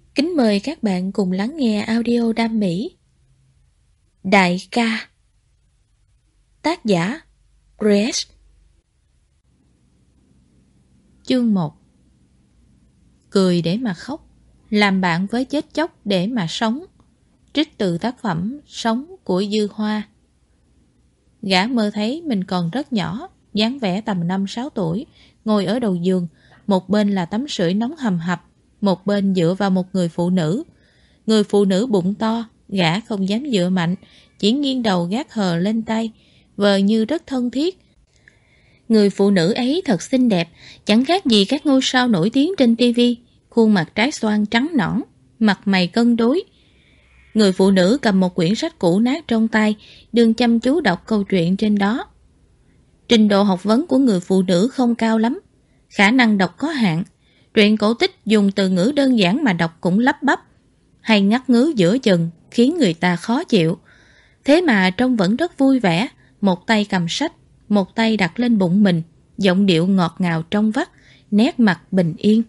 Kính mời các bạn cùng lắng nghe audio Đam Mỹ. Đại ca. Tác giả Grace. Chương 1. Cười để mà khóc, làm bạn với chết chóc để mà sống. Trích từ tác phẩm Sống của Dư Hoa. Gã mơ thấy mình còn rất nhỏ, dáng vẻ tầm 5-6 tuổi, ngồi ở đầu giường, một bên là tấm sưởi nóng hầm hập, một bên dựa vào một người phụ nữ. Người phụ nữ bụng to, gã không dám dựa mạnh, chỉ nghiêng đầu gác hờ lên tay, vờ như rất thân thiết. Người phụ nữ ấy thật xinh đẹp, chẳng khác gì các ngôi sao nổi tiếng trên tivi, khuôn mặt trái xoan trắng nõn, mặt mày cân đối. Người phụ nữ cầm một quyển sách cũ nát trong tay, đương chăm chú đọc câu chuyện trên đó. Trình độ học vấn của người phụ nữ không cao lắm, khả năng đọc có hạn. Truyện cổ tích dùng từ ngữ đơn giản mà đọc cũng lắp bắp, hay ngắt ngứ giữa chừng, khiến người ta khó chịu. Thế mà trông vẫn rất vui vẻ, một tay cầm sách, một tay đặt lên bụng mình, giọng điệu ngọt ngào trong vắt, nét mặt bình yên.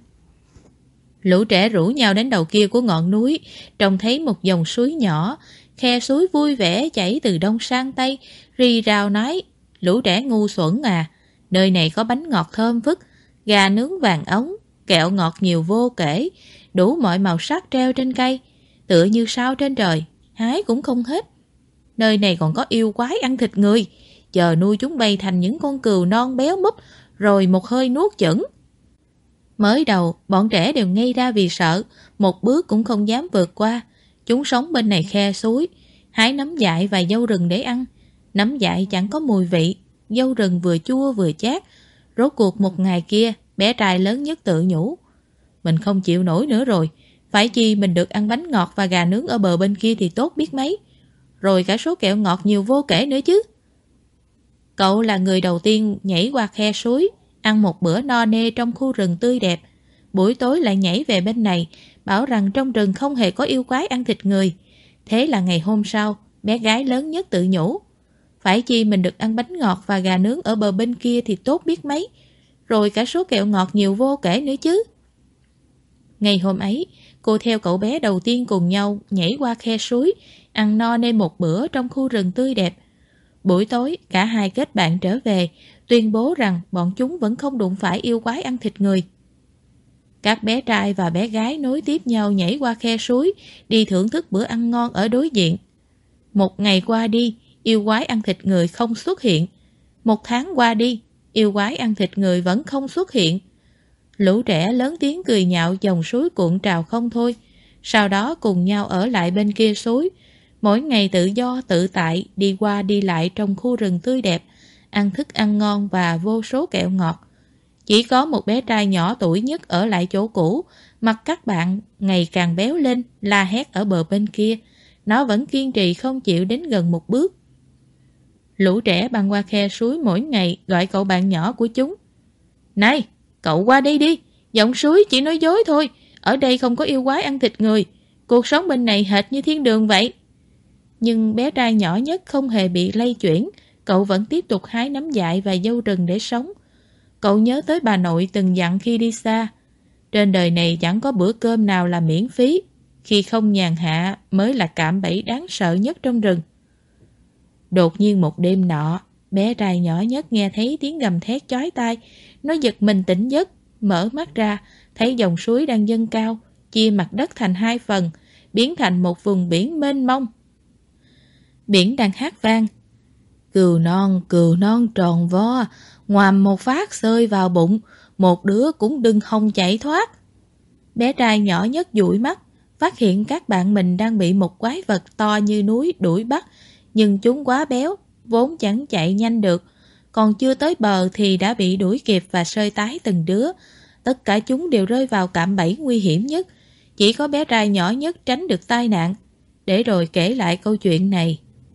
Lũ trẻ rủ nhau đến đầu kia của ngọn núi, trông thấy một dòng suối nhỏ, khe suối vui vẻ chảy từ đông sang tây, rì rào nói: lũ trẻ ngu xuẩn à, nơi này có bánh ngọt thơm phức, gà nướng vàng ống, kẹo ngọt nhiều vô kể, đủ mọi màu sắc treo trên cây, tựa như sao trên trời, hái cũng không hết. Nơi này còn có yêu quái ăn thịt người, chờ nuôi chúng bay thành những con cừu non béo múp, rồi một hơi nuốt chửng. Mới đầu, bọn trẻ đều ngây ra vì sợ, một bước cũng không dám vượt qua. Chúng sống bên này khe suối, hái nấm dại và dâu rừng để ăn. Nấm dại chẳng có mùi vị, dâu rừng vừa chua vừa chát. Rốt cuộc một ngày kia, bé trai lớn nhất tự nhủ: mình không chịu nổi nữa rồi, phải chi mình được ăn bánh ngọt và gà nướng ở bờ bên kia thì tốt biết mấy. Rồi cả số kẹo ngọt nhiều vô kể nữa chứ. Cậu là người đầu tiên nhảy qua khe suối, ăn một bữa no nê trong khu rừng tươi đẹp. Buổi tối lại nhảy về bên này, bảo rằng trong rừng không hề có yêu quái ăn thịt người. Thế là ngày hôm sau, bé gái lớn nhất tự nhủ: phải chi mình được ăn bánh ngọt và gà nướng ở bờ bên kia thì tốt biết mấy. Rồi cả số kẹo ngọt nhiều vô kể nữa chứ. Ngày hôm ấy, cô theo cậu bé đầu tiên cùng nhau nhảy qua khe suối, ăn no nê một bữa trong khu rừng tươi đẹp. Buổi tối, cả hai kết bạn trở về, tuyên bố rằng bọn chúng vẫn không đụng phải yêu quái ăn thịt người. Các bé trai và bé gái nối tiếp nhau nhảy qua khe suối, đi thưởng thức bữa ăn ngon ở đối diện. Một ngày qua đi, yêu quái ăn thịt người không xuất hiện. Một tháng qua đi, yêu quái ăn thịt người vẫn không xuất hiện. Lũ trẻ lớn tiếng cười nhạo dòng suối cuộn trào không thôi. Sau đó cùng nhau ở lại bên kia suối, mỗi ngày tự do tự tại đi qua đi lại trong khu rừng tươi đẹp, ăn thức ăn ngon và vô số kẹo ngọt. Chỉ có một bé trai nhỏ tuổi nhất ở lại chỗ cũ, mặt các bạn ngày càng béo lên, la hét ở bờ bên kia. Nó vẫn kiên trì không chịu đến gần một bước. Lũ trẻ băng qua khe suối mỗi ngày gọi cậu bạn nhỏ của chúng: này, cậu qua đây đi, dòng suối chỉ nói dối thôi, ở đây không có yêu quái ăn thịt người, cuộc sống bên này hệt như thiên đường vậy. Nhưng bé trai nhỏ nhất không hề bị lay chuyển, cậu vẫn tiếp tục hái nấm dại và dâu rừng để sống. Cậu nhớ tới bà nội từng dặn khi đi xa: trên đời này chẳng có bữa cơm nào là miễn phí, khi không nhàn hạ mới là cạm bẫy đáng sợ nhất trong rừng. Đột nhiên một đêm nọ, bé trai nhỏ nhất nghe thấy tiếng gầm thét chói tai. Nó giật mình tỉnh giấc, mở mắt ra, thấy dòng suối đang dâng cao, chia mặt đất thành hai phần, biến thành một vùng biển mênh mông. Biển đang hát vang: cừu non tròn vo, ngoàm một phát xơi vào bụng, một đứa cũng đừng hòng chạy thoát. Bé trai nhỏ nhất dụi mắt, phát hiện các bạn mình đang bị một quái vật to như núi đuổi bắt, nhưng chúng quá béo, vốn chẳng chạy nhanh được, còn chưa tới bờ thì đã bị đuổi kịp và sơi tái từng đứa. Tất cả chúng đều rơi vào cạm bẫy nguy hiểm nhất, chỉ có bé trai nhỏ nhất tránh được tai nạn. Để rồi kể lại câu chuyện này.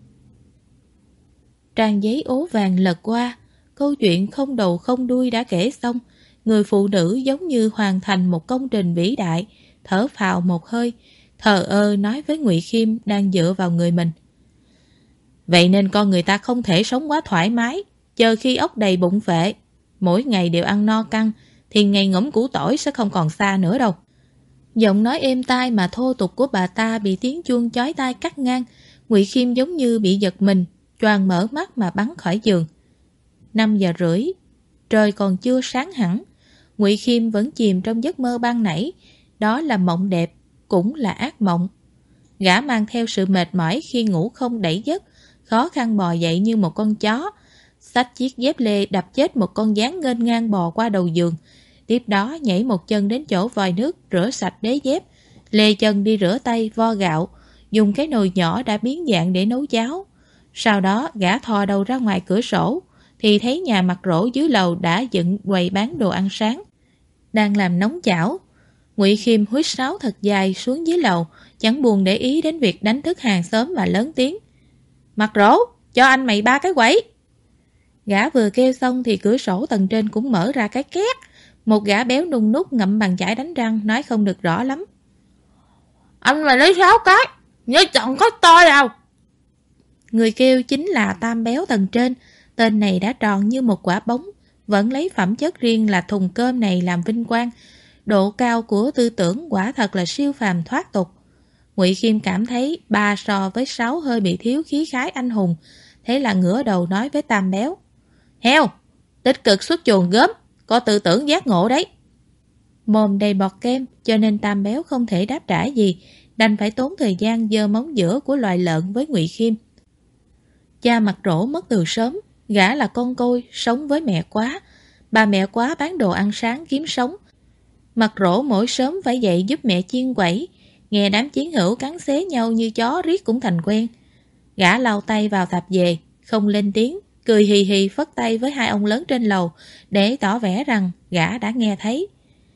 Trang giấy ố vàng lật qua, câu chuyện không đầu không đuôi đã kể xong. Người phụ nữ giống như hoàn thành một công trình vĩ đại, thở phào một hơi, thờ ơ nói với Ngụy Khiêm đang dựa vào người mình: vậy nên con người ta không thể sống quá thoải mái, chờ khi ốc đầy bụng phệ, mỗi ngày đều ăn no căng, thì ngày ngỗng củ tỏi sẽ không còn xa nữa đâu. Giọng nói êm tai mà thô tục của bà ta bị tiếng chuông chói tai cắt ngang. Ngụy Khiêm giống như bị giật mình, choàng mở mắt mà bắn khỏi giường. 5:30, trời còn chưa sáng hẳn. Ngụy Khiêm vẫn chìm trong giấc mơ ban nãy. Đó là mộng đẹp, cũng là ác mộng. Gã mang theo sự mệt mỏi khi ngủ không đẩy giấc, khó khăn bò dậy như một con chó, xách chiếc dép lê đập chết một con gián nghênh ngang bò qua đầu giường. Tiếp đó nhảy một chân đến chỗ vòi nước rửa sạch đế dép, lê chân đi rửa tay vo gạo, dùng cái nồi nhỏ đã biến dạng để nấu cháo. Sau đó gã thò đầu ra ngoài cửa sổ thì thấy nhà mặt rỗ dưới lầu đã dựng quầy bán đồ ăn sáng, đang làm nóng chảo. Ngụy Khiêm huýt sáo thật dài xuống dưới lầu, chẳng buồn để ý đến việc đánh thức hàng xóm mà lớn tiếng: "Mặt rỗ, cho anh mày 3 cái quẩy." Gã vừa kêu xong thì cửa sổ tầng trên cũng mở ra cái két. Một gã béo nung nút ngậm bàn chải đánh răng, nói không được rõ lắm: "Anh mày lấy 6 cái, nhớ chọn có tôi nào." Người kêu chính là Tam béo tầng trên. Tên này đã tròn như một quả bóng, vẫn lấy phẩm chất riêng là thùng cơm này làm vinh quang. Độ cao của tư tưởng quả thật là siêu phàm thoát tục. Ngụy Khiêm cảm thấy 3 so với 6 hơi bị thiếu khí khái anh hùng. Thế là ngửa đầu nói với Tam béo: "Heo, tích cực xuất chuồng gớm, có tư tưởng giác ngộ đấy." Mồm đầy bọt kem cho nên Tam béo không thể đáp trả gì, đành phải tốn thời gian giơ móng giữa của loài lợn với Ngụy Khiêm. Cha Mặt Rỗ mất từ sớm, gã là con côi, sống với mẹ Quá. Bà mẹ Quá bán đồ ăn sáng kiếm sống. Mặt Rỗ mỗi sớm phải dậy giúp mẹ chiên quẩy, nghe đám chiến hữu cắn xé nhau như chó riết cũng thành quen. Gã lau tay vào thạp về, không lên tiếng, cười hì hì phất tay với 2 ông lớn trên lầu để tỏ vẻ rằng gã đã nghe thấy.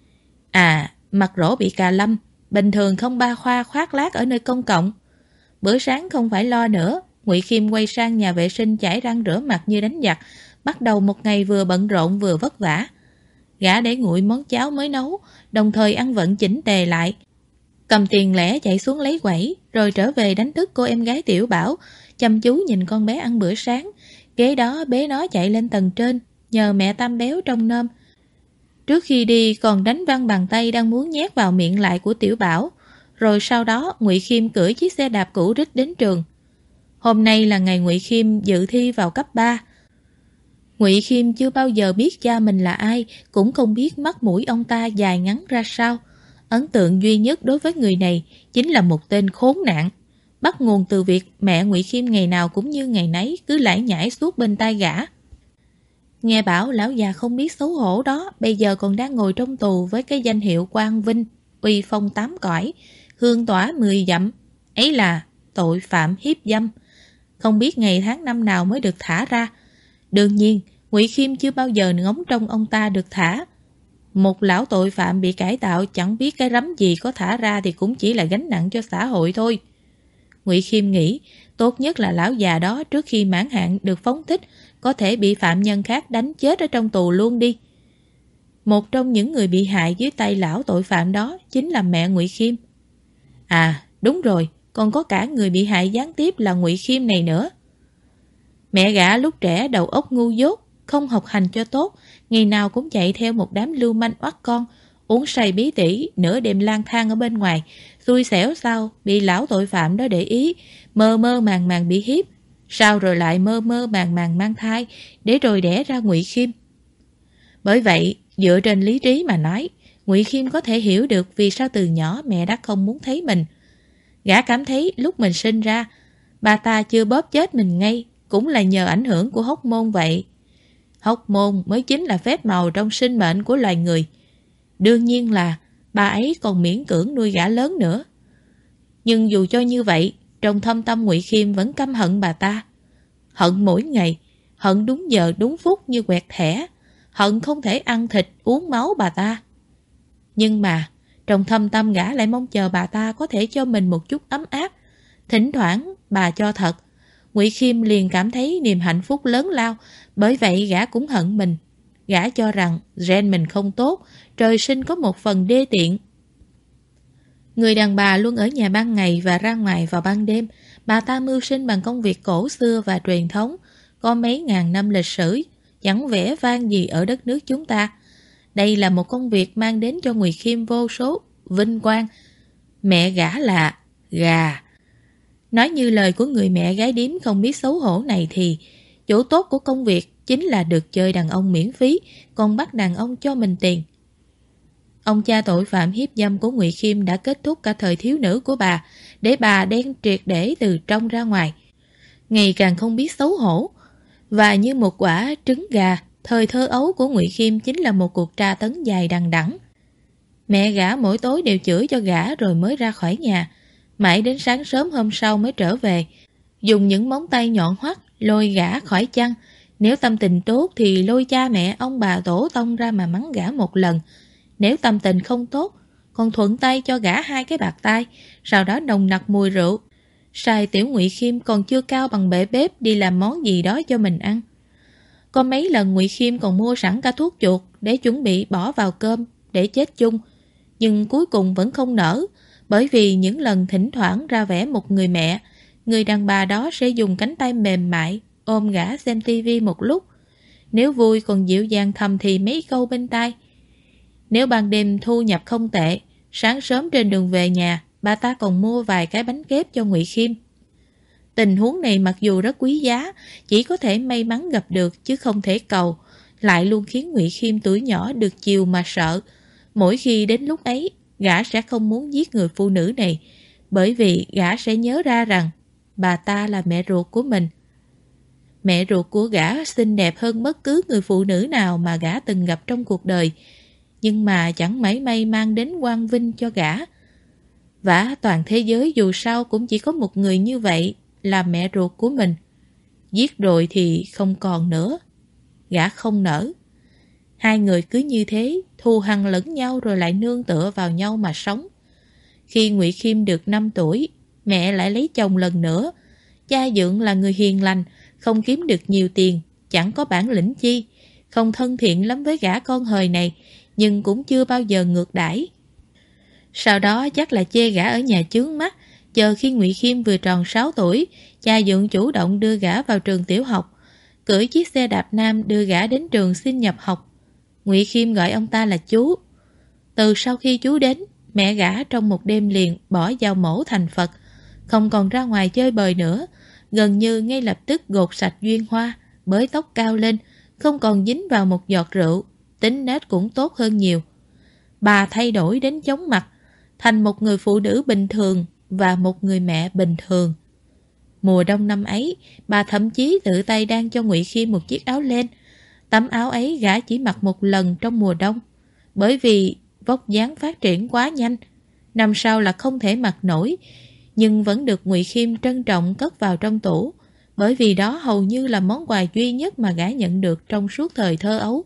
À, Mặt Rỗ bị cà lâm, bình thường không ba khoa khoác lác ở nơi công cộng. Bữa sáng không phải lo nữa. Ngụy Khiêm quay sang nhà vệ sinh chải răng rửa mặt như đánh giặc, bắt đầu một ngày vừa bận rộn vừa vất vả. Gã để nguội món cháo mới nấu, đồng thời ăn vận chỉnh tề lại. Cầm tiền lẻ chạy xuống lấy quẩy, rồi trở về đánh thức cô em gái Tiểu Bảo, chăm chú nhìn con bé ăn bữa sáng. Kế đó bế nó chạy lên tầng trên, nhờ mẹ Tam béo trông nom. Trước khi đi còn đánh văng bàn tay đang muốn nhét vào miệng lại của Tiểu Bảo. Rồi sau đó Ngụy Khiêm cưỡi chiếc xe đạp cũ rích đến trường. Hôm nay là ngày Ngụy Khiêm dự thi vào cấp 3. Ngụy Khiêm chưa bao giờ biết cha mình là ai, cũng không biết mắt mũi ông ta dài ngắn ra sao. Ấn tượng duy nhất đối với người này chính là một tên khốn nạn, bắt nguồn từ việc mẹ Ngụy Khiêm ngày nào cũng như ngày nấy cứ lải nhải suốt bên tai gã. Nghe bảo lão già không biết xấu hổ đó bây giờ còn đang ngồi trong tù với cái danh hiệu quan vinh, uy phong 8 cõi, hương tỏa 10 dặm, ấy là tội phạm hiếp dâm. Không biết ngày tháng năm nào mới được thả ra. Đương nhiên, Ngụy Khiêm chưa bao giờ ngóng trông ông ta được thả. Một lão tội phạm bị cải tạo chẳng biết cái rắm gì có thả ra thì cũng chỉ là gánh nặng cho xã hội thôi. Ngụy Khiêm nghĩ, tốt nhất là lão già đó trước khi mãn hạn được phóng thích, có thể bị phạm nhân khác đánh chết ở trong tù luôn đi. Một trong những người bị hại dưới tay lão tội phạm đó chính là mẹ Ngụy Khiêm. À, đúng rồi, còn có cả người bị hại gián tiếp là Ngụy Khiêm này nữa. Mẹ gã lúc trẻ đầu óc ngu dốt, không học hành cho tốt, ngày nào cũng chạy theo một đám lưu manh oắt con, uống say bí tỉ, nửa đêm lang thang ở bên ngoài, xui xẻo sao bị lão tội phạm đó để ý, mơ mơ màng màng bị hiếp, sao rồi lại mơ mơ màng màng mang thai, để rồi đẻ ra Ngụy Khiêm. Bởi vậy, dựa trên lý trí mà nói, Ngụy Khiêm có thể hiểu được vì sao từ nhỏ mẹ đã không muốn thấy mình. Gã cảm thấy lúc mình sinh ra, bà ta chưa bóp chết mình ngay, cũng là nhờ ảnh hưởng của hóc môn vậy. Hóc môn mới chính là phép màu trong sinh mệnh của loài người. Đương nhiên là bà ấy còn miễn cưỡng nuôi gã lớn nữa. Nhưng dù cho như vậy, trong thâm tâm Ngụy Khiêm vẫn căm hận bà ta. Hận mỗi ngày, hận đúng giờ đúng phút như quẹt thẻ, hận không thể ăn thịt uống máu bà ta. Nhưng mà trong thâm tâm gã lại mong chờ bà ta có thể cho mình một chút ấm áp. Thỉnh thoảng bà cho thật, Ngụy Khiêm liền cảm thấy niềm hạnh phúc lớn lao. Bởi vậy gã cũng hận mình. Gã cho rằng gen mình không tốt, trời sinh có một phần đê tiện. Người đàn bà luôn ở nhà ban ngày và ra ngoài vào ban đêm. Bà ta mưu sinh bằng công việc cổ xưa và truyền thống, có mấy ngàn năm lịch sử, chẳng vẻ vang gì ở đất nước chúng ta. Đây là một công việc mang đến cho Ngụy Khiêm vô số vinh quang. Mẹ gả là gà. Nói như lời của người mẹ gái điếm không biết xấu hổ này thì chỗ tốt của công việc chính là được chơi đàn ông miễn phí, còn bắt đàn ông cho mình tiền. Ông cha tội phạm hiếp dâm của Ngụy Khiêm đã kết thúc cả thời thiếu nữ của bà, để bà đen triệt để từ trong ra ngoài. Ngày càng không biết xấu hổ. Và như một quả trứng gà, thời thơ ấu của Ngụy Khiêm chính là một cuộc tra tấn dài đằng đẵng. Mẹ gã mỗi tối đều chửi cho gã rồi mới ra khỏi nhà. Mãi đến sáng sớm hôm sau mới trở về, dùng những móng tay nhọn hoắt lôi gã khỏi chăn. Nếu tâm tình tốt thì lôi cha mẹ ông bà tổ tông ra mà mắng gã một lần. Nếu tâm tình không tốt, còn thuận tay cho gã 2 cái bạt tai, sau đó nồng nặc mùi rượu. Sai tiểu Ngụy Khiêm còn chưa cao bằng bể bếp đi làm món gì đó cho mình ăn. Có mấy lần Ngụy Khiêm còn mua sẵn cả thuốc chuột để chuẩn bị bỏ vào cơm để chết chung, nhưng cuối cùng vẫn không nở, bởi vì những lần thỉnh thoảng ra vẻ một người mẹ, người đàn bà đó sẽ dùng cánh tay mềm mại ôm gã xem tivi một lúc. Nếu vui còn dịu dàng thầm thì mấy câu bên tai. Nếu ban đêm thu nhập không tệ, sáng sớm trên đường về nhà, bà ta còn mua vài cái bánh kép cho Ngụy Khiêm. Tình huống này mặc dù rất quý giá, chỉ có thể may mắn gặp được chứ không thể cầu, lại luôn khiến Ngụy Khiêm tuổi nhỏ được chiều mà sợ. Mỗi khi đến lúc ấy, gã sẽ không muốn giết người phụ nữ này, bởi vì gã sẽ nhớ ra rằng bà ta là mẹ ruột của mình. Mẹ ruột của gã xinh đẹp hơn bất cứ người phụ nữ nào mà gã từng gặp trong cuộc đời, nhưng mà chẳng mảy may mang đến quang vinh cho gã. Và toàn thế giới dù sao cũng chỉ có một người như vậy, là mẹ ruột của mình. Giết rồi thì không còn nữa. Gã không nỡ. 2 người cứ như thế, thù hằn lẫn nhau rồi lại nương tựa vào nhau mà sống. Khi Ngụy Khiêm được 5 tuổi, mẹ lại lấy chồng lần nữa. Cha dượng là người hiền lành, không kiếm được nhiều tiền, chẳng có bản lĩnh chi, không thân thiện lắm với gã con hời này, nhưng cũng chưa bao giờ ngược đãi. Sau đó chắc là chê gã ở nhà chướng mắt, chờ khi Ngụy Khiêm vừa tròn 6 tuổi, cha dượng chủ động đưa gã vào trường tiểu học, cưỡi chiếc xe đạp nam đưa gã đến trường xin nhập học. Ngụy Khiêm gọi ông ta là chú. Từ sau khi chú đến, mẹ gã trong một đêm liền bỏ dao mổ thành Phật, không còn ra ngoài chơi bời nữa, gần như ngay lập tức gột sạch duyên hoa, bới tóc cao lên, không còn dính vào một giọt rượu, tính nết cũng tốt hơn nhiều. Bà thay đổi đến chóng mặt, thành một người phụ nữ bình thường và một người mẹ bình thường. Mùa đông năm ấy, bà thậm chí tự tay đan cho Ngụy Khiêm một chiếc áo len. Tấm áo ấy gã chỉ mặc một lần trong mùa đông, bởi vì vóc dáng phát triển quá nhanh, năm sau là không thể mặc nổi, nhưng vẫn được Ngụy Khiêm trân trọng cất vào trong tủ, bởi vì đó hầu như là món quà duy nhất mà gã nhận được trong suốt thời thơ ấu.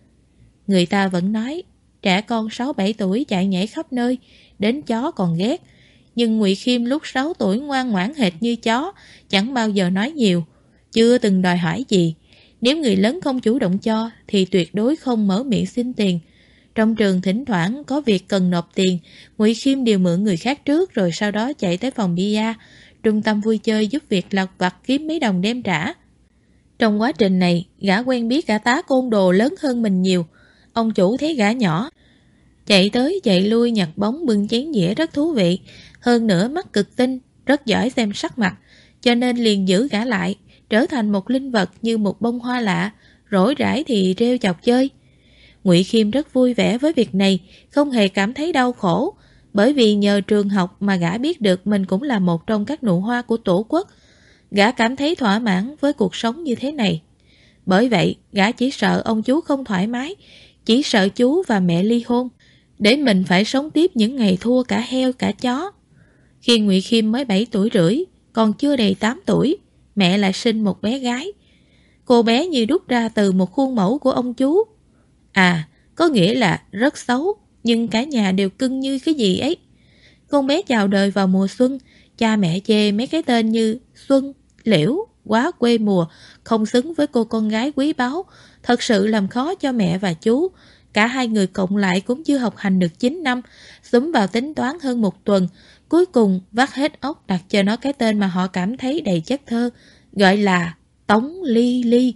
Người ta vẫn nói, trẻ con 6-7 tuổi chạy nhảy khắp nơi, đến chó còn ghét, nhưng Ngụy Khiêm lúc 6 tuổi ngoan ngoãn hệt như chó, chẳng bao giờ nói nhiều, chưa từng đòi hỏi gì. Nếu người lớn không chủ động cho thì tuyệt đối không mở miệng xin tiền. Trong trường thỉnh thoảng có việc cần nộp tiền, Ngụy Khiêm đều mượn người khác trước rồi sau đó chạy tới phòng bia, trung tâm vui chơi giúp việc lặt vặt kiếm mấy đồng đem trả. Trong quá trình này, gã quen biết cả tá côn đồ lớn hơn mình nhiều. Ông chủ thấy gã nhỏ, chạy tới chạy lui nhặt bóng bưng chén dĩa rất thú vị. Hơn nữa mắt cực tinh, rất giỏi xem sắc mặt, cho nên liền giữ gã lại, trở thành một linh vật như một bông hoa lạ, rỗi rãi thì rêu chọc chơi. Ngụy Khiêm rất vui vẻ với việc này, không hề cảm thấy đau khổ, bởi vì nhờ trường học mà gã biết được mình cũng là một trong các nụ hoa của Tổ quốc. Gã cảm thấy thỏa mãn với cuộc sống như thế này. Bởi vậy, gã chỉ sợ ông chú không thoải mái, chỉ sợ chú và mẹ ly hôn, để mình phải sống tiếp những ngày thua cả heo cả chó. Khi Ngụy Khiêm mới 7 tuổi rưỡi, còn chưa đầy 8 tuổi, mẹ lại sinh một bé gái. Cô bé như đúc ra từ một khuôn mẫu của ông chú. À, có nghĩa là rất xấu, nhưng cả nhà đều cưng như cái gì ấy. Con bé chào đời vào mùa xuân, cha mẹ chê mấy cái tên như Xuân, Liễu, quá quê mùa, không xứng với cô con gái quý báu, thật sự làm khó cho mẹ và chú. Cả 2 người cộng lại cũng chưa học hành được 9 năm, xúm vào tính toán hơn 1 tuần, cuối cùng vắt hết óc đặt cho nó cái tên mà họ cảm thấy đầy chất thơ, gọi là Tống Ly Ly.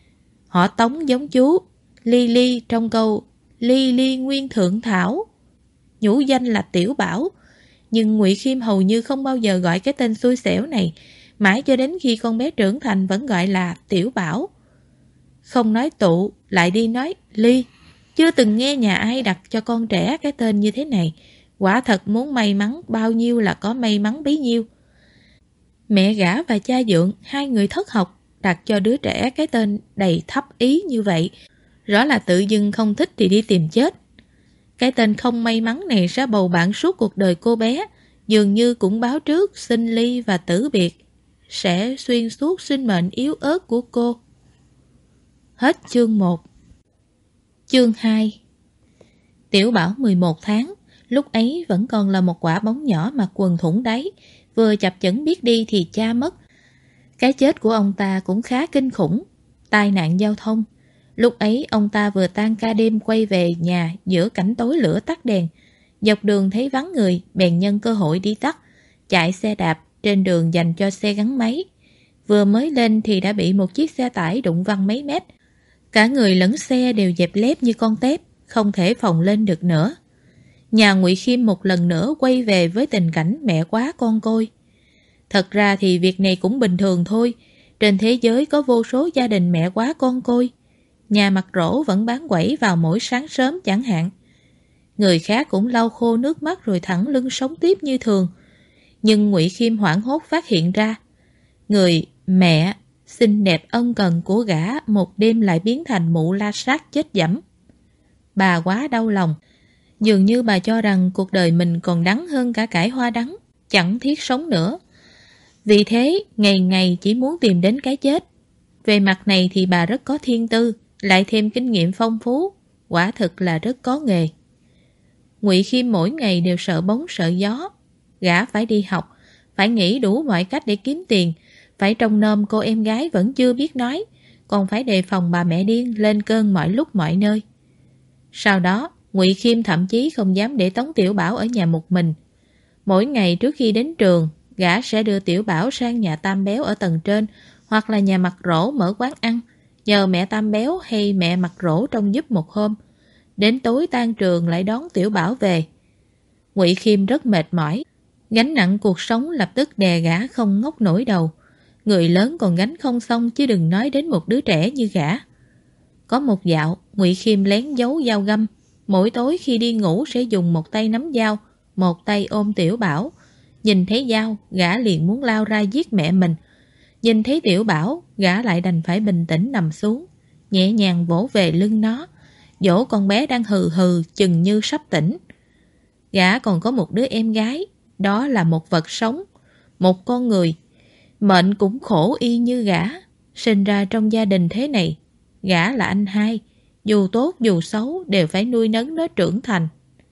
Họ Tống giống chú, Ly Ly trong câu Ly Ly Nguyên Thượng Thảo. nhũ danh là Tiểu Bảo. Nhưng Ngụy Khiêm hầu như không bao giờ gọi cái tên xui xẻo này, mãi cho đến khi con bé trưởng thành vẫn gọi là Tiểu Bảo. Không nói tụ, lại đi nói ly. Chưa từng nghe nhà ai đặt cho con trẻ cái tên như thế này. Quả thật muốn may mắn bao nhiêu là có may mắn bấy nhiêu. Mẹ gã và cha dượng, hai người thất học, đặt cho đứa trẻ cái tên đầy thấp ý như vậy. Rõ là tự dưng không thích thì đi tìm chết. Cái tên không may mắn này sẽ bầu bạn suốt cuộc đời cô bé, dường như cũng báo trước sinh ly và tử biệt, sẽ xuyên suốt sinh mệnh yếu ớt của cô. Hết chương 1. Chương 2. Tiểu Bảo 11 tháng, lúc ấy vẫn còn là một quả bóng nhỏ mặc quần thủng đáy, vừa chập chững biết đi thì cha mất. Cái chết của ông ta cũng khá kinh khủng, tai nạn giao thông. Lúc ấy ông ta vừa tan ca đêm quay về nhà giữa cảnh tối lửa tắt đèn. Dọc đường thấy vắng người, bèn nhân cơ hội đi tắt, chạy xe đạp trên đường dành cho xe gắn máy. Vừa mới lên thì đã bị một chiếc xe tải đụng văng mấy mét. Cả người lẫn xe đều dẹp lép như con tép, không thể phồng lên được nữa. Nhà Ngụy Khiêm một lần nữa quay về với tình cảnh mẹ quá con côi. Thật ra thì việc này cũng bình thường thôi. Trên thế giới có vô số gia đình mẹ quá con côi. Nhà mặt rỗ vẫn bán quẩy vào mỗi sáng sớm chẳng hạn. Người khác cũng lau khô nước mắt rồi thẳng lưng sống tiếp như thường. Nhưng Ngụy Khiêm hoảng hốt phát hiện ra, người mẹ xinh đẹp ân cần của gã một đêm lại biến thành mụ la sát chết dẫm. Bà quá đau lòng. Dường như bà cho rằng cuộc đời mình còn đắng hơn cả cải hoa đắng, chẳng thiết sống nữa. Vì thế, ngày ngày chỉ muốn tìm đến cái chết. Về mặt này thì bà rất có thiên tư, lại thêm kinh nghiệm phong phú, quả thực là rất có nghề. Ngụy Khiêm mỗi ngày đều sợ bóng sợ gió. Gã phải đi học, phải nghĩ đủ mọi cách để kiếm tiền, phải trông nom cô em gái vẫn chưa biết nói, còn phải đề phòng bà mẹ điên lên cơn mọi lúc mọi nơi. Sau đó, Ngụy Khiêm thậm chí không dám để Tống Tiểu Bảo ở nhà một mình. Mỗi ngày trước khi đến trường, gã sẽ đưa Tiểu Bảo sang nhà Tam Béo ở tầng trên, hoặc là nhà Mặt Rỗ mở quán ăn, nhờ mẹ Tam Béo hay mẹ Mặt Rỗ trông giúp một hôm. Đến tối tan trường lại đón Tiểu Bảo về. Ngụy Khiêm rất mệt mỏi, gánh nặng cuộc sống lập tức đè gã không ngóc nổi đầu. Người lớn còn gánh không xong chứ đừng nói đến một đứa trẻ như gã. Có một dạo, Ngụy Khiêm lén giấu dao găm. Mỗi tối khi đi ngủ sẽ dùng một tay nắm dao, một tay ôm Tiểu Bảo. Nhìn thấy dao, gã liền muốn lao ra giết mẹ mình. Nhìn thấy Tiểu Bảo, gã lại đành phải bình tĩnh nằm xuống, nhẹ nhàng vỗ về lưng nó, dỗ con bé đang hừ hừ chừng như sắp tỉnh. Gã còn có một đứa em gái, đó là một vật sống, một con người. Mệnh cũng khổ y như gã, sinh ra trong gia đình thế này. Gã là anh hai, dù tốt dù xấu đều phải nuôi nấng nó trưởng thành.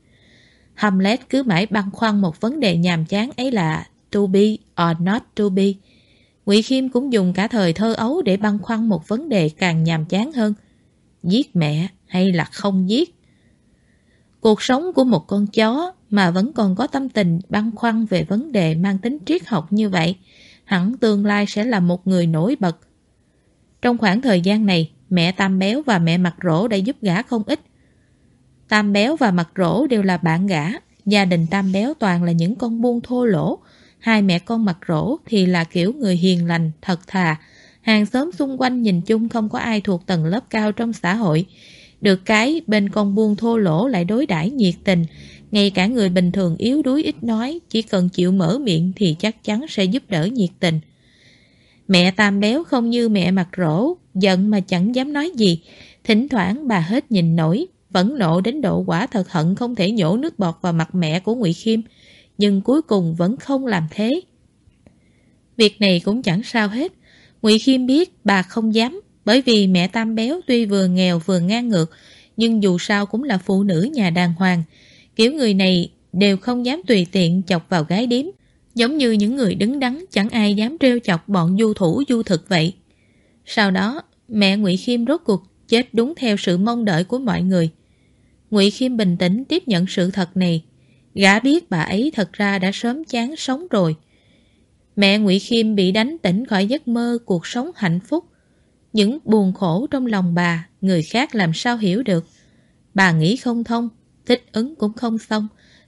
Hamlet cứ mãi băn khoăn một vấn đề nhàm chán ấy là to be or not to be. Ngụy Khiêm cũng dùng cả thời thơ ấu để băn khoăn một vấn đề càng nhàm chán hơn: giết mẹ hay là không giết? Cuộc sống của một con chó mà vẫn còn có tâm tình băn khoăn về vấn đề mang tính triết học như vậy, hẳn tương lai sẽ là một người nổi bật. Trong khoảng thời gian này, mẹ Tam Béo và mẹ Mặt Rỗ đã giúp gã không ít. Tam Béo và Mặt Rỗ đều là bạn gã. Gia đình Tam Béo toàn là những con buôn thô lỗ. Hai mẹ con Mặt Rỗ thì là kiểu người hiền lành, thật thà. Hàng xóm xung quanh nhìn chung không có ai thuộc tầng lớp cao trong xã hội. Được cái bên con buôn thô lỗ lại đối đãi nhiệt tình. Ngay cả người bình thường yếu đuối ít nói, chỉ cần chịu mở miệng thì chắc chắn sẽ giúp đỡ nhiệt tình. Mẹ Tam Béo không như mẹ Mặt Rỗ, giận mà chẳng dám nói gì. Thỉnh thoảng bà hết nhìn nổi, phẫn nộ đến độ quả thật hận không thể nhổ nước bọt vào mặt mẹ của Ngụy Khiêm, nhưng cuối cùng vẫn không làm thế. Việc này cũng chẳng sao hết. Ngụy Khiêm biết bà không dám, bởi vì mẹ Tam Béo tuy vừa nghèo vừa ngang ngược, nhưng dù sao cũng là phụ nữ nhà đàng hoàng. Kiểu người này đều không dám tùy tiện chọc vào gái điếm, giống như những người đứng đắn chẳng ai dám trêu chọc bọn du thủ du thực vậy. Sau đó, mẹ Ngụy Khiêm rốt cuộc chết đúng theo sự mong đợi của mọi người. Ngụy Khiêm bình tĩnh tiếp nhận sự thật này. Gã biết bà ấy thật ra đã sớm chán sống rồi. Mẹ Ngụy Khiêm bị đánh tỉnh khỏi giấc mơ cuộc sống hạnh phúc. Những buồn khổ trong lòng bà, người khác làm sao hiểu được. Bà nghĩ không thông, thích ứng cũng không xong,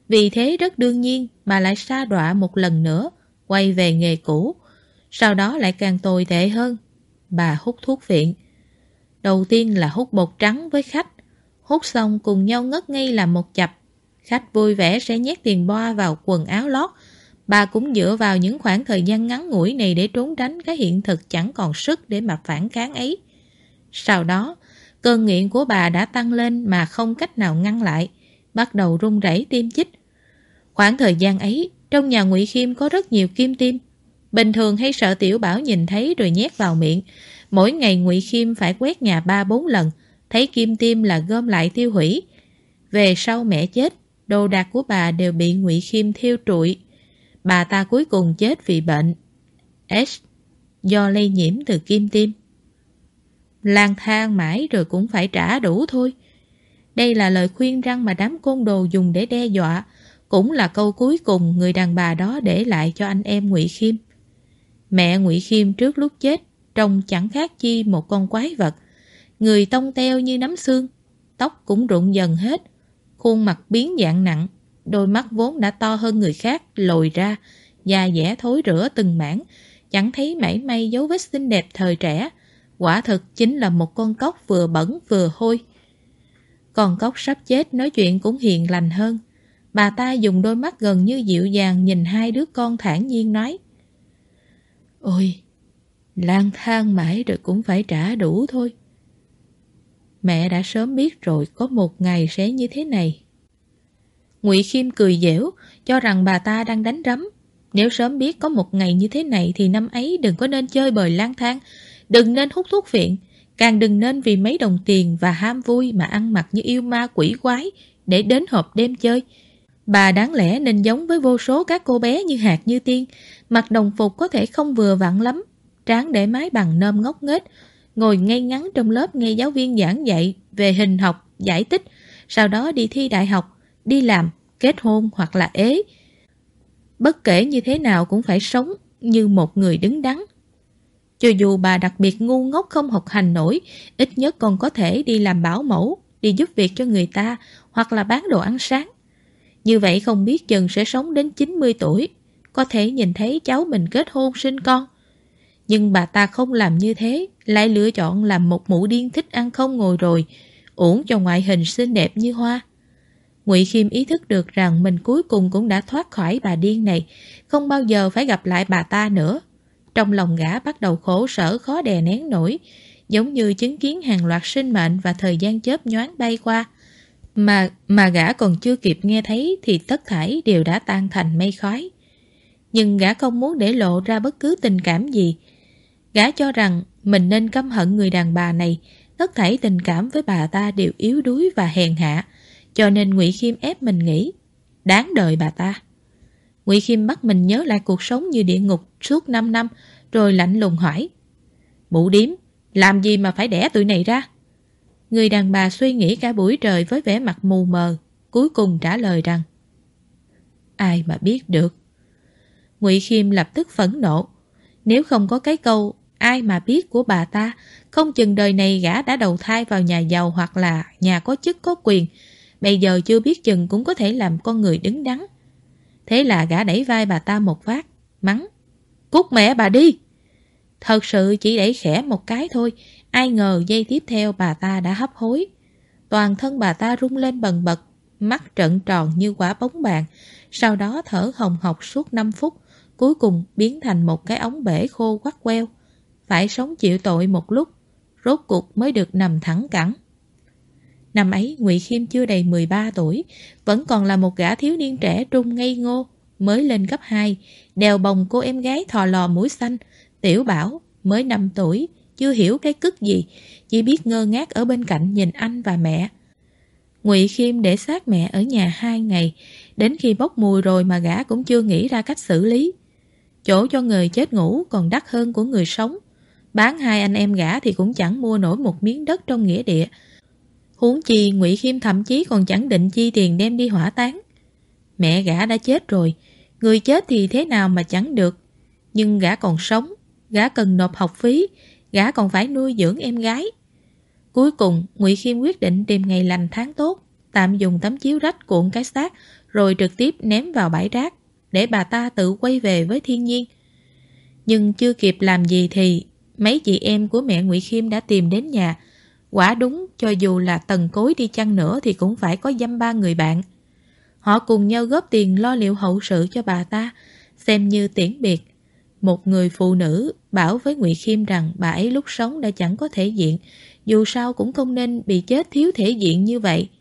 Vì thế rất đương nhiên bà lại sa đọa một lần nữa, quay về nghề cũ. Sau đó lại càng tồi tệ hơn. Bà hút thuốc viện. Đầu tiên là hút bột trắng với khách. Hút xong cùng nhau ngất ngây làm một chập. Khách vui vẻ sẽ nhét tiền boa vào quần áo lót. Bà cũng dựa vào những khoảng thời gian ngắn ngủi này để trốn tránh cái hiện thực chẳng còn sức để mà phản kháng ấy. Sau đó, cơn nghiện của bà đã tăng lên mà không cách nào ngăn lại, bắt đầu run rẩy tim chích. Khoảng thời gian ấy, trong nhà Ngụy Khiêm có rất nhiều kim tim. Bình thường hay sợ Tiểu Bảo nhìn thấy rồi nhét vào miệng. Mỗi ngày Ngụy Khiêm phải quét nhà 3-4 lần, thấy kim tim là gom lại tiêu hủy. Về sau mẹ chết, đồ đạc của bà đều bị Ngụy Khiêm thiêu trụi. Bà ta cuối cùng chết vì bệnh S do lây nhiễm từ kim tim. Lang thang mãi rồi cũng phải trả đủ thôi. Đây là lời khuyên răn mà đám côn đồ dùng để đe dọa, cũng là câu cuối cùng người đàn bà đó để lại cho anh em Ngụy Khiêm. Mẹ Ngụy Khiêm trước lúc chết trông chẳng khác chi một con quái vật, người tông teo như nắm xương, tóc cũng rụng dần hết, khuôn mặt biến dạng nặng, đôi mắt vốn đã to hơn người khác lồi ra, da dẻ thối rữa từng mảng, chẳng thấy mảy may dấu vết xinh đẹp thời trẻ. Quả thực chính là một con cóc vừa bẩn vừa hôi. Con cóc sắp chết nói chuyện cũng hiền lành hơn. Bà ta dùng đôi mắt gần như dịu dàng nhìn hai đứa con thản nhiên nói: Ôi, lang thang mãi rồi cũng phải trả đủ thôi. Mẹ đã sớm biết rồi có một ngày sẽ như thế này. Ngụy Khiêm cười giễu, cho rằng bà ta đang đánh rắm. Nếu sớm biết có một ngày như thế này thì năm ấy đừng có nên chơi bời lang thang, đừng nên hút thuốc viện, càng đừng nên vì mấy đồng tiền và ham vui mà ăn mặc như yêu ma quỷ quái để đến họp đêm chơi. Bà đáng lẽ nên giống với vô số các cô bé như hạt như tiên, mặc đồng phục có thể không vừa vặn lắm, trán để mái bằng nơm ngốc nghếch, ngồi ngay ngắn trong lớp nghe giáo viên giảng dạy về hình học, giải tích, sau đó đi thi đại học, đi làm, kết hôn hoặc là ế. Bất kể như thế nào cũng phải sống như một người đứng đắn. Cho dù bà đặc biệt ngu ngốc không học hành nổi, ít nhất còn có thể đi làm bảo mẫu, đi giúp việc cho người ta, hoặc là bán đồ ăn sáng. Như vậy không biết chừng sẽ sống đến 90 tuổi, có thể nhìn thấy cháu mình kết hôn sinh con. Nhưng bà ta không làm như thế, lại lựa chọn làm một mụ điên thích ăn không ngồi rồi, uổng cho ngoại hình xinh đẹp như hoa. Ngụy Khiêm ý thức được rằng mình cuối cùng cũng đã thoát khỏi bà điên này, không bao giờ phải gặp lại bà ta nữa. Trong lòng gã bắt đầu khổ sở khó đè nén nổi, giống như chứng kiến hàng loạt sinh mệnh và thời gian chớp nhoáng bay qua. Mà gã còn chưa kịp nghe thấy thì tất thảy đều đã tan thành mây khói. Nhưng gã không muốn để lộ ra bất cứ tình cảm gì. Gã cho rằng mình nên căm hận người đàn bà này, tất thảy tình cảm với bà ta đều yếu đuối và hèn hạ, cho nên Ngụy Khiêm ép mình nghĩ đáng đời bà ta. Ngụy Khiêm bắt mình nhớ lại cuộc sống như địa ngục suốt 5 năm, rồi lạnh lùng hỏi: Mụ điếm, làm gì mà phải đẻ tụi này ra? Người đàn bà suy nghĩ cả buổi trời với vẻ mặt mù mờ, cuối cùng trả lời rằng: Ai mà biết được. Ngụy Khiêm lập tức phẫn nộ. Nếu không có cái câu ai mà biết của bà ta, không chừng đời này gã đã đầu thai vào nhà giàu hoặc là nhà có chức có quyền, bây giờ chưa biết chừng cũng có thể làm con người đứng đắn. Thế là gã đẩy vai bà ta một phát, mắng: Cút mẹ bà đi! Thật sự chỉ đẩy khẽ một cái thôi, ai ngờ giây tiếp theo bà ta đã hấp hối. Toàn thân bà ta rung lên bần bật, mắt trợn tròn như quả bóng bàn, sau đó thở hồng hộc suốt 5 phút, cuối cùng biến thành một cái ống bể khô quắt queo. Phải sống chịu tội một lúc, rốt cuộc mới được nằm thẳng cẳng. Năm ấy Ngụy Khiêm chưa đầy 13 tuổi, vẫn còn là một gã thiếu niên trẻ trung ngây ngô, mới lên cấp 2, đèo bồng cô em gái thò lò mũi xanh, Tiểu Bảo, mới 5 tuổi, chưa hiểu cái cứt gì, chỉ biết ngơ ngác ở bên cạnh nhìn anh và mẹ. Ngụy Khiêm để xác mẹ ở nhà 2 ngày, đến khi bốc mùi rồi mà gã cũng chưa nghĩ ra cách xử lý. Chỗ cho người chết ngủ còn đắt hơn của người sống, bán hai anh em gã thì cũng chẳng mua nổi một miếng đất trong nghĩa địa. Huống chi Ngụy Khiêm thậm chí còn chẳng định chi tiền đem đi hỏa táng. Mẹ gã đã chết rồi, người chết thì thế nào mà chẳng được, nhưng gã còn sống, gã cần nộp học phí, gã còn phải nuôi dưỡng em gái. Cuối cùng Ngụy Khiêm quyết định tìm ngày lành tháng tốt, tạm dùng tấm chiếu rách cuộn cái xác, rồi trực tiếp ném vào bãi rác để bà ta tự quay về với thiên nhiên. Nhưng chưa kịp làm gì thì mấy chị em của mẹ Ngụy Khiêm đã tìm đến nhà. Quả đúng, cho dù là tần cối đi chăng nữa thì cũng phải có dăm ba người bạn. Họ cùng nhau góp tiền lo liệu hậu sự cho bà ta, xem như tiễn biệt. Một người phụ nữ bảo với Ngụy Khiêm rằng bà ấy lúc sống đã chẳng có thể diện, dù sao cũng không nên bị chết thiếu thể diện như vậy.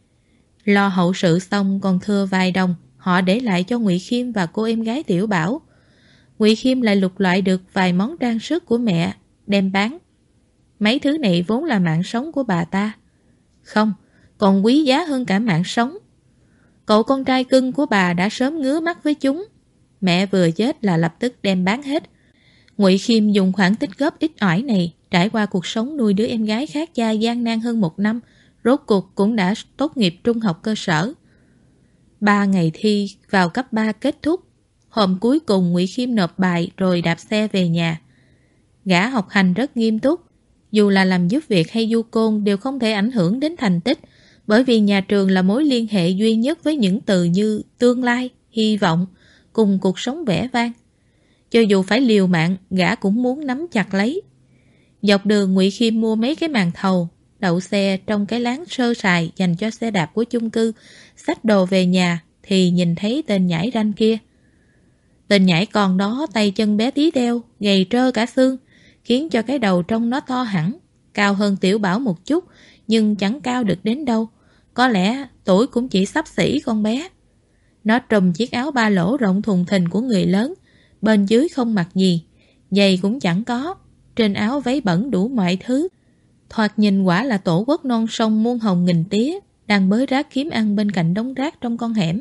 Lo hậu sự xong còn thừa vài đồng, họ để lại cho Ngụy Khiêm và cô em gái Tiểu Bảo. Ngụy Khiêm lại lục loại được vài món trang sức của mẹ, đem bán. Mấy thứ này vốn là mạng sống của bà ta. Không, còn quý giá hơn cả mạng sống. Cậu con trai cưng của bà đã sớm ngứa mắt với chúng. Mẹ vừa chết là lập tức đem bán hết. Ngụy Khiêm dùng khoản tích góp ít ỏi này trải qua cuộc sống nuôi đứa em gái khác cha gian nan hơn 1 năm, rốt cuộc cũng đã tốt nghiệp trung học cơ sở. 3 ngày thi vào cấp 3 kết thúc. Hôm cuối cùng Ngụy Khiêm nộp bài rồi đạp xe về nhà. Gã học hành rất nghiêm túc, dù là làm giúp việc hay du côn đều không thể ảnh hưởng đến thành tích, bởi vì nhà trường là mối liên hệ duy nhất với những từ như tương lai, hy vọng, cùng cuộc sống vẻ vang. Cho dù phải liều mạng, gã cũng muốn nắm chặt lấy. Dọc đường Ngụy Khiêm mua mấy cái màn thầu, đậu xe trong cái láng sơ sài dành cho xe đạp của chung cư, xách đồ về nhà thì nhìn thấy tên nhãi ranh kia. Tên nhãi con đó tay chân bé tí teo, gầy trơ cả xương, khiến cho cái đầu trông nó to hẳn, cao hơn Tiểu Bảo một chút, nhưng chẳng cao được đến đâu. Có lẽ tuổi cũng chỉ xấp xỉ con bé. Nó trùm chiếc áo ba lỗ rộng thùng thình của người lớn, bên dưới không mặc gì, giày cũng chẳng có, trên áo váy bẩn đủ mọi thứ. Thoạt nhìn quả là tổ quốc non sông muôn hồng nghìn tía, đang bới rác kiếm ăn bên cạnh đống rác trong con hẻm.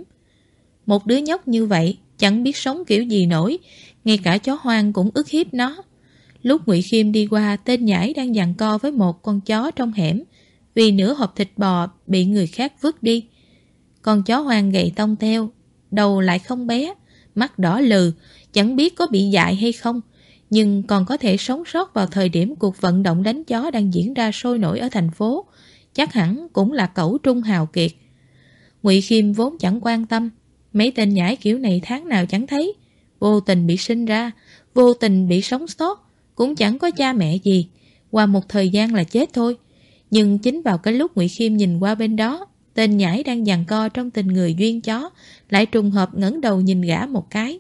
Một đứa nhóc như vậy, chẳng biết sống kiểu gì nổi, ngay cả chó hoang cũng ức hiếp nó. Lúc Ngụy Khiêm đi qua, tên nhãi đang giằng co với một con chó trong hẻm, vì nửa hộp thịt bò bị người khác vứt đi. Con chó hoang gầy tông teo, đầu lại không bé, mắt đỏ lừ, chẳng biết có bị dại hay không, nhưng còn có thể sống sót vào thời điểm cuộc vận động đánh chó đang diễn ra sôi nổi ở thành phố. Chắc hẳn cũng là cẩu trung hào kiệt. Ngụy Khiêm vốn chẳng quan tâm, mấy tên nhãi kiểu này tháng nào chẳng thấy, vô tình bị sinh ra, vô tình bị sống sót, cũng chẳng có cha mẹ gì, qua một thời gian là chết thôi. Nhưng chính vào cái lúc Ngụy Khiêm nhìn qua bên đó, tên nhãi đang giằng co trong tình người duyên chó lại trùng hợp ngẩng đầu nhìn gã một cái.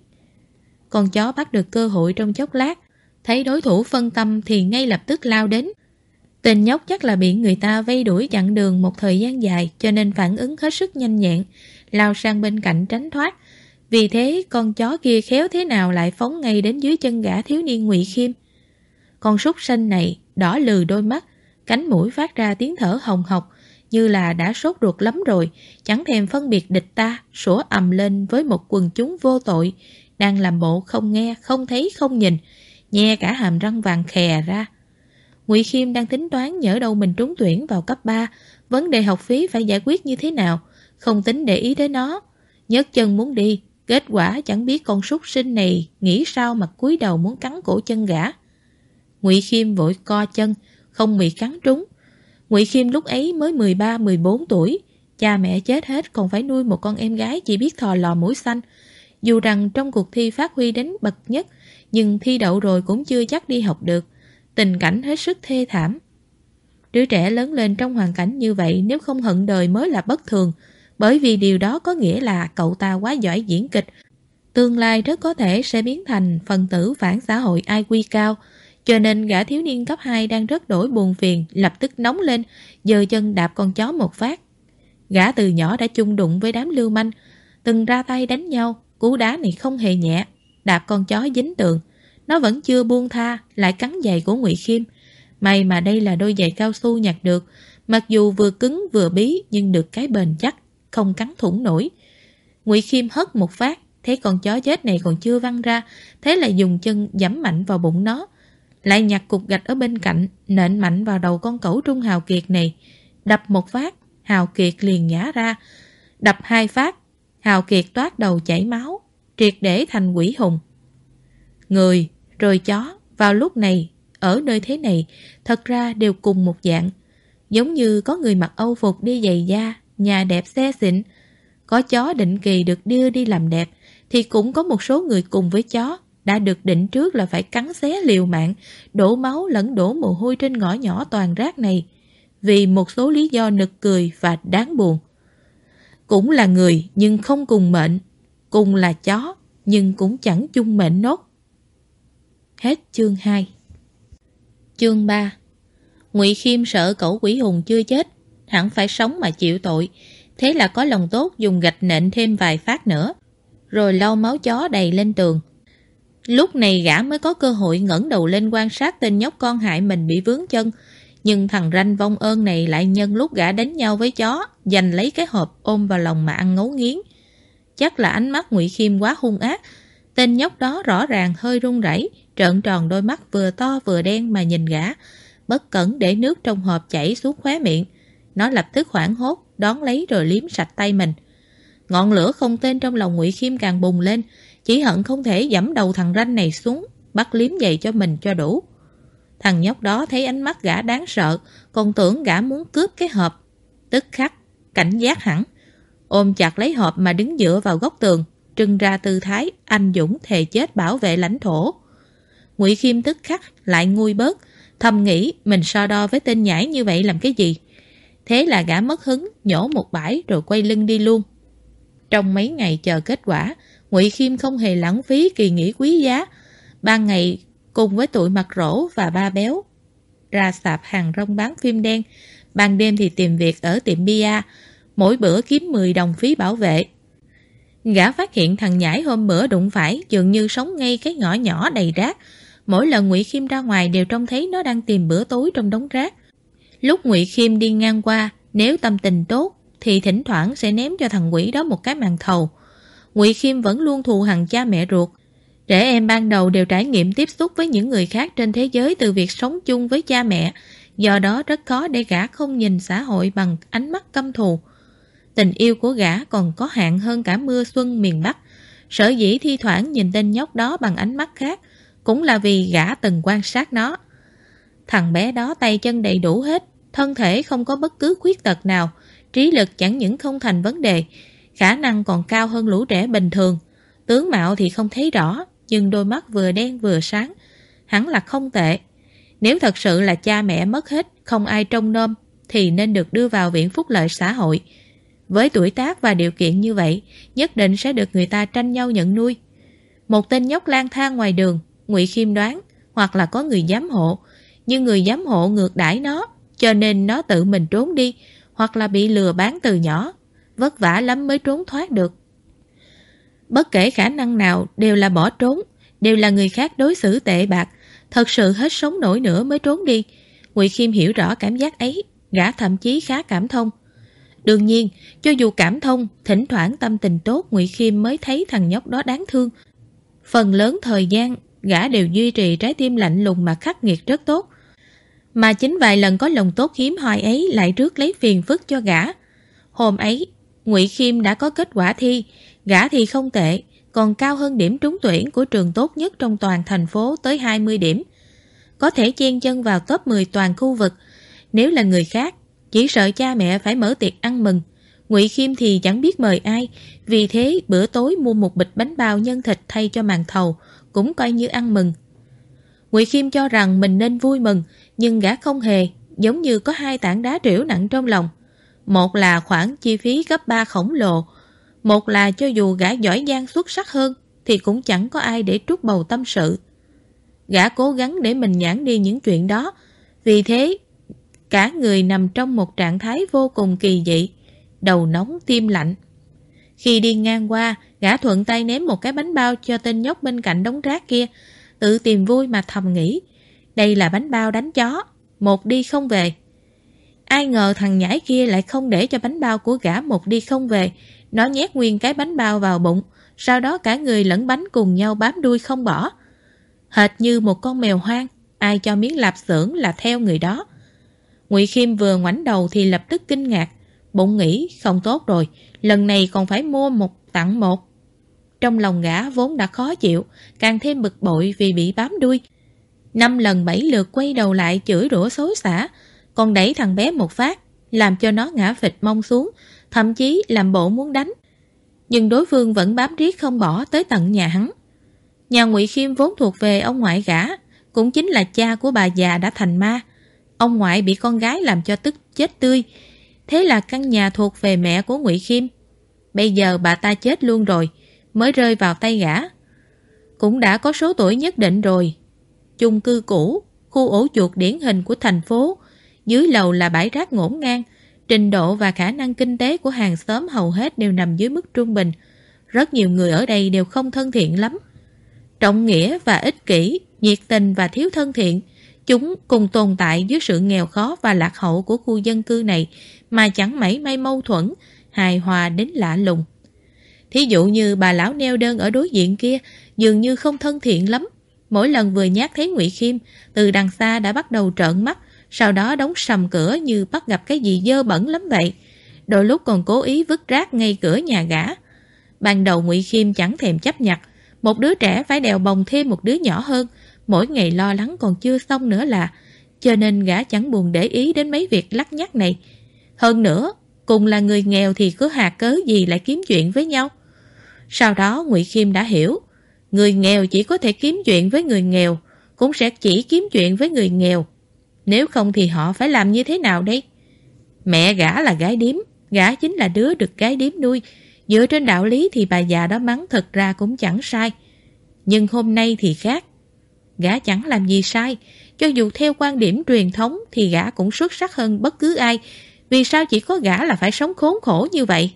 Con chó bắt được cơ hội trong chốc lát, thấy đối thủ phân tâm thì ngay lập tức lao đến. Tên nhóc chắc là bị người ta vây đuổi chặn đường một thời gian dài, cho nên phản ứng hết sức nhanh nhẹn, lao sang bên cạnh tránh thoát. Vì thế con chó kia khéo thế nào lại phóng ngay đến dưới chân gã thiếu niên Ngụy Khiêm. Con súc sanh này đỏ lừ đôi mắt, cánh mũi phát ra tiếng thở hồng hộc, như là đã sốt ruột lắm rồi, chẳng thèm phân biệt địch ta, sủa ầm lên với một quần chúng vô tội, đang làm bộ không nghe, không thấy, không nhìn, nhe cả hàm răng vàng khè ra. Ngụy Khiêm đang tính toán nhỡ đâu mình trúng tuyển vào cấp 3, vấn đề học phí phải giải quyết như thế nào, không tính để ý đến nó. Nhấc chân muốn đi, kết quả chẳng biết con súc sinh này nghĩ sao mà cúi đầu muốn cắn cổ chân gã. Ngụy Khiêm vội co chân, không bị cắn trúng. Ngụy Khiêm lúc ấy mới 13-14 tuổi, cha mẹ chết hết còn phải nuôi một con em gái chỉ biết thò lò mũi xanh. Dù rằng trong cuộc thi phát huy đến bậc nhất, nhưng thi đậu rồi cũng chưa chắc đi học được. Tình cảnh hết sức thê thảm. Đứa trẻ lớn lên trong hoàn cảnh như vậy nếu không hận đời mới là bất thường, bởi vì điều đó có nghĩa là cậu ta quá giỏi diễn kịch. Tương lai rất có thể sẽ biến thành phần tử phản xã hội IQ cao, cho nên gã thiếu niên cấp 2 đang rất đổi buồn phiền, lập tức nóng lên, giơ chân đạp con chó một phát. Gã từ nhỏ đã chung đụng với đám lưu manh, từng ra tay đánh nhau, cú đá này không hề nhẹ, đạp con chó dính tường. Nó vẫn chưa buông tha, lại cắn giày của Ngụy Khiêm. May mà đây là đôi giày cao su nhặt được, mặc dù vừa cứng vừa bí nhưng được cái bền chắc, không cắn thủng nổi. Ngụy Khiêm hất một phát, thấy con chó chết này còn chưa văng ra, thế là dùng chân giẫm mạnh vào bụng nó, lại nhặt cục gạch ở bên cạnh, nện mạnh vào đầu con cẩu trung hào kiệt này. Đập một phát, hào kiệt liền ngã ra. Đập 2 phát, hào kiệt toát đầu chảy máu, triệt để thành quỷ hùng. Người, rồi chó, vào lúc này, ở nơi thế này, thật ra đều cùng một dạng. Giống như có người mặc âu phục đi giày da, nhà đẹp xe xịn, Có chó định kỳ được đưa đi làm đẹp, thì cũng có một số người cùng với chó đã được định trước là phải cắn xé liều mạng, đổ máu lẫn đổ mồ hôi trên ngõ nhỏ toàn rác này, vì một số lý do nực cười và đáng buồn. Cũng là người nhưng không cùng mệnh, cùng là chó nhưng cũng chẳng chung mệnh nốt. Hết chương 2. Chương 3. Ngụy Khiêm sợ cẩu quỷ hùng chưa chết, hẳn phải sống mà chịu tội, thế là có lòng tốt dùng gạch nện thêm vài phát nữa, rồi lau máu chó đầy lên tường. Lúc này gã mới có cơ hội ngẩng đầu lên quan sát tên nhóc con hại mình bị vướng chân, nhưng thằng ranh vong ơn này lại nhân lúc gã đánh nhau với chó, giành lấy cái hộp ôm vào lòng mà ăn ngấu nghiến. Chắc là ánh mắt Ngụy Khiêm quá hung ác, tên nhóc đó rõ ràng hơi run rẩy, trợn tròn đôi mắt vừa to vừa đen mà nhìn gã, bất cẩn để nước trong hộp chảy xuống khóe miệng. Nó lập tức hoảng hốt, đón lấy rồi liếm sạch tay mình. Ngọn lửa không tên trong lòng Ngụy Khiêm càng bùng lên, chỉ hận không thể giẫm đầu thằng ranh này xuống, bắt liếm giày cho mình cho đủ. Thằng nhóc đó thấy ánh mắt gã đáng sợ, còn tưởng gã muốn cướp cái hộp, tức khắc cảnh giác hẳn, ôm chặt lấy hộp mà đứng dựa vào góc tường, trưng ra tư thái anh dũng thề chết bảo vệ lãnh thổ. Ngụy Khiêm tức khắc lại nguôi bớt, thầm nghĩ mình so đo với tên nhãi như vậy làm cái gì. Thế là gã mất hứng, nhổ một bãi rồi quay lưng đi luôn. Trong mấy ngày chờ kết quả, Ngụy Khiêm không hề lãng phí kỳ nghỉ quý giá. Ban ngày cùng với tụi mặt rỗ và ba béo ra sạp hàng rong bán phim đen, ban đêm thì tìm việc ở tiệm bia, mỗi bữa kiếm 10 đồng phí bảo vệ. Gã phát hiện thằng nhãi hôm bữa đụng phải dường như sống ngay cái ngõ nhỏ đầy rác. Mỗi lần Ngụy Khiêm ra ngoài đều trông thấy nó đang tìm bữa tối trong đống rác. Lúc Ngụy Khiêm đi ngang qua, nếu tâm tình tốt thì thỉnh thoảng sẽ ném cho thằng quỷ đó một cái màn thầu. Ngụy Khiêm vẫn luôn thù hằn cha mẹ ruột. Trẻ em ban đầu đều trải nghiệm tiếp xúc với những người khác trên thế giới từ việc sống chung với cha mẹ, do đó rất khó để gã không nhìn xã hội bằng ánh mắt căm thù. Tình yêu của gã còn có hạn hơn cả mưa xuân miền Bắc. Sở dĩ thi thoảng nhìn tên nhóc đó bằng ánh mắt khác cũng là vì gã từng quan sát nó. Thằng bé đó tay chân đầy đủ hết, thân thể không có bất cứ khuyết tật nào, trí lực chẳng những không thành vấn đề, khả năng còn cao hơn lũ trẻ bình thường. Tướng mạo thì không thấy rõ, nhưng đôi mắt vừa đen vừa sáng, hẳn là không tệ. Nếu thật sự là cha mẹ mất hết, không ai trông nom, thì nên được đưa vào viện phúc lợi xã hội. Với tuổi tác và điều kiện như vậy, nhất định sẽ được người ta tranh nhau nhận nuôi. Một tên nhóc lang thang ngoài đường, Ngụy Khiêm đoán, hoặc là có người giám hộ, nhưng người giám hộ ngược đãi nó, cho nên nó tự mình trốn đi, hoặc là bị lừa bán từ nhỏ, vất vả lắm mới trốn thoát được. Bất kể khả năng nào đều là bỏ trốn, đều là người khác đối xử tệ bạc, thật sự hết sống nổi nữa mới trốn đi. Ngụy Khiêm hiểu rõ cảm giác ấy, gã thậm chí khá cảm thông. Đương nhiên, cho dù cảm thông, thỉnh thoảng tâm tình tốt Ngụy Khiêm mới thấy thằng nhóc đó đáng thương. Phần lớn thời gian, gã đều duy trì trái tim lạnh lùng mà khắc nghiệt rất tốt. Mà chính vài lần có lòng tốt hiếm hoi ấy lại rước lấy phiền phức cho gã. Hôm ấy, Ngụy Khiêm đã có kết quả thi, gã thì không tệ, còn cao hơn điểm trúng tuyển của trường tốt nhất trong toàn thành phố tới 20 điểm. Có thể chen chân vào top 10 toàn khu vực. Nếu là người khác, chỉ sợ cha mẹ phải mở tiệc ăn mừng. Ngụy Khiêm thì chẳng biết mời ai, vì thế bữa tối mua một bịch bánh bao nhân thịt thay cho màn thầu, cũng coi như ăn mừng. Ngụy Khiêm cho rằng mình nên vui mừng, nhưng gã không hề, giống như có hai tảng đá trĩu nặng trong lòng. Một là khoản chi phí gấp 3 khổng lồ, một là cho dù gã giỏi giang xuất sắc hơn thì cũng chẳng có ai để trút bầu tâm sự. Gã cố gắng để mình nhãn đi những chuyện đó, vì thế cả người nằm trong một trạng thái vô cùng kỳ dị, đầu nóng tim lạnh. Khi đi ngang qua, gã thuận tay ném một cái bánh bao cho tên nhóc bên cạnh đống rác kia, tự tìm vui mà thầm nghĩ, đây là bánh bao đánh chó, một đi không về. Ai ngờ thằng nhãi kia lại không để cho bánh bao của gã một đi không về, nó nhét nguyên cái bánh bao vào bụng, sau đó cả người lẫn bánh cùng nhau bám đuôi không bỏ. Hệt như một con mèo hoang, ai cho miếng lạp xưởng là theo người đó. Ngụy Khiêm vừa ngoảnh đầu thì lập tức kinh ngạc, bụng nghĩ không tốt rồi, lần này còn phải mua một tặng một. Trong lòng gã vốn đã khó chịu, càng thêm bực bội vì bị bám đuôi. 5 lần 7 lượt quay đầu lại chửi rủa xối xả, còn đẩy thằng bé một phát, làm cho nó ngã phịch mông xuống, thậm chí làm bộ muốn đánh. nhưng đối phương vẫn bám riết không bỏ tới tận nhà hắn. Nhà Ngụy Khiêm vốn thuộc về ông ngoại gã, cũng chính là cha của bà già đã thành ma. Ông ngoại bị con gái làm cho tức chết tươi, thế là căn nhà thuộc về mẹ của Ngụy Khiêm. Bây giờ bà ta chết luôn rồi, mới rơi vào tay gã. Cũng đã có số tuổi nhất định rồi. Chung cư cũ, khu ổ chuột điển hình của thành phố, dưới lầu là bãi rác ngổn ngang, trình độ và khả năng kinh tế của hàng xóm hầu hết đều nằm dưới mức trung bình. Rất nhiều người ở đây đều không thân thiện lắm. Trọng nghĩa và ích kỷ, nhiệt tình và thiếu thân thiện, chúng cùng tồn tại dưới sự nghèo khó và lạc hậu của khu dân cư này mà chẳng mảy may mâu thuẫn, hài hòa đến lạ lùng. Thí dụ như bà lão neo đơn ở đối diện kia dường như không thân thiện lắm. Mỗi lần vừa nhát thấy Ngụy Khiêm, từ đằng xa đã bắt đầu trợn mắt, sau đó đóng sầm cửa như bắt gặp cái gì dơ bẩn lắm vậy. Đôi lúc còn cố ý vứt rác ngay cửa nhà gã. Ban đầu Ngụy Khiêm chẳng thèm chấp nhặt, một đứa trẻ phải đèo bồng thêm một đứa nhỏ hơn, mỗi ngày lo lắng còn chưa xong nữa là, cho nên gã chẳng buồn để ý đến mấy việc lắt nhắt này. Hơn nữa, cùng là người nghèo thì cứ hà cớ gì lại kiếm chuyện với nhau. Sau đó Ngụy Khiêm đã hiểu, người nghèo chỉ có thể kiếm chuyện với người nghèo, cũng sẽ chỉ kiếm chuyện với người nghèo. Nếu không thì họ phải làm như thế nào đây? Mẹ gã là gái điếm, gã chính là đứa được gái điếm nuôi. Dựa trên đạo lý thì bà già đó mắng thật ra cũng chẳng sai. Nhưng hôm nay thì khác. Gã chẳng làm gì sai. Cho dù theo quan điểm truyền thống thì gã cũng xuất sắc hơn bất cứ ai. Vì sao chỉ có gã là phải sống khốn khổ như vậy?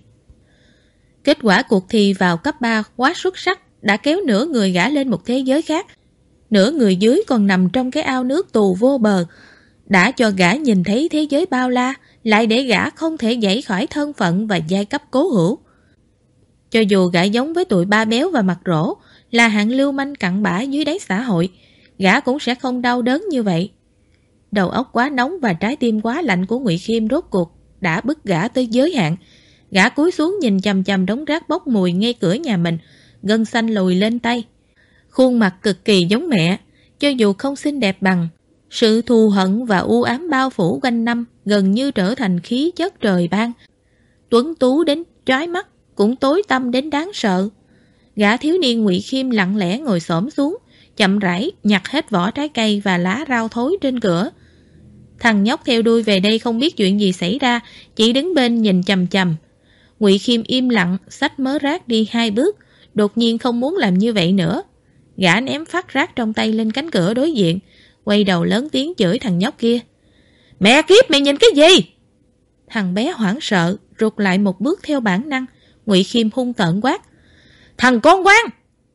Kết quả cuộc thi vào cấp 3 quá xuất sắc đã kéo nửa người gã lên một thế giới khác. Nửa người dưới còn nằm trong cái ao nước tù vô bờ. Đã cho gã nhìn thấy thế giới bao la, lại để gã không thể dãy khỏi thân phận và giai cấp cố hữu. Cho dù gã giống với tụi ba béo và mặt rỗ, là hạng lưu manh cặn bã dưới đáy xã hội, gã cũng sẽ không đau đớn như vậy. Đầu óc quá nóng và trái tim quá lạnh của Ngụy Khiêm rốt cuộc đã bức gã tới giới hạn. Gã cúi xuống nhìn chằm chằm đống rác bốc mùi ngay cửa nhà mình, gân xanh lùi lên tay. Khuôn mặt cực kỳ giống mẹ, cho dù không xinh đẹp bằng. Sự thù hận và u ám bao phủ quanh năm gần như trở thành khí chất trời ban. Tuấn tú đến chói mắt, cũng tối tăm đến đáng sợ. Gã thiếu niên Ngụy Khiêm lặng lẽ ngồi xổm xuống, chậm rãi nhặt hết vỏ trái cây và lá rau thối trên cửa. Thằng nhóc theo đuôi về đây không biết chuyện gì xảy ra, chỉ đứng bên nhìn chằm chằm. Ngụy Khiêm im lặng, xách mớ rác đi 2 bước, đột nhiên không muốn làm như vậy nữa. Gã ném phát rác trong tay lên cánh cửa đối diện, quay đầu lớn tiếng chửi thằng nhóc kia. Mẹ kiếp, mày nhìn cái gì? Thằng bé hoảng sợ, rụt lại một bước theo bản năng. Ngụy Khiêm hung tợn quát. Thằng con quan!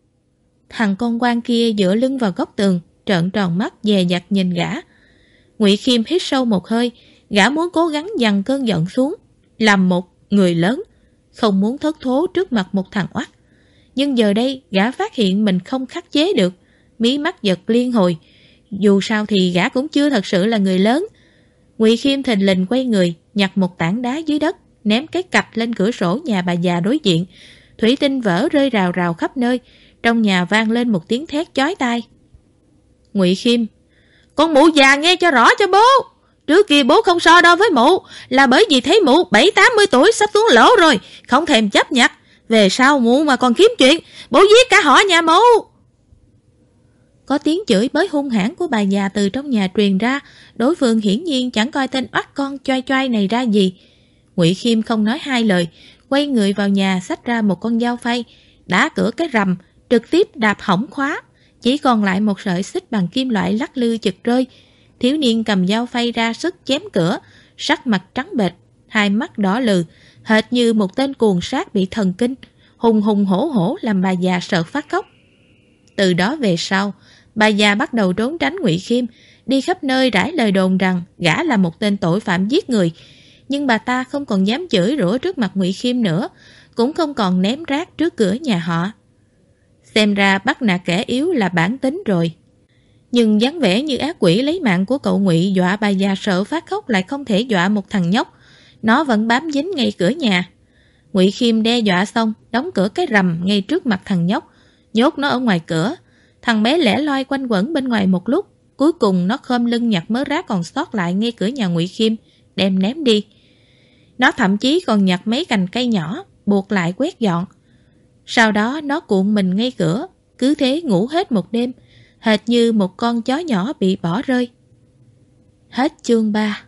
Thằng con quan kia dựa lưng vào góc tường, trợn tròn mắt dè dặt nhìn gã. Ngụy Khiêm hít sâu một hơi, gã muốn cố gắng dằn cơn giận xuống, làm một người lớn, không muốn thất thố trước mặt một thằng oắt. Nhưng giờ đây gã phát hiện mình không khắc chế được, mí mắt giật liên hồi. Dù sao thì gã cũng chưa thật sự là người lớn. Ngụy Khiêm thình lình quay người, nhặt một tảng đá dưới đất, ném cái cặp lên cửa sổ nhà bà già đối diện. Thủy tinh vỡ rơi rào rào khắp nơi, trong nhà vang lên một tiếng thét chói tai. Ngụy Khiêm: Con mụ già nghe cho rõ cho bố. Trước kia bố không so đo với mụ, là bởi vì thấy mụ 70-80 tuổi sắp xuống lỗ rồi, không thèm chấp nhặt. Về sau mụ mà còn kiếm chuyện, bố giết cả họ nhà mụ. Có tiếng chửi bới hung hãn của bà già từ trong nhà truyền ra. Đối phương hiển nhiên chẳng coi tên oắt con choai choai này ra gì. Ngụy Khiêm không nói hai lời, quay người vào nhà xách ra một con dao phay, đá cửa cái rầm, trực tiếp đạp hỏng khóa. Chỉ còn lại một sợi xích bằng kim loại lắc lư chực rơi. Thiếu niên cầm dao phay ra sức chém cửa, sắc mặt trắng bệch, hai mắt đỏ lừ, hệt như một tên cuồng sát bị thần kinh, hùng hùng hổ hổ làm bà già sợ phát khóc. Từ đó về sau, bà già bắt đầu trốn tránh Ngụy Khiêm, đi khắp nơi rải lời đồn rằng gã là một tên tội phạm giết người. Nhưng bà ta không còn dám chửi rủa trước mặt Ngụy Khiêm nữa, cũng không còn ném rác trước cửa nhà họ. Xem ra bắt nạt kẻ yếu là bản tính rồi. Nhưng dáng vẻ như ác quỷ lấy mạng của cậu Ngụy dọa bà già sợ phát khóc lại không thể dọa một thằng nhóc. Nó vẫn bám dính ngay cửa nhà. Ngụy Khiêm đe dọa xong, đóng cửa cái rầm ngay trước mặt thằng nhóc, nhốt nó ở ngoài cửa. Thằng bé lẻ loi quanh quẩn bên ngoài một lúc, cuối cùng nó khom lưng nhặt mớ rác còn sót lại ngay cửa nhà Ngụy Khiêm, đem ném đi. Nó thậm chí còn nhặt mấy cành cây nhỏ, buộc lại quét dọn. Sau đó nó cuộn mình ngay cửa, cứ thế ngủ hết một đêm, hệt như một con chó nhỏ bị bỏ rơi. Hết chương 3.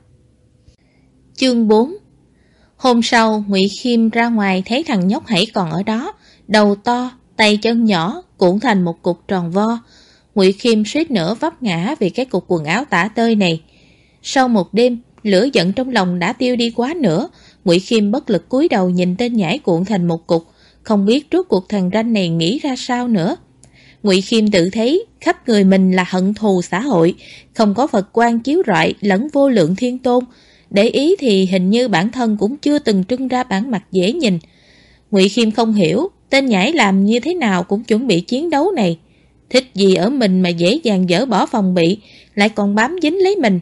Chương 4. Hôm sau, Ngụy Khiêm ra ngoài thấy thằng nhóc Hãy còn ở đó, đầu to, tay chân nhỏ, cuộn thành một cục tròn vo. Ngụy Khiêm suýt nữa vấp ngã vì cái cục quần áo tả tơi này. Sau một đêm, lửa giận trong lòng đã tiêu đi quá nửa. Ngụy Khiêm bất lực cúi đầu nhìn tên nhãi cuộn thành một cục, không biết rốt cuộc thằng ranh này nghĩ ra sao nữa. Ngụy Khiêm tự thấy khắp người mình là hận thù xã hội, không có Phật quan chiếu rọi lẫn vô lượng thiên tôn. Để ý thì hình như bản thân cũng chưa từng trưng ra bản mặt dễ nhìn. Ngụy Khiêm không hiểu tên nhãi làm như thế nào cũng chuẩn bị chiến đấu này. Thích gì ở mình mà dễ dàng dỡ bỏ phòng bị, lại còn bám dính lấy mình.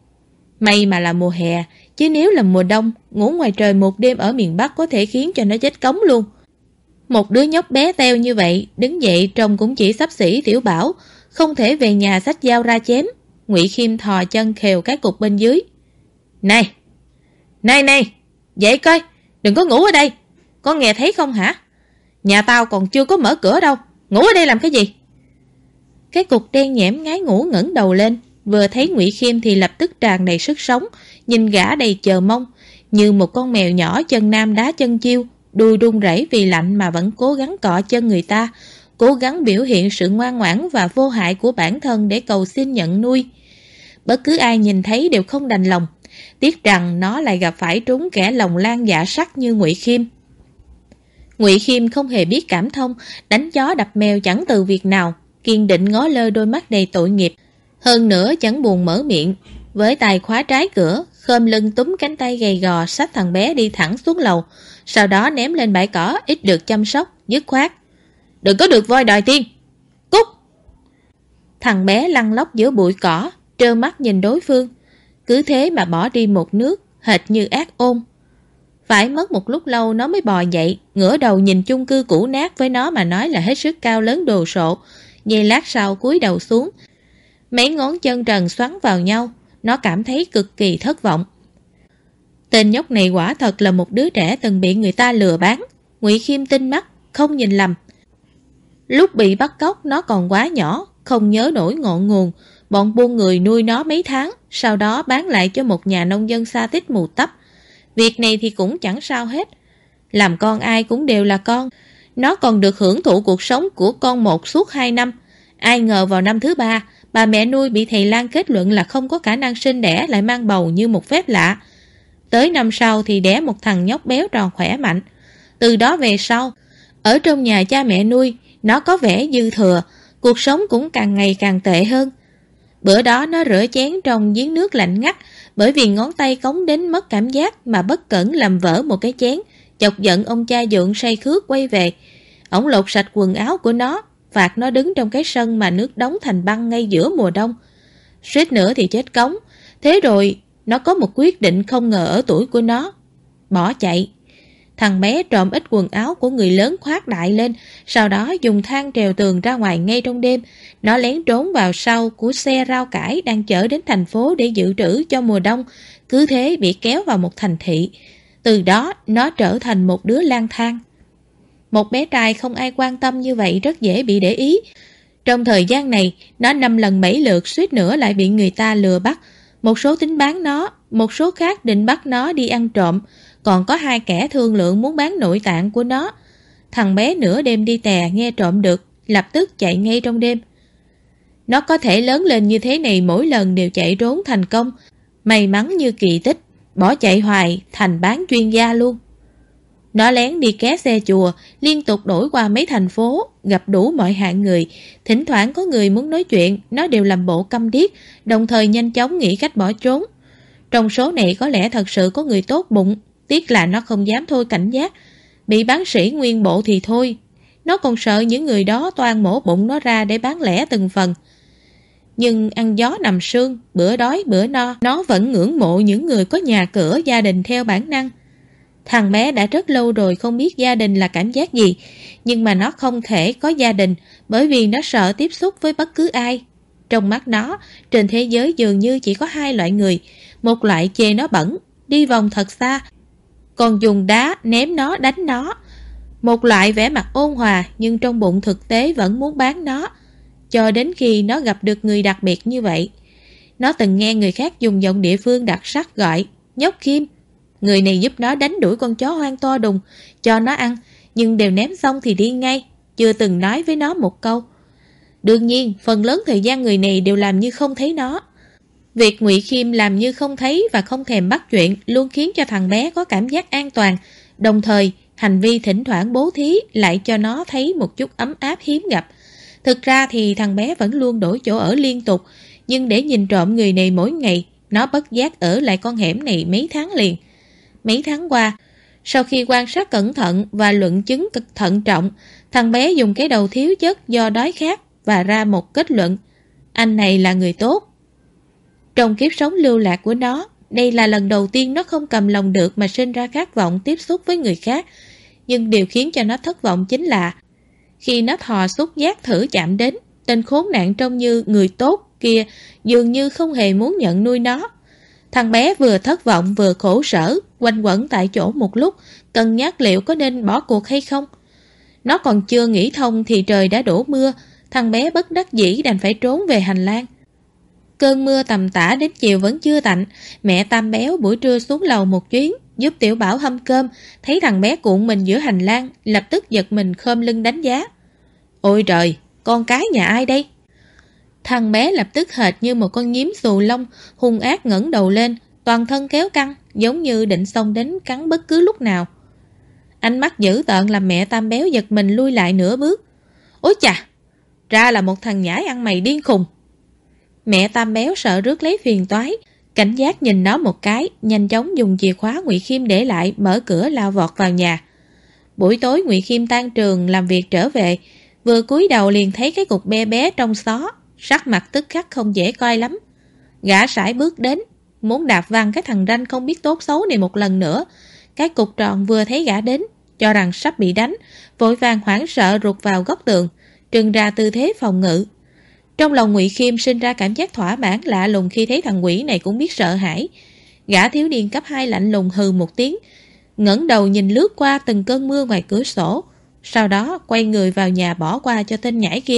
May mà là mùa hè, chứ nếu là mùa đông, ngủ ngoài trời một đêm ở miền Bắc có thể khiến cho nó chết cống luôn. Một đứa nhóc bé teo như vậy, đứng dậy trông cũng chỉ xấp xỉ Tiểu Bảo, không thể về nhà xách dao ra chém. Ngụy Khiêm thò chân khều cái cục bên dưới. Này, này, dậy coi, đừng có ngủ ở đây, con nghe thấy không hả? Nhà tao còn chưa có mở cửa đâu, ngủ ở đây làm cái gì? Cái cục đen nhẽm ngái ngủ ngẩng đầu lên, vừa thấy Ngụy Khiêm thì lập tức tràn đầy sức sống, nhìn gã đầy chờ mong, như một con mèo nhỏ chân nam đá chân chiêu, đuôi run rẩy vì lạnh mà vẫn cố gắng cọ chân người ta, cố gắng biểu hiện sự ngoan ngoãn và vô hại của bản thân để cầu xin nhận nuôi. Bất cứ ai nhìn thấy đều không đành lòng, tiếc rằng nó lại gặp phải trúng kẻ lòng lan dạ sắt như Ngụy Khiêm. Ngụy Khiêm không hề biết cảm thông, đánh chó đập mèo chẳng từ việc nào, kiên định ngó lơ đôi mắt đầy tội nghiệp. Hơn nữa chẳng buồn mở miệng, với tay khóa trái cửa, khom lưng túm cánh tay gầy gò xách thằng bé đi thẳng xuống lầu, sau đó ném lên bãi cỏ ít được chăm sóc, dứt khoát. Đừng có được voi đòi tiên, cút! Thằng bé lăn lóc giữa bụi cỏ, trơ mắt nhìn đối phương, cứ thế mà bỏ đi một nước, hệt như ác ôn. Phải mất một lúc lâu nó mới bò dậy, ngửa đầu nhìn chung cư cũ nát với nó mà nói là hết sức cao lớn đồ sộ. Giây lát sau cúi đầu xuống, mấy ngón chân trần xoắn vào nhau, nó cảm thấy cực kỳ thất vọng. Tên nhóc này quả thật là một đứa trẻ từng bị người ta lừa bán. Ngụy Khiêm tinh mắt, không nhìn lầm. Lúc bị bắt cóc nó còn quá nhỏ, không nhớ nổi ngọn nguồn. Bọn buôn người nuôi nó mấy tháng, sau đó bán lại cho một nhà nông dân xa tít mù tấp. Việc này thì cũng chẳng sao hết. Làm con ai cũng đều là con. Nó còn được hưởng thụ cuộc sống của con một suốt 2 năm. Ai ngờ vào năm thứ 3, bà mẹ nuôi bị thầy Lan kết luận là không có khả năng sinh đẻ, lại mang bầu như một phép lạ. Tới năm sau thì đẻ một thằng nhóc béo tròn khỏe mạnh. Từ đó về sau, ở trong nhà cha mẹ nuôi, nó có vẻ dư thừa, cuộc sống cũng càng ngày càng tệ hơn. Bữa đó nó rửa chén trong giếng nước lạnh ngắt, bởi vì ngón tay cống đến mất cảm giác mà bất cẩn làm vỡ một cái chén, chọc giận ông cha dượng say khước quay về. Ổng lột sạch quần áo của nó, phạt nó đứng trong cái sân mà nước đóng thành băng ngay giữa mùa đông. Suýt nữa thì chết cống. Thế rồi nó có một quyết định không ngờ ở tuổi của nó: bỏ chạy. Thằng bé trộm ít quần áo của người lớn khoác đại lên, sau đó dùng thang trèo tường ra ngoài ngay trong đêm. Nó lén trốn vào sau của xe rau cải đang chở đến thành phố để dự trữ cho mùa đông, cứ thế bị kéo vào một thành thị. Từ đó nó trở thành một đứa lang thang. Một bé trai không ai quan tâm như vậy rất dễ bị để ý. Trong thời gian này, nó 5 lần 7 lượt suýt nữa lại bị người ta lừa bắt. Một số tính bán nó, một số khác định bắt nó đi ăn trộm. Còn có 2 kẻ thương lượng muốn bán nội tạng của nó. Thằng bé nửa đêm đi tè nghe trộm được, lập tức chạy ngay trong đêm. Nó có thể lớn lên như thế này mỗi lần đều chạy trốn thành công. May mắn như kỳ tích, bỏ chạy hoài thành bán chuyên gia luôn. Nó lén đi ké xe chùa, liên tục đổi qua mấy thành phố, gặp đủ mọi hạng người. Thỉnh thoảng có người muốn nói chuyện, nó đều làm bộ câm điếc, đồng thời nhanh chóng nghĩ cách bỏ trốn. Trong số này có lẽ thật sự có người tốt bụng, tiếc là nó không dám thôi cảnh giác. Bị bác sĩ nguyên bộ thì thôi, nó còn sợ những người đó toan mổ bụng nó ra để bán lẻ từng phần. Nhưng ăn gió nằm sương, bữa đói bữa no, nó vẫn ngưỡng mộ những người có nhà cửa gia đình theo bản năng. Thằng bé đã rất lâu rồi không biết gia đình là cảm giác gì, nhưng mà nó không thể có gia đình bởi vì nó sợ tiếp xúc với bất cứ ai. Trong mắt nó, trên thế giới dường như chỉ có 2 loại người, một loại chê nó bẩn, đi vòng thật xa, còn dùng đá ném nó đánh nó. Một loại vẻ mặt ôn hòa nhưng trong bụng thực tế vẫn muốn bán nó, cho đến khi nó gặp được người đặc biệt như vậy. Nó từng nghe người khác dùng giọng địa phương đặc sắc gọi nhóc Kim. Người này giúp nó đánh đuổi con chó hoang to đùng, cho nó ăn, nhưng đều ném xong thì đi ngay, chưa từng nói với nó một câu. Đương nhiên, phần lớn thời gian người này đều làm như không thấy nó. Việc Ngụy Khiêm làm như không thấy và không thèm bắt chuyện luôn khiến cho thằng bé có cảm giác an toàn, đồng thời hành vi thỉnh thoảng bố thí lại cho nó thấy một chút ấm áp hiếm gặp. Thực ra thì thằng bé vẫn luôn đổi chỗ ở liên tục, nhưng để nhìn trộm người này mỗi ngày, nó bất giác ở lại con hẻm này mấy tháng liền. Mấy tháng qua, sau khi quan sát cẩn thận và luận chứng cực thận trọng, thằng bé dùng cái đầu thiếu chất do đói khát và ra một kết luận: anh này là người tốt. Trong kiếp sống lưu lạc của nó, đây là lần đầu tiên nó không cầm lòng được mà sinh ra khát vọng tiếp xúc với người khác. Nhưng điều khiến cho nó thất vọng chính là khi nó thò xúc giác thử chạm đến, tên khốn nạn trông như người tốt kia dường như không hề muốn nhận nuôi nó. Thằng bé vừa thất vọng vừa khổ sở, quanh quẩn tại chỗ một lúc, cân nhắc liệu có nên bỏ cuộc hay không. Nó còn chưa nghĩ thông thì trời đã đổ mưa, thằng bé bất đắc dĩ đành phải trốn về hành lang. Cơn mưa tầm tã đến chiều vẫn chưa tạnh, mẹ Tam Béo buổi trưa xuống lầu một chuyến, giúp Tiểu Bảo hâm cơm, thấy thằng bé cuộn mình giữa hành lang, lập tức giật mình khom lưng đánh giá. Ôi trời, con cái nhà ai đây? Thằng bé lập tức hệt như một con nhím xù lông, hung ác ngẩng đầu lên, toàn thân kéo căng, giống như định xông đến cắn bất cứ lúc nào. Ánh mắt dữ tợn làm mẹ Tam Béo giật mình lui lại nửa bước. Ôi chà, ra là một thằng nhãi ăn mày điên khùng. Mẹ Tam Béo sợ rước lấy phiền toái, cảnh giác nhìn nó một cái, nhanh chóng dùng chìa khóa Ngụy Khiêm để lại, mở cửa lao vọt vào nhà. Buổi tối Ngụy Khiêm tan trường làm việc trở về, vừa cúi đầu liền thấy cái cục be bé trong xó, sắc mặt tức khắc không dễ coi lắm. Gã sải bước đến, muốn đạp văng cái thằng ranh không biết tốt xấu này một lần nữa. Cái cục tròn vừa thấy gã đến, cho rằng sắp bị đánh, vội vàng hoảng sợ rụt vào góc tường, trừng ra tư thế phòng ngự. Trong lòng Ngụy Khiêm sinh ra cảm giác thỏa mãn lạ lùng khi thấy thằng quỷ này cũng biết sợ hãi. Gã thiếu niên cấp 2 lạnh lùng hừ một tiếng, ngẩng đầu nhìn lướt qua từng cơn mưa ngoài cửa sổ, sau đó quay người vào nhà bỏ qua cho tên nhãi kia.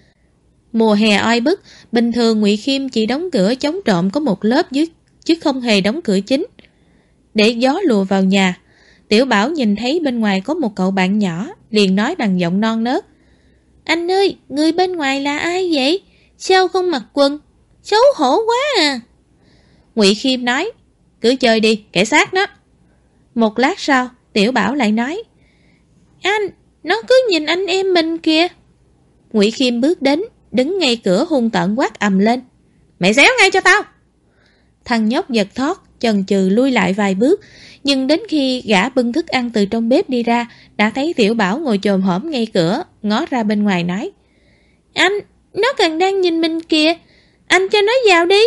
Mùa hè oi bức, bình thường Ngụy Khiêm chỉ đóng cửa chống trộm có một lớp dưới, chứ không hề đóng cửa chính, để gió lùa vào nhà. Tiểu Bảo nhìn thấy bên ngoài có một cậu bạn nhỏ, liền nói bằng giọng non nớt. Anh ơi, người bên ngoài là ai vậy? Sao không mặc quần? Xấu hổ quá à. Ngụy Khiêm nói, cứ chơi đi, kẻ sát nó. Một lát sau, Tiểu Bảo lại nói, anh, nó cứ nhìn anh em mình kìa. Ngụy Khiêm bước đến, đứng ngay cửa hung tợn quát ầm lên. Mày xéo ngay cho tao. Thằng nhóc giật thót, chần chừ lui lại vài bước, nhưng đến khi gã bưng thức ăn từ trong bếp đi ra, đã thấy Tiểu Bảo ngồi chồm hổm ngay cửa, ngó ra bên ngoài nói, anh, nó còn đang nhìn mình kìa, anh cho nó vào đi.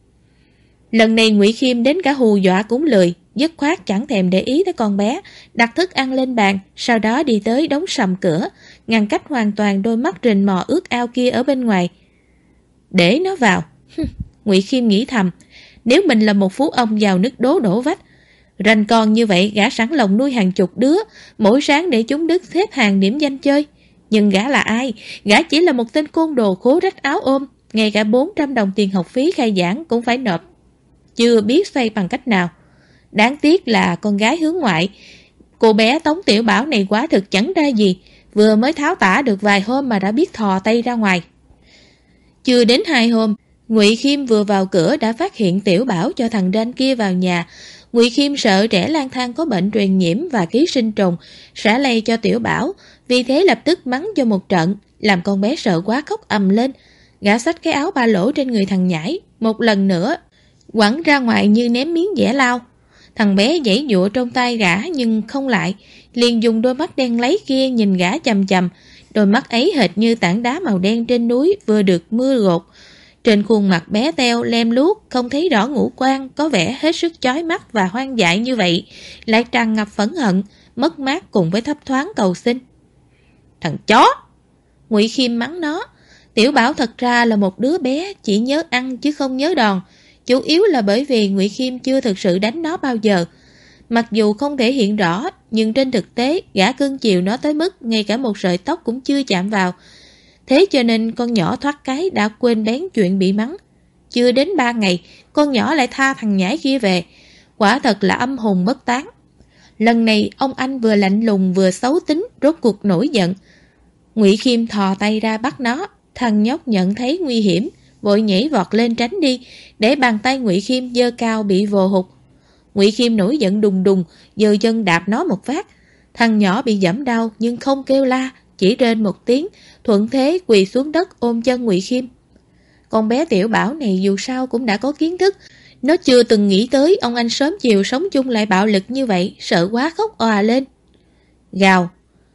Lần này Ngụy Khiêm đến cả hù dọa cũng lười, dứt khoát chẳng thèm để ý tới con bé, đặt thức ăn lên bàn, sau đó đi tới đóng sầm cửa, ngăn cách hoàn toàn đôi mắt rình mò ướt ao kia ở bên ngoài. Để nó vào. Ngụy Khiêm nghĩ thầm, nếu mình là một phú ông giàu nứt đổ vách, ranh con như vậy gã sẵn lòng nuôi hàng chục đứa, mỗi sáng để chúng đứng xếp hàng điểm danh chơi. Nhưng gã là ai? Gã chỉ là một tên côn đồ khố rách áo ôm, ngay cả 400 đồng tiền học phí khai giảng cũng phải nộp, chưa biết xoay bằng cách nào. Đáng tiếc là con gái hướng ngoại. Cô bé Tống Tiểu Bảo này quá thực chẳng ra gì, vừa mới tháo tả được vài hôm mà đã biết thò tay ra ngoài. Chưa đến 2 hôm, Ngụy Khiêm vừa vào cửa đã phát hiện Tiểu Bảo cho thằng ranh kia vào nhà. Ngụy Khiêm sợ trẻ lang thang có bệnh truyền nhiễm và ký sinh trùng sẽ lây cho Tiểu Bảo, vì thế lập tức mắng cho một trận, làm con bé sợ quá khóc ầm lên. Gã xách cái áo ba lỗ trên người thằng nhãi, một lần nữa quẳng ra ngoài như ném miếng dẻ lau. Thằng bé giãy giụa trong tay gã nhưng không lại, liền dùng đôi mắt đen láy kia nhìn gã chằm chằm. Đôi mắt ấy hệt như tảng đá màu đen trên núi vừa được mưa gột. Trên khuôn mặt bé teo lem luốc, không thấy rõ ngũ quan, có vẻ hết sức chói mắt và hoang dại như vậy, lại tràn ngập phẫn hận, mất mát cùng với thấp thoáng cầu xin. Thằng chó! Ngụy Khiêm mắng nó. Tiểu Bảo thật ra là một đứa bé chỉ nhớ ăn chứ không nhớ đòn, chủ yếu là bởi vì Ngụy Khiêm chưa thực sự đánh nó bao giờ. Mặc dù không thể hiện rõ, nhưng trên thực tế gã cưng chiều nó tới mức ngay cả một sợi tóc cũng chưa chạm vào. Thế cho nên con nhỏ thoát cái đã quên bén chuyện bị mắng. Chưa đến 3 ngày, con nhỏ lại tha thằng nhãi kia về. Quả thật là âm hồn bất tán. Lần này ông anh vừa lạnh lùng vừa xấu tính, rốt cuộc nổi giận. Ngụy Khiêm thò tay ra bắt nó. Thằng nhóc nhận thấy nguy hiểm, vội nhảy vọt lên tránh đi, để bàn tay Ngụy Khiêm giơ cao bị vồ hụt. Ngụy Khiêm nổi giận đùng đùng, giơ chân đạp nó một phát. Thằng nhỏ bị giẫm đau nhưng không kêu la, chỉ rên một tiếng, thuận thế quỳ xuống đất ôm chân Ngụy Khiêm. Con bé Tiểu Bảo này dù sao cũng đã có kiến thức, nó chưa từng nghĩ tới ông anh sớm chiều sống chung lại bạo lực như vậy, sợ quá khóc òa lên. Gào: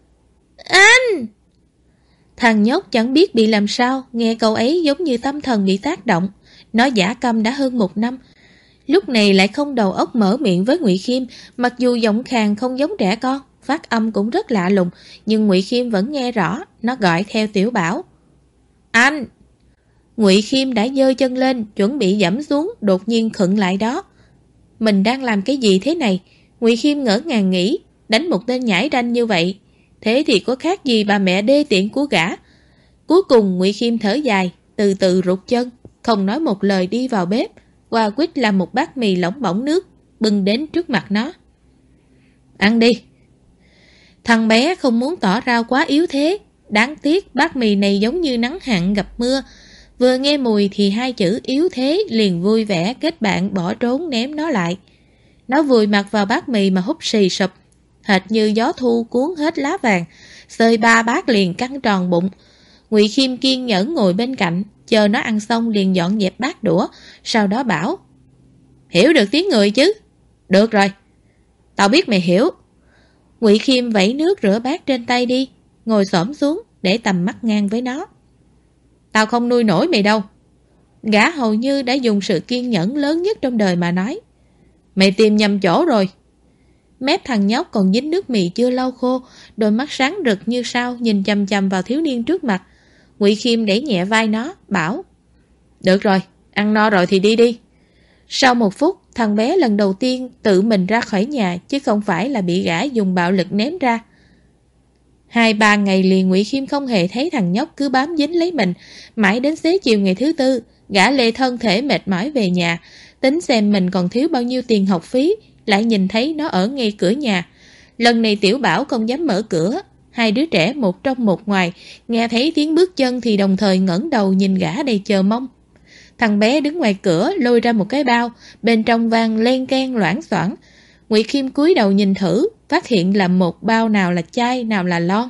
Anh! Thằng nhóc chẳng biết bị làm sao, nghe câu ấy giống như tâm thần bị tác động. Nó giả câm đã hơn 1 năm. Lúc này lại không đầu óc mở miệng với Ngụy Khiêm, mặc dù giọng khàn không giống trẻ con, phát âm cũng rất lạ lùng, nhưng Ngụy Khiêm vẫn nghe rõ. Nó gọi theo Tiểu Bảo: Anh! Ngụy Khiêm đã giơ chân lên, chuẩn bị giẫm xuống, đột nhiên khựng lại đó. Mình đang làm cái gì thế này? Ngụy Khiêm ngỡ ngàng nghĩ, đánh một tên nhãi ranh như vậy, thế thì có khác gì bà mẹ đê tiện của gã. Cuối cùng Ngụy Khiêm thở dài, từ từ rụt chân, không nói một lời đi vào bếp, qua quýt làm một bát mì lỏng bỏng nước, bưng đến trước mặt nó. Ăn đi. Thằng bé không muốn tỏ ra quá yếu thế, đáng tiếc bát mì này giống như nắng hạn gặp mưa. Vừa nghe mùi thì 2 chữ yếu thế liền vui vẻ kết bạn bỏ trốn ném nó lại. Nó vùi mặt vào bát mì mà hút xì sụp, hệt như gió thu cuốn hết lá vàng, xơi 3 bát liền căng tròn bụng. Ngụy Khiêm kiên nhẫn ngồi bên cạnh, chờ nó ăn xong liền dọn dẹp bát đũa, sau đó bảo: Hiểu được tiếng người chứ? Được rồi, tao biết mày hiểu. Ngụy Khiêm vẩy nước rửa bát trên tay đi, ngồi xổm xuống để tầm mắt ngang với nó. Tao không nuôi nổi mày đâu. Gã hầu như đã dùng sự kiên nhẫn lớn nhất trong đời mà nói. Mày tìm nhầm chỗ rồi. Mép thằng nhóc còn dính nước mì chưa lau khô, đôi mắt sáng rực như sao nhìn chằm chằm vào thiếu niên trước mặt. Ngụy Khiêm đẩy nhẹ vai nó, bảo: Được rồi, ăn no rồi thì đi đi. Sau 1 phút, thằng bé lần đầu tiên tự mình ra khỏi nhà, chứ không phải là bị gã dùng bạo lực ném ra. 2-3 ngày liền Ngụy Khiêm không hề thấy thằng nhóc cứ bám dính lấy mình. Mãi đến xế chiều ngày thứ 4, gã lê thân thể mệt mỏi về nhà, tính xem mình còn thiếu bao nhiêu tiền học phí, lại nhìn thấy nó ở ngay cửa nhà. Lần này Tiểu Bảo không dám mở cửa. 2 đứa trẻ một trong một ngoài, nghe thấy tiếng bước chân thì đồng thời ngẩng đầu nhìn gã đầy chờ mong. Thằng bé đứng ngoài cửa lôi ra một cái bao, bên trong vang len keng loảng xoảng. Ngụy Khiêm cúi đầu nhìn thử, phát hiện là một bao nào là chai, nào là lon.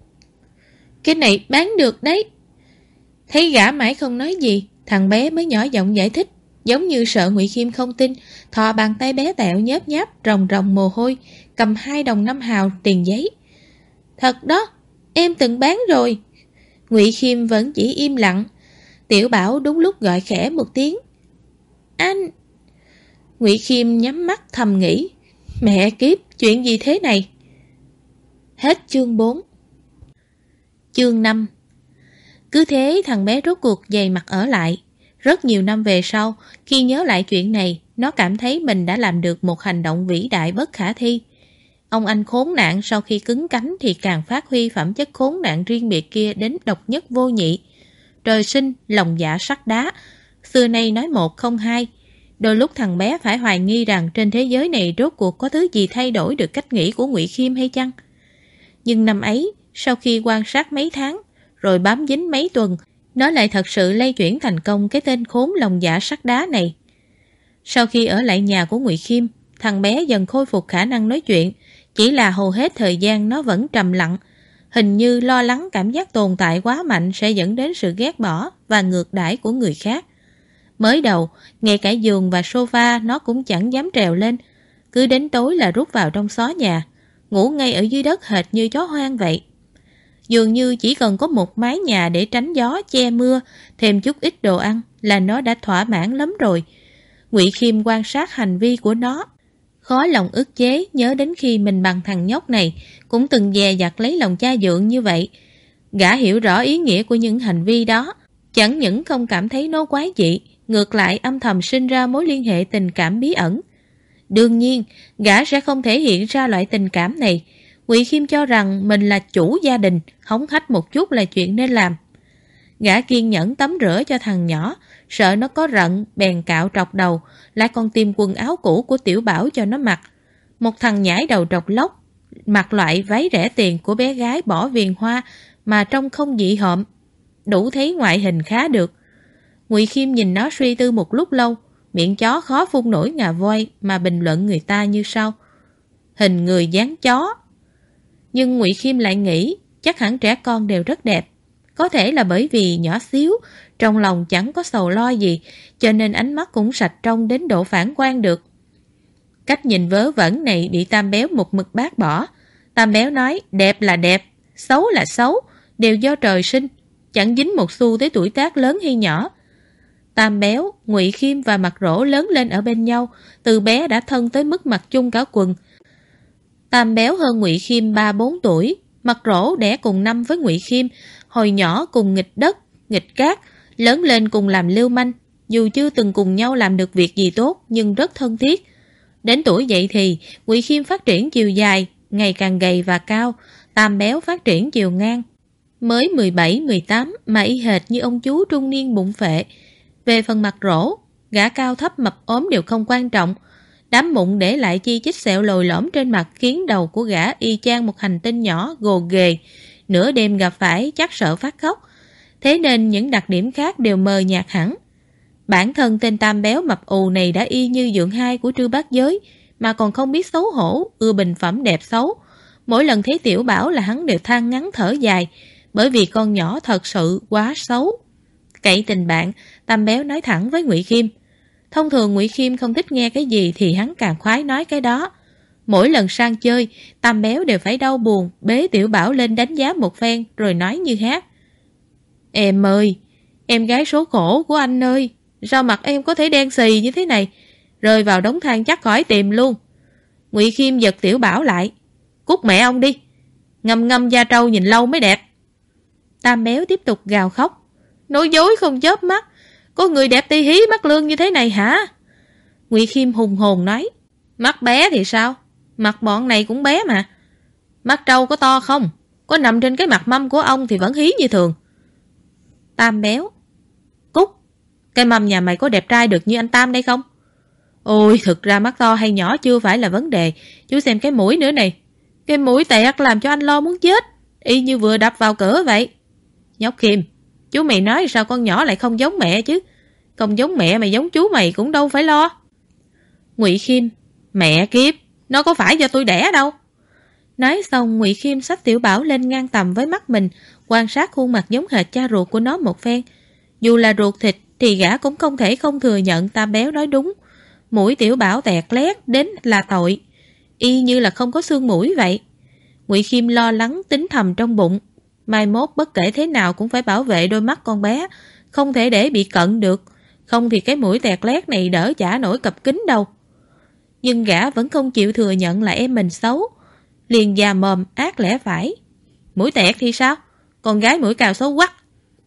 Cái này bán được đấy. Thấy gã mãi không nói gì, thằng bé mới nhỏ giọng giải thích, giống như sợ Ngụy Khiêm không tin, thò bàn tay bé tẹo nhớp nháp, ròng ròng mồ hôi, cầm 2 đồng 5 hào tiền giấy. Thật đó, em từng bán rồi. Ngụy Khiêm vẫn chỉ im lặng. Tiểu Bảo đúng lúc gọi khẽ một tiếng: Anh! Ngụy Khiêm nhắm mắt thầm nghĩ, mẹ kiếp, chuyện gì thế này? Hết chương 4. Chương 5. Cứ thế thằng bé rốt cuộc dày mặt ở lại. Rất nhiều năm về sau, khi nhớ lại chuyện này, nó cảm thấy mình đã làm được một hành động vĩ đại bất khả thi. Ông anh khốn nạn sau khi cứng cánh thì càng phát huy phẩm chất khốn nạn riêng biệt kia đến độc nhất vô nhị. Trời sinh, lòng dạ sắt đá, xưa nay nói một không hai. Đôi lúc thằng bé phải hoài nghi rằng trên thế giới này rốt cuộc có thứ gì thay đổi được cách nghĩ của Ngụy Khiêm hay chăng? Nhưng năm ấy, sau khi quan sát mấy tháng, rồi bám dính mấy tuần, nó lại thật sự lay chuyển thành công cái tên khốn lòng dạ sắt đá này. Sau khi ở lại nhà của Ngụy Khiêm, thằng bé dần khôi phục khả năng nói chuyện, chỉ là hầu hết thời gian nó vẫn trầm lặng, hình như lo lắng cảm giác tồn tại quá mạnh sẽ dẫn đến sự ghét bỏ và ngược đãi của người khác. Mới đầu, ngay cả giường và sofa nó cũng chẳng dám trèo lên, cứ đến tối là rút vào trong xó nhà, ngủ ngay ở dưới đất hệt như chó hoang vậy. Dường như chỉ cần có một mái nhà để tránh gió che mưa, thêm chút ít đồ ăn là nó đã thỏa mãn lắm rồi. Ngụy Khiêm quan sát hành vi của nó, khó lòng ức chế nhớ đến khi mình bằng thằng nhóc này cũng từng dè dặt lấy lòng cha dượng như vậy. Gã hiểu rõ ý nghĩa của những hành vi đó, chẳng những không cảm thấy nó quái dị, ngược lại âm thầm sinh ra mối liên hệ tình cảm bí ẩn. Đương nhiên, gã sẽ không thể hiện ra loại tình cảm này. Ngụy Khiêm cho rằng mình là chủ gia đình, hống hách một chút là chuyện nên làm. Gã kiên nhẫn tắm rửa cho thằng nhỏ, sợ nó có rận, bèn cạo trọc đầu, lại còn tìm quần áo cũ của Tiểu Bảo cho nó mặc. Một thằng nhãi đầu trọc lóc, mặc loại váy rẻ tiền của bé gái bỏ viền hoa mà trông không dị hợm, đủ thấy ngoại hình khá được. Ngụy Khiêm nhìn nó suy tư một lúc lâu, miệng chó khó phun nổi ngà voi mà bình luận người ta như sau: hình người dáng chó. Nhưng Ngụy Khiêm lại nghĩ chắc hẳn trẻ con đều rất đẹp. Có thể là bởi vì nhỏ xíu, trong lòng chẳng có sầu lo gì, cho nên ánh mắt cũng sạch trong đến độ phản quan được. Cách nhìn vớ vẩn này bị Tam Béo một mực bác bỏ. Tam Béo nói đẹp là đẹp, xấu là xấu, đều do trời sinh, chẳng dính một xu tới tuổi tác lớn hay nhỏ. Tam Béo, Ngụy Khiêm và Mặt Rỗ lớn lên ở bên nhau, từ bé đã thân tới mức mặc chung cả quần. Tam Béo hơn Ngụy Khiêm 3-4 tuổi, Mặt Rỗ đẻ cùng năm với Ngụy Khiêm, hồi nhỏ cùng nghịch đất, nghịch cát, lớn lên cùng làm lưu manh, dù chưa từng cùng nhau làm được việc gì tốt nhưng rất thân thiết. Đến tuổi dậy thì, Ngụy Khiêm phát triển chiều dài, ngày càng gầy và cao, Tam Béo phát triển chiều ngang. Mới 17-18 mà y hệt như ông chú trung niên bụng phệ. Về phần Mặt Rỗ, gã cao thấp mập ốm đều không quan trọng. Đám mụn để lại chi chít sẹo lồi lõm trên mặt khiến đầu của gã y chang một hành tinh nhỏ gồ ghề. Nửa đêm gặp phải chắc sợ phát khóc. Thế nên những đặc điểm khác đều mờ nhạt hẳn. Bản thân tên Tam Béo mập ù này đã y như Dượng Hai của Trư Bát Giới, mà còn không biết xấu hổ, ưa bình phẩm đẹp xấu. Mỗi lần thấy Tiểu Bảo là hắn đều than ngắn thở dài, bởi vì con nhỏ thật sự quá xấu. Cậy tình bạn, Tam Béo nói thẳng với Ngụy Khiêm. Thông thường Ngụy Khiêm không thích nghe cái gì thì hắn càng khoái nói cái đó. Mỗi lần sang chơi, Tam Béo đều phải đau buồn bế Tiểu Bảo lên đánh giá một phen rồi nói như hát: em ơi, em gái số khổ của anh ơi, sao mặt em có thể đen xì như thế này, rơi vào đống than chắc khỏi tìm luôn. Ngụy Khiêm giật Tiểu Bảo lại: cút mẹ ông đi, ngâm ngâm da trâu nhìn lâu mới đẹp. Tam Béo tiếp tục gào khóc: nói dối không chớp mắt, có người đẹp tí hí mắt lương như thế này hả? Ngụy Khiêm hùng hồn nói: mắt bé thì sao, mặt bọn này cũng bé mà. Mắt trâu có to không, có nằm trên cái mặt mâm của ông thì vẫn hí như thường. Tam Béo: cút, cái mâm nhà mày có đẹp trai được như anh Tam đây không? Ôi, thực ra mắt to hay nhỏ chưa phải là vấn đề, chú xem cái mũi nữa này, cái mũi tẹt làm cho anh lo muốn chết, y như vừa đập vào cửa vậy. Nhóc Khiêm, chú mày nói sao con nhỏ lại không giống mẹ chứ? Không giống mẹ mà giống chú mày cũng đâu phải lo. Ngụy Khiêm: mẹ kiếp, nó có phải do tôi đẻ đâu. Nói xong, Ngụy Khiêm xách Tiểu Bảo lên ngang tầm với mắt mình, quan sát khuôn mặt giống hệt cha ruột của nó một phen. Dù là ruột thịt thì gã cũng không thể không thừa nhận Tam Béo nói đúng. Mũi Tiểu Bảo tẹt lét đến là tội, y như là không có xương mũi vậy. Ngụy Khiêm lo lắng tính thầm trong bụng, mai mốt bất kể thế nào cũng phải bảo vệ đôi mắt con bé, không thể để bị cận được, không thì cái mũi tẹt lét này đỡ chả nổi cặp kính đâu. Nhưng gã vẫn không chịu thừa nhận là em mình xấu, liền già mồm ác lẽ phải: mũi tẹt thì sao, con gái mũi cao xấu quắc,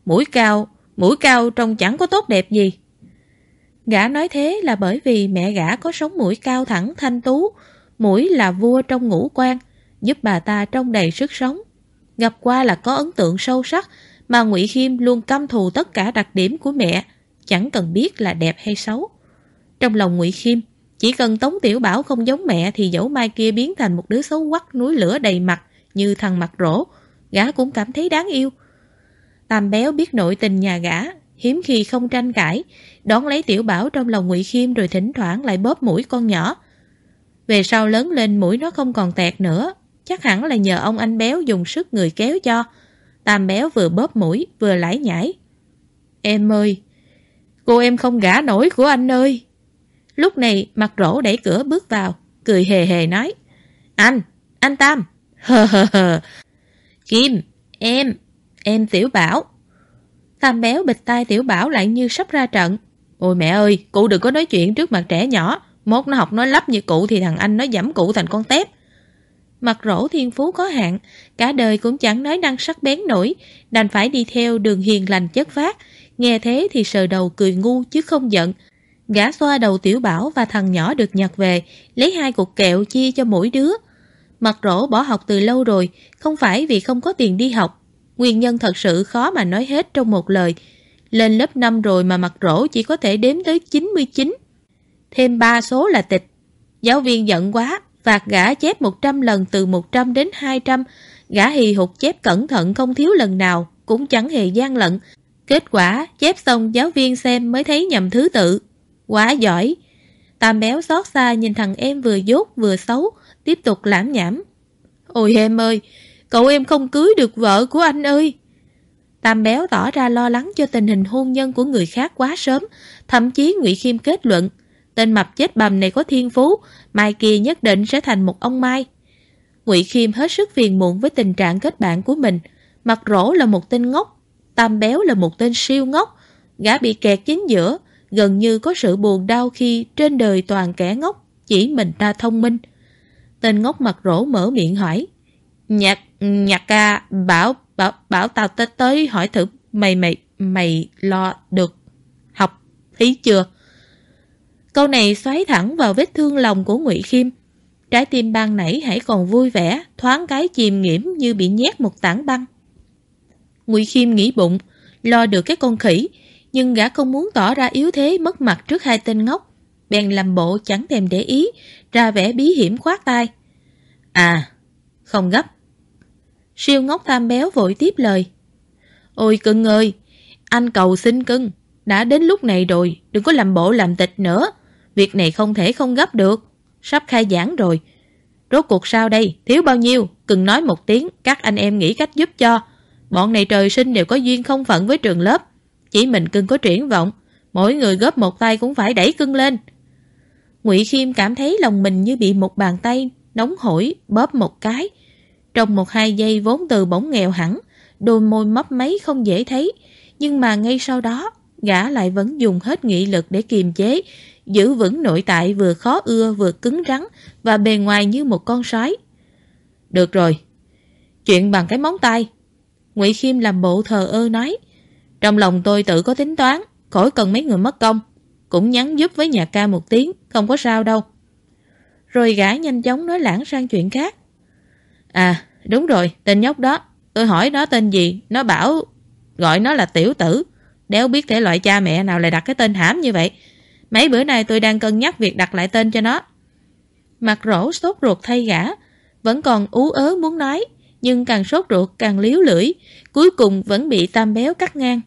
mũi cao trông chẳng có tốt đẹp gì. Gã nói thế là bởi vì mẹ gã có sống mũi cao thẳng thanh tú, mũi là vua trong ngũ quan, giúp bà ta trông đầy sức sống. Gặp qua là có ấn tượng sâu sắc, mà Ngụy Khiêm luôn căm thù tất cả đặc điểm của mẹ, chẳng cần biết là đẹp hay xấu. Trong lòng Ngụy Khiêm, chỉ cần Tống Tiểu Bảo không giống mẹ thì dẫu mai kia biến thành một đứa xấu quắc núi lửa đầy mặt như thằng Mặt Rỗ, gã cũng cảm thấy đáng yêu. Tam Béo biết nội tình nhà gã, hiếm khi không tranh cãi, đón lấy Tiểu Bảo trong lòng Ngụy Khiêm rồi thỉnh thoảng lại bóp mũi con nhỏ. Về sau lớn lên mũi nó không còn tẹt nữa, chắc hẳn là nhờ ông anh Béo dùng sức người kéo cho. Tam Béo vừa bóp mũi vừa lải nhải: em ơi, cô em không gả nổi của anh ơi. Lúc này Mặt Rỗ đẩy cửa bước vào, cười hề hề nói: anh Tam. Hờ hờ hờ. Kim, em Tiểu Bảo. Tam Béo bịt tai Tiểu Bảo lại như sắp ra trận: ôi mẹ ơi, cụ đừng có nói chuyện trước mặt trẻ nhỏ, mốt nó học nói lắp như cụ thì thằng anh nó giẫm cụ thành con tép. Mặt Rỗ thiên phú có hạn, cả đời cũng chẳng nói năng sắc bén nổi, đành phải đi theo đường hiền lành chất phác. Nghe thế thì sờ đầu cười ngu chứ không giận. Gã xoa đầu Tiểu Bảo và thằng nhỏ được nhặt về, lấy 2 cục kẹo chia cho mỗi đứa. Mặt Rỗ bỏ học từ lâu rồi, không phải vì không có tiền đi học. Nguyên nhân thật sự khó mà nói hết trong một lời. Lên lớp 5 rồi mà Mặt Rỗ chỉ có thể đếm tới 99. Thêm 3 số là tịch. Giáo viên giận quá, phạt gã chép 100 lần từ 100 đến 200. Gã hì hục chép cẩn thận không thiếu lần nào, cũng chẳng hề gian lận. Kết quả chép xong giáo viên xem mới thấy nhầm thứ tự. Quá giỏi. Tam Béo xót xa nhìn thằng em vừa dốt vừa xấu, tiếp tục lảm nhảm. Ôi em ơi, cậu em không cưới được vợ của anh ơi. Tam Béo tỏ ra lo lắng cho tình hình hôn nhân của người khác quá sớm, thậm chí Ngụy Khiêm kết luận, tên mập chết bầm này có thiên phú, mai kia nhất định sẽ thành một ông Mai. Ngụy Khiêm hết sức phiền muộn với tình trạng kết bạn của mình. Mặt Rỗ là một tên ngốc, Tam Béo là một tên siêu ngốc. Gã bị kẹt chính giữa, gần như có sự buồn đau khi trên đời toàn kẻ ngốc, chỉ mình ta thông minh. Tên ngốc Mặt Rỗ mở miệng hỏi. Nhạc ca bảo tao tới hỏi thử mày lo được học phí chưa? Câu này xoáy thẳng vào vết thương lòng của Ngụy Khiêm. Trái tim ban nãy hãy còn vui vẻ, thoáng cái chìm nghiễm như bị nhét một tảng băng. Ngụy Khiêm nghĩ bụng, lo được cái con khỉ, nhưng gã không muốn tỏ ra yếu thế mất mặt trước 2 tên ngốc, bèn làm bộ chẳng thèm để ý, ra vẻ bí hiểm khoát tay. À, không gấp. Siêu ngốc Tam Béo vội tiếp lời. Ôi cưng ơi, anh cầu xin cưng, đã đến lúc này rồi, đừng có làm bộ làm tịch nữa. Việc này không thể không gấp được, sắp khai giảng rồi. Rốt cuộc sao đây, thiếu bao nhiêu, cưng nói một tiếng, các anh em nghĩ cách giúp cho. Bọn này trời sinh đều có duyên không phận với trường lớp, chỉ mình cưng có triển vọng, mỗi người góp một tay cũng phải đẩy cưng lên. Ngụy Khiêm cảm thấy lòng mình như bị một bàn tay nóng hổi bóp một cái. Trong 1-2 giây vốn từ bỗng nghèo hẳn, đôi môi mấp máy không dễ thấy, nhưng mà ngay sau đó gã lại vẫn dùng hết nghị lực để kiềm chế, giữ vững nội tại vừa khó ưa vừa cứng rắn và bề ngoài như một con sói. Được rồi, chuyện bằng cái móng tay. Ngụy Khiêm làm bộ thờ ơ nói. Trong lòng tôi tự có tính toán, khỏi cần mấy người mất công. Cũng nhắn giúp với Nhạc ca một tiếng, không có sao đâu. Rồi gã nhanh chóng nói lãng sang chuyện khác. À, đúng rồi, tên nhóc đó, tôi hỏi nó tên gì, nó bảo gọi nó là Tiểu Tử. Đéo biết thể loại cha mẹ nào lại đặt cái tên hãm như vậy. Mấy bữa nay tôi đang cân nhắc việc đặt lại tên cho nó. Mặt Rỗ sốt ruột thay gã, vẫn còn ú ớ muốn nói, nhưng càng sốt ruột càng líu lưỡi, cuối cùng vẫn bị Tam Béo cắt ngang.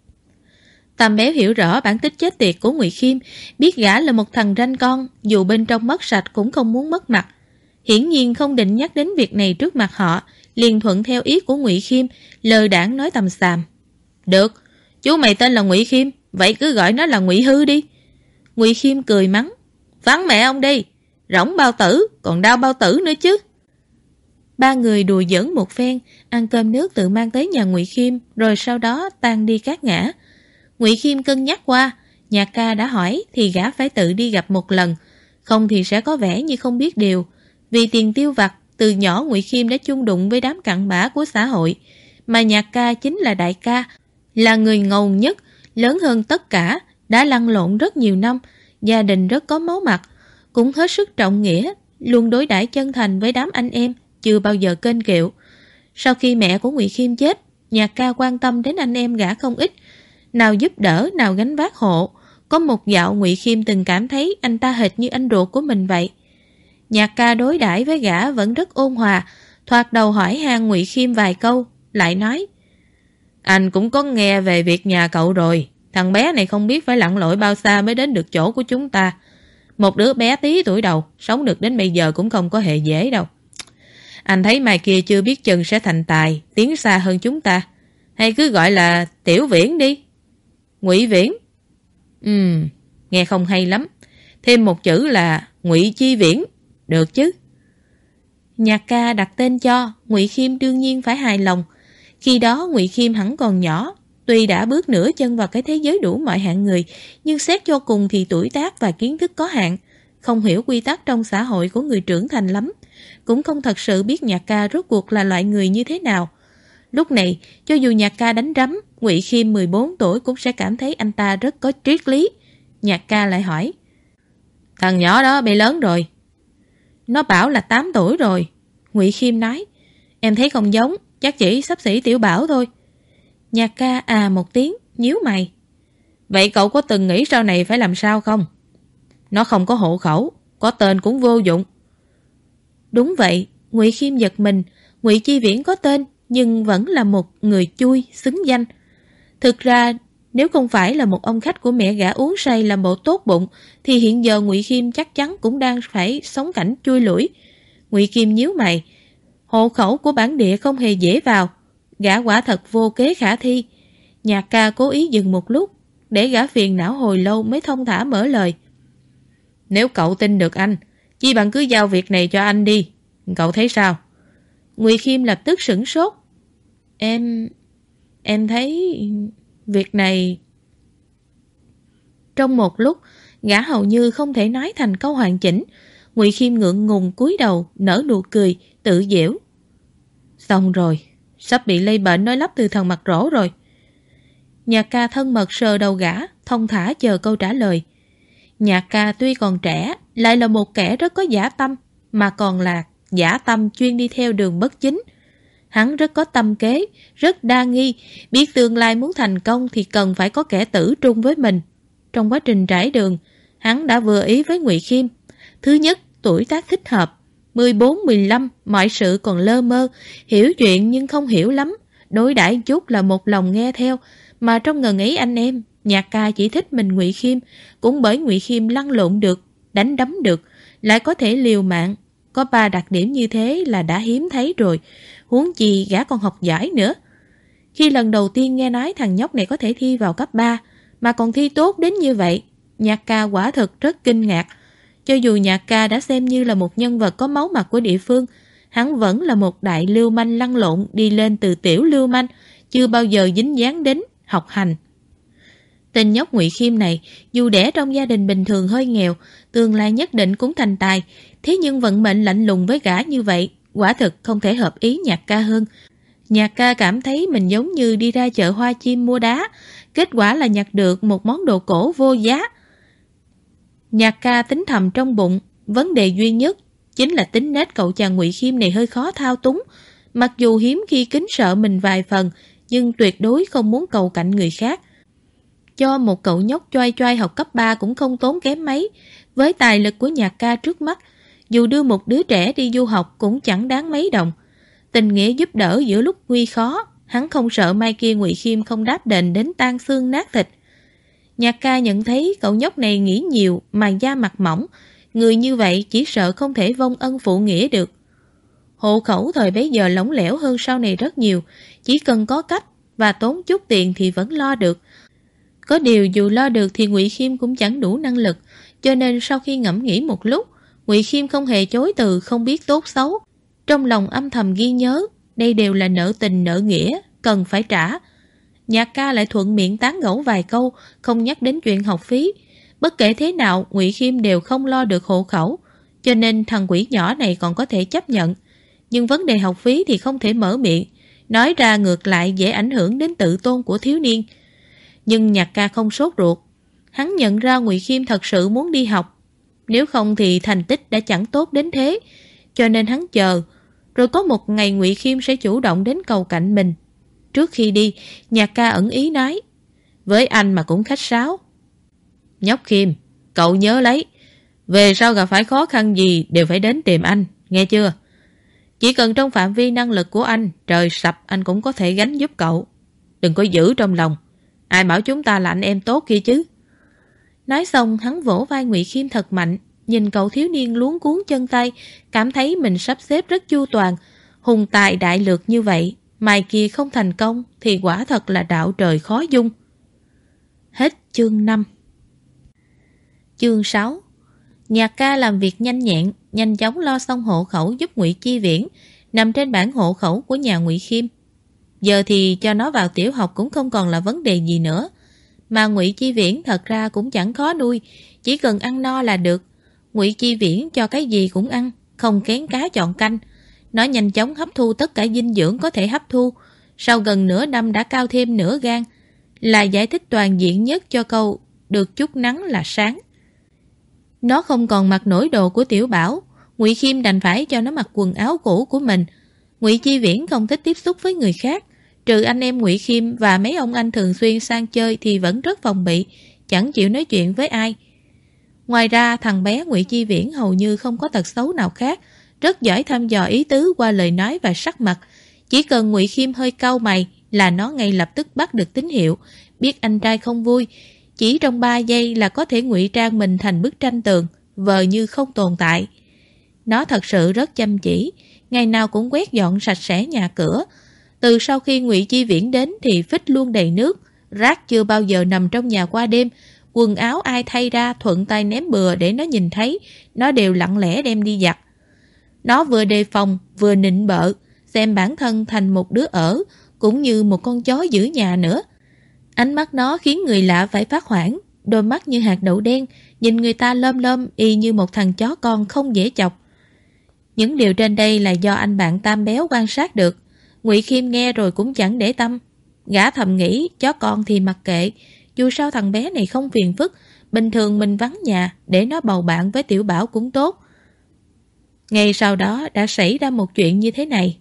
Tam Béo hiểu rõ bản tính chết tiệt của Ngụy Khiêm, biết gã là một thằng ranh con, dù bên trong mất sạch cũng không muốn mất mặt. Hiển nhiên không định nhắc đến việc này trước mặt họ, liền thuận theo ý của Ngụy Khiêm, lơ đãng nói tầm xàm. Được, chú mày tên là Ngụy Khiêm, vậy cứ gọi nó là Ngụy Hư đi. Ngụy Khiêm cười mắng. Vắng mẹ ông đi, rỗng bao tử, còn đau bao tử nữa chứ. 3 người đùa giỡn một phen, ăn cơm nước tự mang tới nhà Ngụy Khiêm, rồi sau đó tan đi cát ngã. Ngụy Khiêm cân nhắc qua, Nhạc ca đã hỏi thì gã phải tự đi gặp một lần, không thì sẽ có vẻ như không biết điều. Vì tiền tiêu vặt, từ nhỏ Ngụy Khiêm đã chung đụng với đám cặn bã của xã hội, mà Nhạc ca chính là đại ca, là người ngầu nhất, lớn hơn tất cả, đã lăn lộn rất nhiều năm, gia đình rất có máu mặt, cũng hết sức trọng nghĩa, luôn đối đãi chân thành với đám anh em, chưa bao giờ kênh kiệu. Sau khi mẹ của Ngụy Khiêm chết, Nhạc ca quan tâm đến anh em gã không ít, nào giúp đỡ, nào gánh vác hộ. Có một dạo Ngụy Khiêm từng cảm thấy anh ta hệt như anh ruột của mình vậy. Nhạc ca đối đãi với gã vẫn rất ôn hòa, thoạt đầu hỏi han Ngụy Khiêm vài câu, lại nói. Anh cũng có nghe về việc nhà cậu rồi, thằng bé này không biết phải lặn lội bao xa mới đến được chỗ của chúng ta. Một đứa bé tí tuổi đầu, sống được đến bây giờ cũng không có hề dễ đâu. Anh thấy mai kia chưa biết chừng sẽ thành tài, tiến xa hơn chúng ta. Hay cứ gọi là Tiểu Viễn đi. Ngụy Viễn. Nghe không hay lắm. Thêm một chữ là Ngụy Chi Viễn, được chứ? Nhạc ca đặt tên cho, Ngụy Khiêm đương nhiên phải hài lòng. Khi đó Ngụy Khiêm hẳn còn nhỏ, tuy đã bước nửa chân vào cái thế giới đủ mọi hạng người, nhưng xét cho cùng thì tuổi tác và kiến thức có hạn, không hiểu quy tắc trong xã hội của người trưởng thành lắm, cũng không thật sự biết Nhạc ca rốt cuộc là loại người như thế nào. Lúc này, cho dù Nhạc ca đánh rắm, Ngụy Khiêm 14 tuổi cũng sẽ cảm thấy anh ta rất có triết lý. Nhạc ca lại hỏi. Thằng nhỏ đó bị lớn rồi. Nó bảo là 8 tuổi rồi. Ngụy Khiêm nói. Em thấy không giống, chắc chỉ xấp xỉ Tiểu Bảo thôi. Nhạc ca à một tiếng, nhíu mày. Vậy cậu có từng nghĩ sau này phải làm sao không? Nó không có hộ khẩu, có tên cũng vô dụng. Đúng vậy, Ngụy Khiêm giật mình. Ngụy Chi Viễn có tên nhưng vẫn là một người chui, xứng danh. Thực ra, nếu không phải là một ông khách của mẹ gã uống say làm bộ tốt bụng, thì hiện giờ Ngụy Khiêm chắc chắn cũng đang phải sống cảnh chui lủi. Ngụy Khiêm nhíu mày. Hộ khẩu của bản địa không hề dễ vào. Gã quả thật vô kế khả thi. Nhạc ca cố ý dừng một lúc, để gã phiền não hồi lâu mới thông thả mở lời. Nếu cậu tin được anh, chi bằng cứ giao việc này cho anh đi. Cậu thấy sao? Ngụy Khiêm lập tức sửng sốt. Em thấy việc này... Trong một lúc, gã hầu như không thể nói thành câu hoàn chỉnh. Ngụy Khiêm ngượng ngùng cúi đầu, nở nụ cười, tự giễu. Xong rồi, sắp bị lây bệnh nói lắp từ thần mặt rỗ rồi. Nhạc ca thân mật sờ đầu gã, thông thả chờ câu trả lời. Nhạc ca tuy còn trẻ, lại là một kẻ rất có dã tâm, mà còn là dã tâm chuyên đi theo đường bất chính. Hắn rất có tâm kế, rất đa nghi, biết tương lai muốn thành công thì cần phải có kẻ tử trung với mình. Trong quá trình trải đường, hắn đã vừa ý với Ngụy Khiêm. Thứ nhất, tuổi tác thích hợp, 14-15, mọi sự còn lơ mơ, hiểu chuyện nhưng không hiểu lắm, đối đãi chút là một lòng nghe theo, mà trong ngần ấy anh em, Nhạc ca chỉ thích mình Ngụy Khiêm, cũng bởi Ngụy Khiêm lăn lộn được, đánh đấm được, lại có thể liều mạng. Có 3 đặc điểm như thế là đã hiếm thấy rồi, huống chi gã còn học giỏi nữa. Khi lần đầu tiên nghe nói thằng nhóc này có thể thi vào cấp 3, mà còn thi tốt đến như vậy, Nhạc ca quả thực rất kinh ngạc. Cho dù Nhạc ca đã xem như là một nhân vật có máu mặt của địa phương, hắn vẫn là một đại lưu manh lăn lộn đi lên từ tiểu lưu manh, chưa bao giờ dính dáng đến học hành. Tên nhóc Ngụy Khiêm này, dù đẻ trong gia đình bình thường hơi nghèo, tương lai nhất định cũng thành tài, thế nhưng vận mệnh lạnh lùng với gã như vậy, quả thực không thể hợp ý Nhạc ca hơn. Nhạc ca cảm thấy mình giống như đi ra chợ Hoa Chim mua đá, kết quả là nhặt được một món đồ cổ vô giá. Nhạc ca tính thầm trong bụng, vấn đề duy nhất chính là tính nết cậu chàng Ngụy Khiêm này hơi khó thao túng. Mặc dù hiếm khi kính sợ mình vài phần, nhưng tuyệt đối không muốn cầu cạnh người khác. Cho một cậu nhóc choai choai học cấp 3 cũng không tốn kém mấy. Với tài lực của Nhạc ca trước mắt, dù đưa một đứa trẻ đi du học cũng chẳng đáng mấy đồng. Tình nghĩa giúp đỡ giữa lúc nguy khó, hắn không sợ mai kia Ngụy Khiêm không đáp đền đến tan xương nát thịt. Nhạc ca nhận thấy cậu nhóc này nghĩ nhiều mà da mặt mỏng, người như vậy chỉ sợ không thể vong ân phụ nghĩa được. Hộ khẩu thời bấy giờ lỏng lẻo hơn sau này rất nhiều, chỉ cần có cách và tốn chút tiền thì vẫn lo được. Có điều dù lo được thì Ngụy Khiêm cũng chẳng đủ năng lực, cho nên sau khi ngẫm nghĩ một lúc, Ngụy Khiêm không hề chối từ không biết tốt xấu. Trong lòng âm thầm ghi nhớ, đây đều là nợ tình nợ nghĩa, cần phải trả. Nhạc ca lại thuận miệng tán gẫu vài câu, không nhắc đến chuyện học phí. Bất kể thế nào, Ngụy Khiêm đều không lo được hộ khẩu, cho nên thằng quỷ nhỏ này còn có thể chấp nhận. Nhưng vấn đề học phí thì không thể mở miệng, nói ra ngược lại dễ ảnh hưởng đến tự tôn của thiếu niên. Nhưng Nhạc ca không sốt ruột. Hắn nhận ra Ngụy Khiêm thật sự muốn đi học, nếu không thì thành tích đã chẳng tốt đến thế, cho nên hắn chờ. Rồi có một ngày Ngụy Khiêm sẽ chủ động đến cầu cạnh mình. Trước khi đi, Nhạc ca ẩn ý nói, với anh mà cũng khách sáo. Nhóc Khiêm, cậu nhớ lấy, về sau gặp phải khó khăn gì đều phải đến tìm anh, nghe chưa? Chỉ cần trong phạm vi năng lực của anh, trời sập anh cũng có thể gánh giúp cậu. Đừng có giữ trong lòng, ai bảo chúng ta là anh em tốt kia chứ. Nói xong hắn vỗ vai Ngụy Khiêm thật mạnh, nhìn cậu thiếu niên luống cuống chân tay, cảm thấy mình sắp xếp rất chu toàn, hùng tài đại lược như vậy, mai kia không thành công thì quả thật là đạo trời khó dung. Hết chương 5. Chương 6. Nhạc ca làm việc nhanh nhẹn, nhanh chóng lo xong hộ khẩu giúp Ngụy Chi Viễn, nằm trên bản hộ khẩu của nhà Ngụy Khiêm. Giờ thì cho nó vào tiểu học cũng không còn là vấn đề gì nữa. Mà Ngụy Chi Viễn thật ra cũng chẳng khó nuôi, chỉ cần ăn no là được. Ngụy Chi Viễn cho cái gì cũng ăn, không kén cá chọn canh. Nó nhanh chóng hấp thu tất cả dinh dưỡng có thể hấp thu, sau gần nửa năm đã cao thêm nửa gan, là giải thích toàn diện nhất cho câu được chút nắng là sáng. Nó không còn mặc nổi đồ của Tiểu Bảo, Ngụy Khiêm đành phải cho nó mặc quần áo cũ của mình. Ngụy Chi Viễn không thích tiếp xúc với người khác, trừ anh em Ngụy Khiêm và mấy ông anh thường xuyên sang chơi thì vẫn rất phòng bị, chẳng chịu nói chuyện với ai. Ngoài ra thằng bé Ngụy Chi Viễn hầu như không có tật xấu nào khác, rất giỏi thăm dò ý tứ qua lời nói và sắc mặt. Chỉ cần Ngụy Khiêm hơi cau mày là nó ngay lập tức bắt được tín hiệu, biết anh trai không vui. Chỉ trong 3 giây là có thể ngụy trang mình thành bức tranh tường, vờ như không tồn tại. Nó thật sự rất chăm chỉ, ngày nào cũng quét dọn sạch sẽ nhà cửa. Từ sau khi Ngụy Chi Viễn đến thì phích luôn đầy nước, rác chưa bao giờ nằm trong nhà qua đêm. Quần áo ai thay ra thuận tay ném bừa để nó nhìn thấy, nó đều lặng lẽ đem đi giặt. Nó vừa đề phòng vừa nịnh bợ, xem bản thân thành một đứa ở, cũng như một con chó giữ nhà nữa. Ánh mắt nó khiến người lạ phải phát hoảng, đôi mắt như hạt đậu đen, nhìn người ta lơm lơm y như một thằng chó con không dễ chọc. Những điều trên đây là do anh bạn Tam Béo quan sát được. Ngụy Khiêm nghe rồi cũng chẳng để tâm. Gã thầm nghĩ chó con thì mặc kệ, dù sao thằng bé này không phiền phức, bình thường mình vắng nhà để nó bầu bạn với Tiểu Bảo cũng tốt. Ngay sau đó đã xảy ra một chuyện như thế này.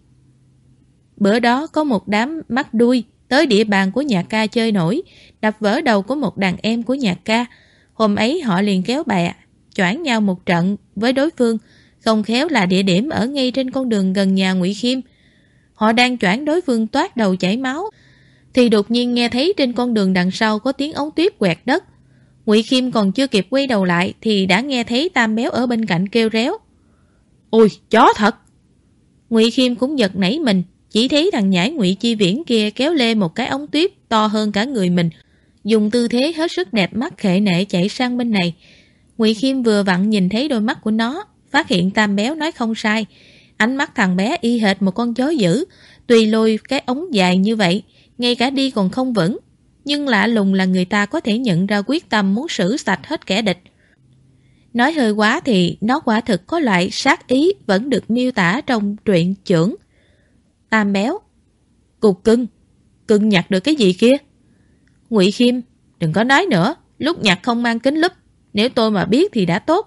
Bữa đó có một đám mắt đuôi tới địa bàn của nhà ca chơi nổi, đập vỡ đầu của một đàn em của nhà ca. Hôm ấy họ liền kéo bè, choảng nhau một trận với đối phương, không khéo là địa điểm ở ngay trên con đường gần nhà Ngụy Khiêm. Họ đang choảng đối phương toát đầu chảy máu, thì đột nhiên nghe thấy trên con đường đằng sau có tiếng ống tuyết quẹt đất. Ngụy Khiêm còn chưa kịp quay đầu lại thì đã nghe thấy Tam Béo ở bên cạnh kêu réo: "Ôi, chó thật!" Ngụy Khiêm cũng giật nảy mình, chỉ thấy thằng nhãi Ngụy Chi Viễn kia kéo lê một cái ống tuyết to hơn cả người mình, dùng tư thế hết sức đẹp mắt khệ nệ chạy sang bên này. Ngụy Khiêm vừa vặn nhìn thấy đôi mắt của nó, phát hiện Tam Béo nói không sai. Ánh mắt thằng bé y hệt một con chó dữ, tùy lôi cái ống dài như vậy, ngay cả đi còn không vững. Nhưng lạ lùng là người ta có thể nhận ra quyết tâm muốn xử sạch hết kẻ địch. Nói hơi quá thì nó quả thực có loại sát ý vẫn được miêu tả trong truyện Chưởng. Tam Béo: "Cục cưng, cưng nhặt được cái gì kia?" Ngụy Khiêm: "Đừng có nói nữa, lúc nhặt không mang kính lúp, nếu tôi mà biết thì đã tốt."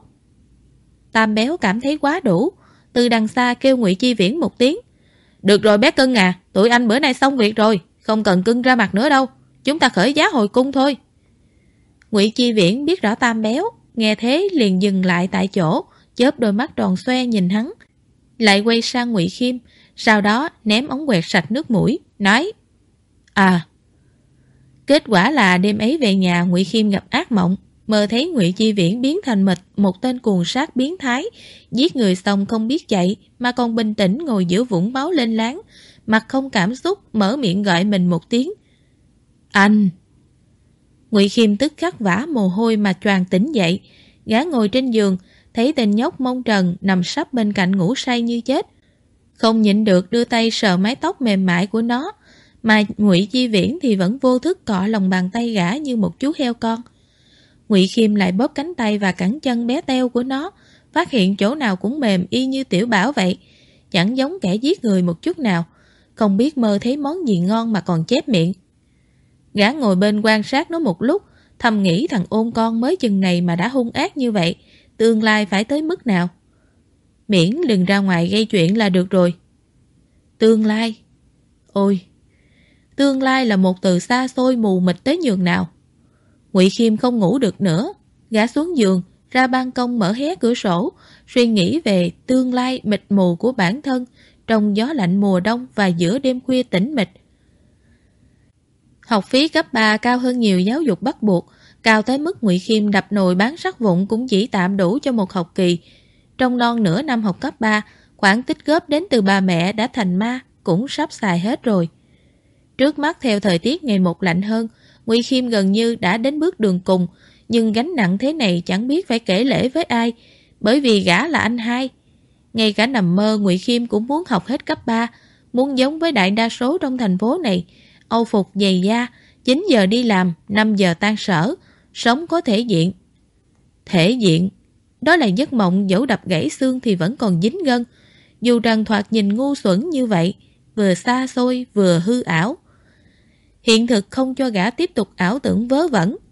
Tam Béo cảm thấy quá đủ, từ đằng xa kêu Ngụy Chi Viễn một tiếng: "Được rồi bé cưng à, tụi anh bữa nay xong việc rồi, không cần cưng ra mặt nữa đâu, chúng ta khởi giá hồi cung thôi." Ngụy Chi Viễn biết rõ Tam Béo, nghe thế liền dừng lại tại chỗ, chớp đôi mắt tròn xoe nhìn hắn, lại quay sang Ngụy Khiêm, sau đó ném ống quẹt sạch nước mũi, nói: "À." Kết quả là đêm ấy về nhà, Ngụy Khiêm gặp ác mộng, mơ thấy Ngụy Chi Viễn biến thành một tên cuồng sát biến thái, giết người xong không biết chạy mà còn bình tĩnh ngồi giữa vũng máu lên láng, mặt không cảm xúc, mở miệng gọi mình một tiếng: "Anh." Ngụy Khiêm tức khắc vã mồ hôi mà choàng tỉnh dậy. Gã ngồi trên giường, thấy tên nhóc mông trần nằm sấp bên cạnh ngủ say như chết, không nhịn được đưa tay sờ mái tóc mềm mại của nó, mà Ngụy Chi Viễn thì vẫn vô thức cọ lòng bàn tay gã như một chú heo con. Ngụy Khiêm lại bóp cánh tay và cẳng chân bé teo của nó, phát hiện chỗ nào cũng mềm y như Tiểu Bảo vậy, chẳng giống kẻ giết người một chút nào. Không biết mơ thấy món gì ngon mà còn chép miệng. Gã ngồi bên quan sát nó một lúc, thầm nghĩ thằng ôn con mới chừng này mà đã hung ác như vậy, tương lai phải tới mức nào. Miễn đừng ra ngoài gây chuyện là được rồi. Tương lai. Ôi, tương lai là một từ xa xôi mù mịt tới nhường nào. Ngụy Khiêm không ngủ được nữa, gã xuống giường, ra ban công mở hé cửa sổ, suy nghĩ về tương lai mịt mù của bản thân trong gió lạnh mùa đông và giữa đêm khuya tĩnh mịch. Học phí cấp 3 cao hơn nhiều giáo dục bắt buộc, cao tới mức Ngụy Khiêm đập nồi bán sắt vụn cũng chỉ tạm đủ cho một học kỳ. Trong non nửa năm học cấp 3, khoản tích góp đến từ bà mẹ đã thành ma, cũng sắp xài hết rồi. Trước mắt theo thời tiết ngày một lạnh hơn, Ngụy Khiêm gần như đã đến bước đường cùng, nhưng gánh nặng thế này chẳng biết phải kể lể với ai, bởi vì gã là anh hai. Ngay cả nằm mơ Ngụy Khiêm cũng muốn học hết cấp 3, muốn giống với đại đa số trong thành phố này, âu phục giày da, 9 giờ đi làm, 5 giờ tan sở, sống có thể diện. Thể diện, đó là giấc mộng dẫu đập gãy xương thì vẫn còn dính gân, dù rằng thoạt nhìn ngu xuẩn như vậy, vừa xa xôi vừa hư ảo. Hiện thực không cho gã tiếp tục ảo tưởng vớ vẩn.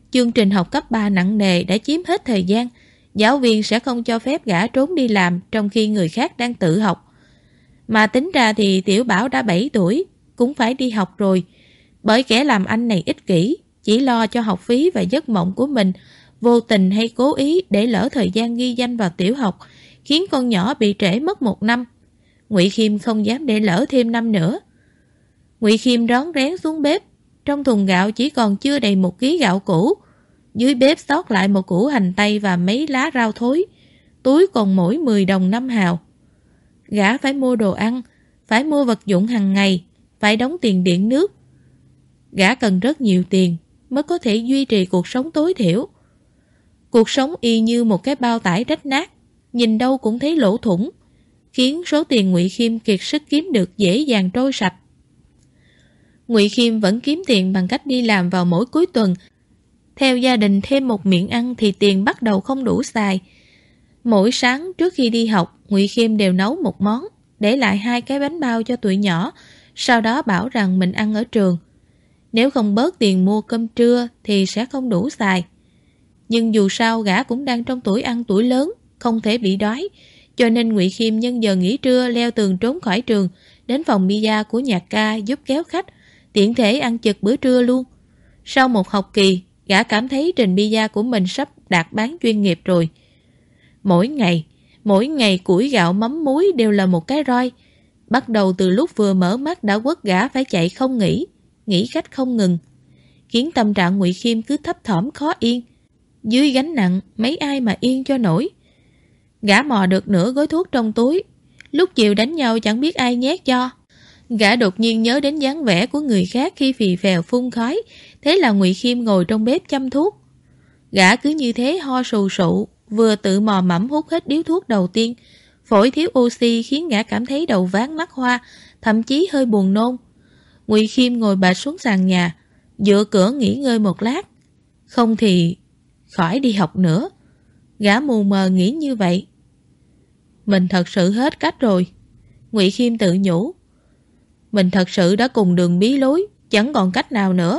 Chương trình học cấp 3 nặng nề đã chiếm hết thời gian. Giáo viên sẽ không cho phép gã trốn đi làm trong khi người khác đang tự học. Mà tính ra thì Tiểu Bảo đã 7 tuổi, cũng phải đi học rồi. Bởi kẻ làm anh này ích kỷ, chỉ lo cho học phí và giấc mộng của mình, vô tình hay cố ý để lỡ thời gian ghi danh vào tiểu học, khiến con nhỏ bị trễ mất 1 năm. Ngụy Khiêm không dám để lỡ thêm năm nữa. Ngụy Khiêm rón rén xuống bếp, trong thùng gạo chỉ còn chưa đầy 1 ký gạo cũ. Dưới bếp sót lại một củ hành tây và mấy lá rau thối. Túi còn mỗi 10 đồng 5 hào. Gã phải mua đồ ăn, phải mua vật dụng hàng ngày, phải đóng tiền điện nước. Gã cần rất nhiều tiền mới có thể duy trì cuộc sống tối thiểu. Cuộc sống y như một cái bao tải rách nát, nhìn đâu cũng thấy lỗ thủng, khiến số tiền Ngụy Khiêm kiệt sức kiếm được dễ dàng trôi sạch. Ngụy Khiêm vẫn kiếm tiền bằng cách đi làm vào mỗi cuối tuần. Theo gia đình thêm một miệng ăn thì tiền bắt đầu không đủ xài. Mỗi sáng trước khi đi học, Ngụy Khiêm đều nấu một món, để lại 2 cái bánh bao cho tụi nhỏ, sau đó bảo rằng mình ăn ở trường. Nếu không bớt tiền mua cơm trưa thì sẽ không đủ xài. Nhưng dù sao gã cũng đang trong tuổi ăn tuổi lớn, không thể bị đói, cho nên Ngụy Khiêm nhân giờ nghỉ trưa leo tường trốn khỏi trường, đến phòng pizza của Nhạc Ca giúp kéo khách, tiện thể ăn chực bữa trưa luôn. Sau một học kỳ, gã cảm thấy trình pizza của mình sắp đạt bán chuyên nghiệp rồi. Mỗi ngày củi gạo mắm muối đều là một cái roi. Bắt đầu từ lúc vừa mở mắt đã quất gã phải chạy không nghỉ, nghĩ cách không ngừng, khiến tâm trạng Ngụy Khiêm cứ thấp thỏm khó yên. Dưới gánh nặng, mấy ai mà yên cho nổi. Gã mò được nửa gói thuốc trong túi. Lúc chiều đánh nhau chẳng biết ai nhét cho. Gã đột nhiên nhớ đến dáng vẻ của người khác khi phì phèo phun khói. Thế là Ngụy Khiêm ngồi trong bếp chăm thuốc. Gã cứ như thế ho sù sụ, vừa tự mò mẫm hút hết điếu thuốc đầu tiên. Phổi thiếu oxy khiến gã cảm thấy đầu váng mắt hoa, thậm chí hơi buồn nôn. Ngụy Khiêm ngồi bệt xuống sàn nhà, dựa cửa nghỉ ngơi một lát. Không thì khỏi đi học nữa. Gã mù mờ nghĩ như vậy. Mình thật sự hết cách rồi. Ngụy Khiêm tự nhủ. Mình thật sự đã cùng đường bí lối, chẳng còn cách nào nữa.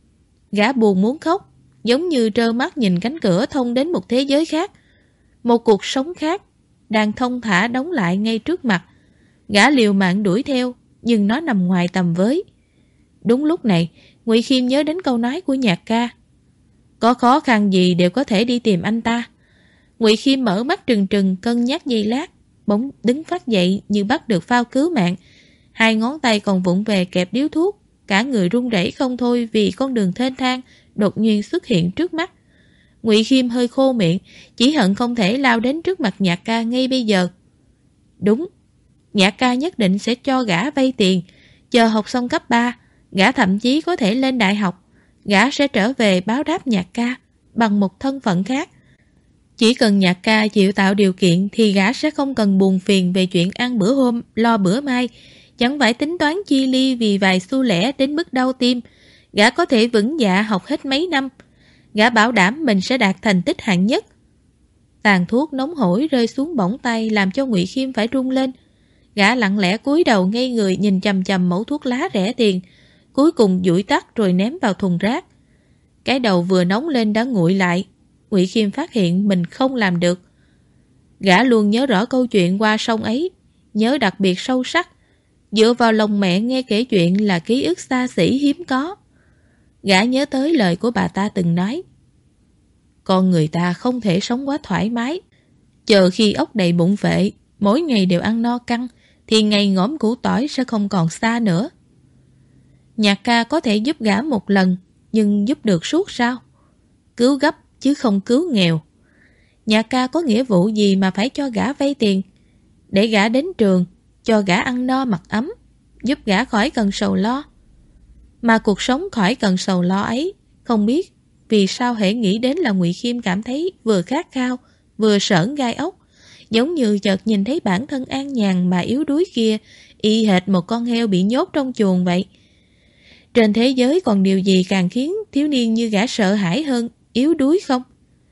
Gã buồn muốn khóc, giống như trơ mắt nhìn cánh cửa thông đến một thế giới khác. Một cuộc sống khác đang thông thả đóng lại ngay trước mặt. Gã liều mạng đuổi theo, nhưng nó nằm ngoài tầm với. Đúng lúc này, Ngụy Khiêm nhớ đến câu nói của Nhạc Ca. Có khó khăn gì đều có thể đi tìm anh ta. Ngụy Khiêm mở mắt trừng trừng cân nhắc giây lát, bỗng đứng phát dậy như bắt được phao cứu mạng. 2 ngón tay còn vụng về kẹp điếu thuốc, cả người run rẩy không thôi vì con đường thênh thang đột nhiên xuất hiện trước mắt. Ngụy Khiêm hơi khô miệng, chỉ hận không thể lao đến trước mặt Nhạc Ca ngay bây giờ. Đúng, Nhạc Ca nhất định sẽ cho gã vay tiền. Chờ học xong cấp 3, gã thậm chí có thể lên đại học. Gã sẽ trở về báo đáp Nhạc Ca bằng một thân phận khác. Chỉ cần Nhạc Ca chịu tạo điều kiện thì gã sẽ không cần buồn phiền về chuyện ăn bữa hôm, lo bữa mai. Chẳng phải tính toán chi ly vì vài xu lẻ đến mức đau tim. Gã có thể vững dạ học hết mấy năm. Gã bảo đảm mình sẽ đạt thành tích hạng nhất. Tàn thuốc nóng hổi rơi xuống bỏng tay làm cho Ngụy Khiêm phải run lên. Gã lặng lẽ cúi đầu ngây người nhìn chằm chằm mẩu thuốc lá rẻ tiền, cuối cùng dụi tắt rồi ném vào thùng rác. Cái đầu vừa nóng lên đã nguội lại. Ngụy Khiêm phát hiện mình không làm được. Gã luôn nhớ rõ câu chuyện qua sông ấy, nhớ đặc biệt sâu sắc. Dựa vào lòng mẹ nghe kể chuyện là ký ức xa xỉ hiếm có. Gã nhớ tới lời của bà ta từng nói. Con người ta không thể sống quá thoải mái. Chờ khi ốc đầy bụng vệ, mỗi ngày đều ăn no căng, thì ngày ngõm củ tỏi sẽ không còn xa nữa. Nhạc Ca có thể giúp gã một lần, nhưng giúp được suốt sao? Cứu gấp chứ không cứu nghèo. Nhạc Ca có nghĩa vụ gì mà phải cho gã vay tiền? Để gã đến trường, cho gã ăn no mặc ấm, giúp gã khỏi cần sầu lo. Mà cuộc sống khỏi cần sầu lo ấy, không biết vì sao hễ nghĩ đến là Ngụy Khiêm cảm thấy vừa khát khao, vừa sởn gai ốc, giống như chợt nhìn thấy bản thân an nhàn mà yếu đuối kia, y hệt một con heo bị nhốt trong chuồng vậy. Trên thế giới còn điều gì càng khiến thiếu niên như gã sợ hãi hơn yếu đuối không?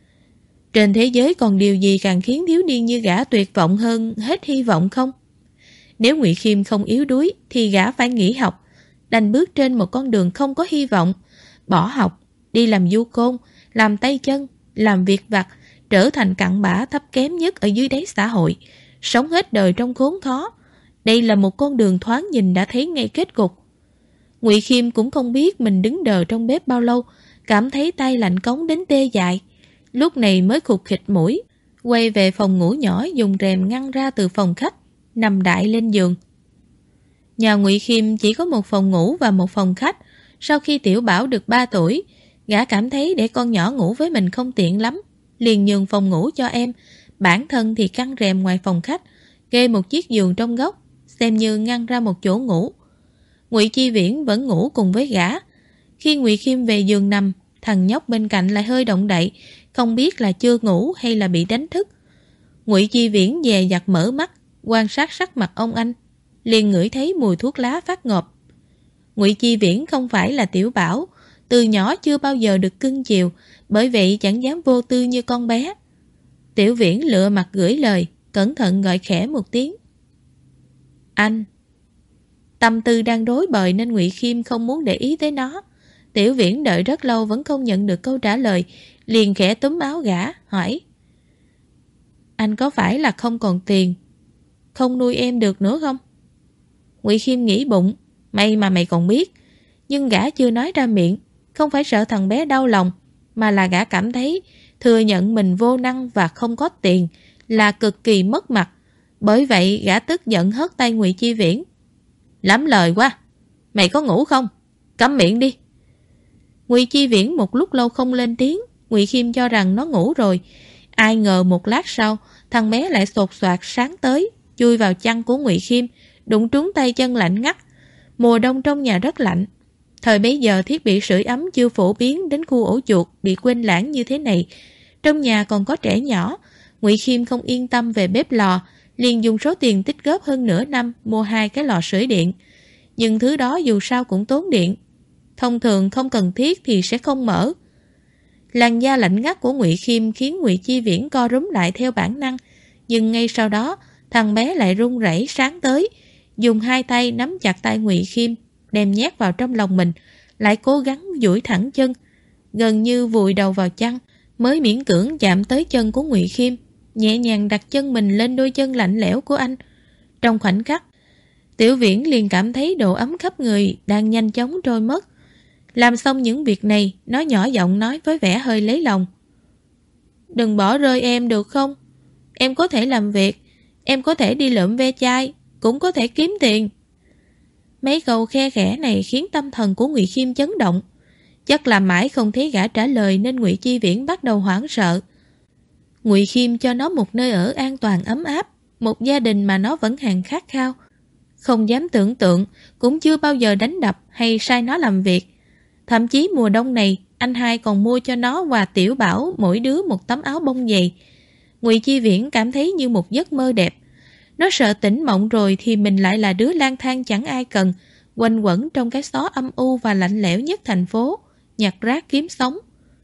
Trên thế giới còn điều gì càng khiến thiếu niên như gã tuyệt vọng hơn hết hy vọng không? Nếu Ngụy Khiêm không yếu đuối thì gã phải nghỉ học, đành bước trên một con đường không có hy vọng, bỏ học, đi làm du côn, làm tay chân, làm việc vặt, trở thành cặn bã thấp kém nhất ở dưới đáy xã hội, sống hết đời trong khốn khó. Đây là một con đường thoáng nhìn đã thấy ngay kết cục. Ngụy Khiêm cũng không biết mình đứng đờ trong bếp bao lâu, cảm thấy tay lạnh cống đến tê dại. Lúc này mới khụt khịt mũi, quay về phòng ngủ nhỏ dùng rèm ngăn ra từ phòng khách, nằm đại lên giường. Nhà Ngụy Khiêm chỉ có một phòng ngủ và một phòng khách. Sau khi Tiểu Bảo được 3 tuổi, gã cảm thấy để con nhỏ ngủ với mình không tiện lắm, liền nhường phòng ngủ cho em. Bản thân thì căng rèm ngoài phòng khách, kê một chiếc giường trong góc, xem như ngăn ra một chỗ ngủ. Ngụy Chi Viễn vẫn ngủ cùng với gã. Khi Ngụy Khiêm về giường nằm, thằng nhóc bên cạnh lại hơi động đậy, không biết là chưa ngủ hay là bị đánh thức. Ngụy Chi Viễn dè dặt mở mắt, quan sát sắc mặt ông anh, liền ngửi thấy mùi thuốc lá phát ngọt. Ngụy Chi Viễn không phải là Tiểu Bảo, từ nhỏ chưa bao giờ được cưng chiều, bởi vậy chẳng dám vô tư như con bé. Tiểu Viễn lựa mặt gửi lời, cẩn thận gọi khẽ một tiếng. Anh. Tâm tư đang rối bời nên Ngụy Khiêm không muốn để ý tới nó. Tiểu Viễn đợi rất lâu vẫn không nhận được câu trả lời, liền khẽ túm áo gã, hỏi. Anh có phải là không còn tiền, không nuôi em được nữa không? Ngụy Khiêm nghĩ bụng, may mà mày còn biết. Nhưng gã chưa nói ra miệng, không phải sợ thằng bé đau lòng, mà là gã cảm thấy thừa nhận mình vô năng và không có tiền là cực kỳ mất mặt. Bởi vậy gã tức giận hất tay Ngụy Chi Viễn. Lắm lời quá, mày có ngủ không? Câm miệng đi. Ngụy Chi Viễn một lúc lâu không lên tiếng. Ngụy Khiêm cho rằng nó ngủ rồi. Ai ngờ một lát sau, thằng bé lại sột soạt sáng tới, chui vào chăn của Ngụy Khiêm, đụng trúng tay chân lạnh ngắt. Mùa đông trong nhà rất lạnh. Thời bấy giờ thiết bị sưởi ấm chưa phổ biến đến khu ổ chuột bị quên lãng như thế này. Trong nhà còn có trẻ nhỏ. Ngụy Khiêm không yên tâm về bếp lò, liền dùng số tiền tích góp hơn nửa năm mua 2 cái lò sưởi điện. Nhưng thứ đó dù sao cũng tốn điện. Thông thường không cần thiết thì sẽ không mở. Làn da lạnh ngắt của Ngụy Khiêm khiến Ngụy Chi Viễn co rúm lại theo bản năng. Nhưng ngay sau đó, thằng bé lại run rẩy sáng tới, dùng 2 tay nắm chặt tay Ngụy Khiêm, đem nhét vào trong lòng mình, lại cố gắng duỗi thẳng chân, gần như vùi đầu vào chăn, mới miễn cưỡng chạm tới chân của Ngụy Khiêm, nhẹ nhàng đặt chân mình lên đôi chân lạnh lẽo của anh. Trong khoảnh khắc, Tiểu Viễn liền cảm thấy độ ấm khắp người đang nhanh chóng trôi mất. Làm xong những việc này, nó nhỏ giọng nói với vẻ hơi lấy lòng. Đừng bỏ rơi em được không? Em có thể làm việc, em có thể đi lượm ve chai, cũng có thể kiếm tiền. Mấy câu khe khẽ này khiến tâm thần của Ngụy Khiêm chấn động. Chắc là mãi không thấy gã trả lời nên Ngụy Chi Viễn bắt đầu hoảng sợ. Ngụy Khiêm cho nó một nơi ở an toàn ấm áp, một gia đình mà nó vẫn hàng khát khao. Không dám tưởng tượng, cũng chưa bao giờ đánh đập hay sai nó làm việc. Thậm chí mùa đông này, anh hai còn mua cho nó và Tiểu Bảo mỗi đứa một tấm áo bông dày. Ngụy Chi Viễn cảm thấy như một giấc mơ đẹp. Nó sợ tỉnh mộng rồi thì mình lại là đứa lang thang chẳng ai cần, quanh quẩn trong cái xó âm u và lạnh lẽo nhất thành phố, nhặt rác kiếm sống.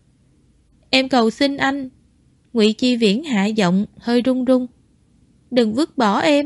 Em cầu xin anh. Ngụy Chi Viễn hạ giọng hơi run run. Đừng vứt bỏ em.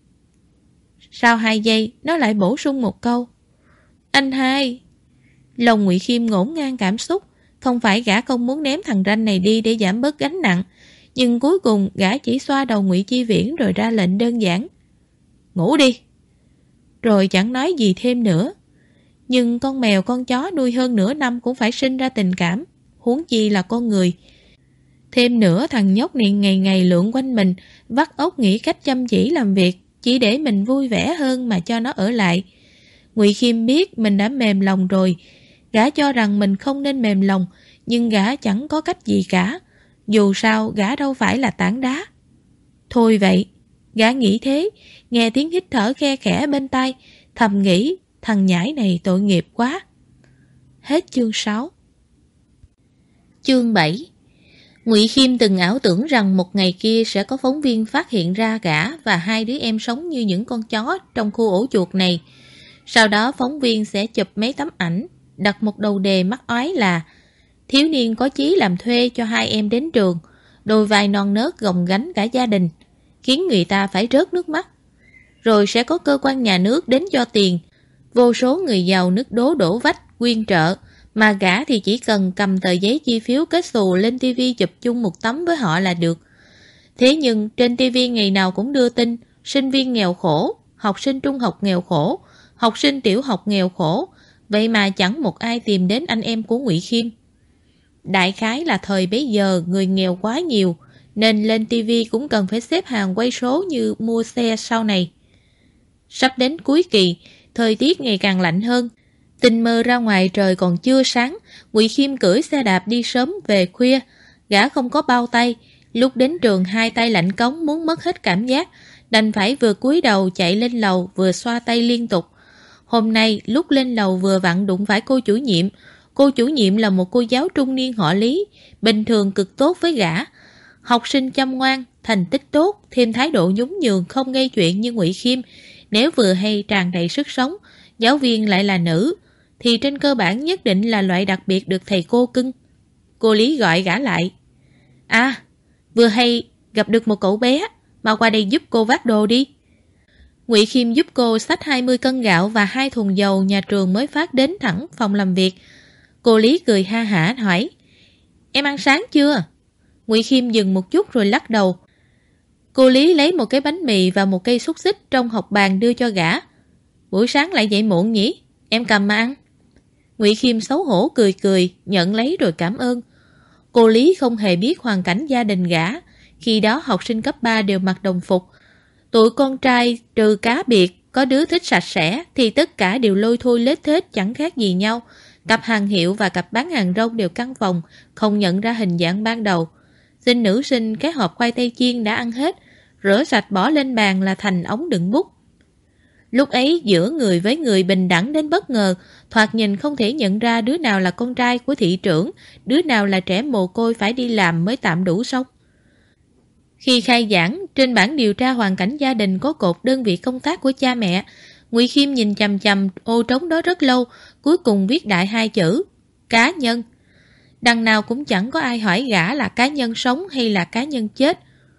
Sau 2 giây, nó lại bổ sung một câu. Anh hai. Lòng Ngụy Khiêm ngổn ngang cảm xúc. Không phải gã không muốn ném thằng ranh này đi để giảm bớt gánh nặng, nhưng cuối cùng gã chỉ xoa đầu Ngụy Chi Viễn rồi ra lệnh đơn giản. Ngủ đi. Rồi chẳng nói gì thêm nữa. Nhưng con mèo con chó nuôi hơn nửa năm cũng phải sinh ra tình cảm, huống chi là con người. Thêm nữa thằng nhóc này ngày ngày lượn quanh mình, vắt óc nghĩ cách chăm chỉ làm việc, chỉ để mình vui vẻ hơn mà cho nó ở lại. Ngụy Khiêm biết mình đã mềm lòng rồi. Gã cho rằng mình không nên mềm lòng, nhưng gã chẳng có cách gì cả. Dù sao gã đâu phải là tảng đá. Thôi vậy, gã nghĩ thế, nghe tiếng hít thở khe khẽ bên tai, thầm nghĩ thằng nhãi này tội nghiệp quá. Hết chương 6. Chương 7. Ngụy Khiêm từng ảo tưởng rằng một ngày kia sẽ có phóng viên phát hiện ra gã và 2 đứa em sống như những con chó trong khu ổ chuột này. Sau đó phóng viên sẽ chụp mấy tấm ảnh, đặt một đầu đề mắc oái là thiếu niên có chí làm thuê cho 2 em đến trường, đôi vai non nớt gồng gánh cả gia đình, khiến người ta phải rớt nước mắt. Rồi sẽ có cơ quan nhà nước đến cho tiền, vô số người giàu nứt đố đổ vách, quyên trợ, Mà gã thì chỉ cần cầm tờ giấy chi phiếu kết xù lên tivi chụp chung một tấm với họ là được. Thế nhưng trên tivi ngày nào cũng đưa tin sinh viên nghèo khổ, học sinh trung học nghèo khổ, học sinh tiểu học nghèo khổ, vậy mà chẳng một ai tìm đến anh em của Ngụy Khiêm. Đại khái là thời bấy giờ người nghèo quá nhiều, nên lên tivi cũng cần phải xếp hàng quay số như mua xe sau này. Sắp đến cuối kỳ, thời tiết ngày càng lạnh hơn. Tình mơ ra ngoài trời còn chưa sáng, Ngụy Khiêm cưỡi xe đạp đi sớm về khuya. Gã không có bao tay, lúc đến trường hai tay lạnh cống muốn mất hết cảm giác, đành phải vừa cúi đầu chạy lên lầu vừa xoa tay liên tục. Hôm nay lúc lên lầu vừa vặn đụng phải cô chủ nhiệm. Cô chủ nhiệm là một cô giáo trung niên họ Lý, bình thường cực tốt với gã. Học sinh chăm ngoan, thành tích tốt, thêm thái độ nhún nhường không gây chuyện như Ngụy Khiêm. Nếu vừa hay tràn đầy sức sống, giáo viên lại là nữ, thì trên cơ bản nhất định là loại đặc biệt được thầy cô cưng. Cô Lý gọi gã lại. À, vừa hay gặp được một cậu bé, mà qua đây giúp cô vác đồ đi. Ngụy Khiêm giúp cô xách 20 cân gạo và 2 thùng dầu nhà trường mới phát đến thẳng phòng làm việc. Cô Lý cười ha hả hỏi, em ăn sáng chưa? Ngụy Khiêm dừng một chút rồi lắc đầu. Cô Lý lấy một cái bánh mì và một cây xúc xích trong hộp bàn đưa cho gã. Buổi sáng lại dậy muộn nhỉ? Em cầm mà ăn. Ngụy Khiêm xấu hổ cười cười, nhận lấy rồi cảm ơn. Cô Lý không hề biết hoàn cảnh gia đình gã. Khi đó học sinh cấp 3 đều mặc đồng phục. Tụi con trai trừ cá biệt, có đứa thích sạch sẽ thì tất cả đều lôi thôi lết thết chẳng khác gì nhau. Cặp hàng hiệu và cặp bán hàng rong đều căn phòng, không nhận ra hình dạng ban đầu. Xin nữ sinh cái hộp khoai tây chiên đã ăn hết, rửa sạch bỏ lên bàn là thành ống đựng bút. Lúc ấy giữa người với người bình đẳng đến bất ngờ, thoạt nhìn không thể nhận ra đứa nào là con trai của thị trưởng, đứa nào là trẻ mồ côi phải đi làm mới tạm đủ sống. Khi khai giảng, trên bảng điều tra hoàn cảnh gia đình có cột đơn vị công tác của cha mẹ. Ngụy Khiêm nhìn chằm chằm ô trống đó rất lâu, cuối cùng viết đại 2 chữ: cá nhân. Đằng nào cũng chẳng có ai hỏi gã là cá nhân sống hay là cá nhân chết.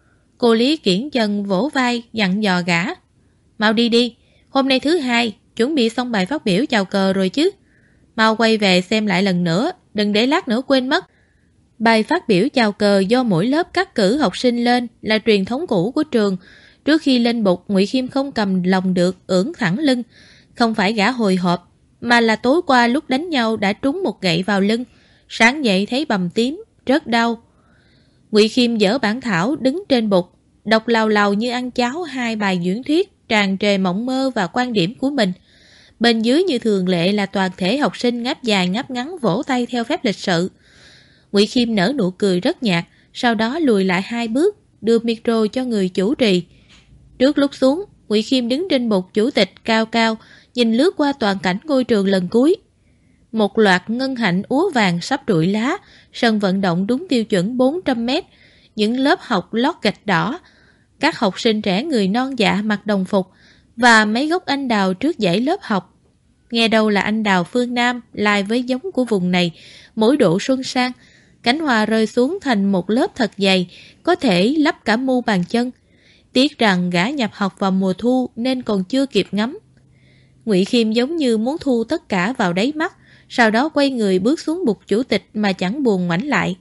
Cô Lý kiễng chân vỗ vai dặn dò gã. Mau đi đi, hôm nay thứ 2, chuẩn bị xong bài phát biểu chào cờ rồi chứ. Mau quay về xem lại lần nữa, đừng để lát nữa quên mất. Bài phát biểu chào cờ do mỗi lớp cắt cử học sinh lên là truyền thống cũ của trường. Trước khi lên bục, Ngụy Khiêm không cầm lòng được, ưỡn thẳng lưng. Không phải gã hồi hộp, mà là tối qua lúc đánh nhau đã trúng một gậy vào lưng. Sáng dậy thấy bầm tím, rất đau. Ngụy Khiêm dở bản thảo đứng trên bục, đọc lào lào như ăn cháo 2 bài diễn thuyết tràn trề mộng mơ và quan điểm của mình. Bên dưới như thường lệ là toàn thể học sinh ngáp dài ngáp ngắn vỗ tay theo phép lịch sự. Ngụy Khiêm nở nụ cười rất nhạt, sau đó lùi lại 2 bước, đưa micro cho người chủ trì. Trước lúc xuống, Ngụy Khiêm đứng trên bục chủ tịch cao cao, nhìn lướt qua toàn cảnh ngôi trường lần cuối. Một loạt ngân hạnh úa vàng sắp trụi lá, sân vận động đúng tiêu chuẩn 400 mét, những lớp học lót gạch đỏ, các học sinh trẻ người non dạ mặc đồng phục và mấy gốc anh đào trước dãy lớp học. Nghe đâu là anh đào phương Nam lai với giống của vùng này, mỗi độ xuân sang, cánh hoa rơi xuống thành một lớp thật dày, có thể lấp cả mu bàn chân. Tiếc rằng gã nhập học vào mùa thu nên còn chưa kịp ngắm. Ngụy Khiêm giống như muốn thu tất cả vào đáy mắt, sau đó quay người bước xuống bục chủ tịch mà chẳng buồn ngoảnh lại.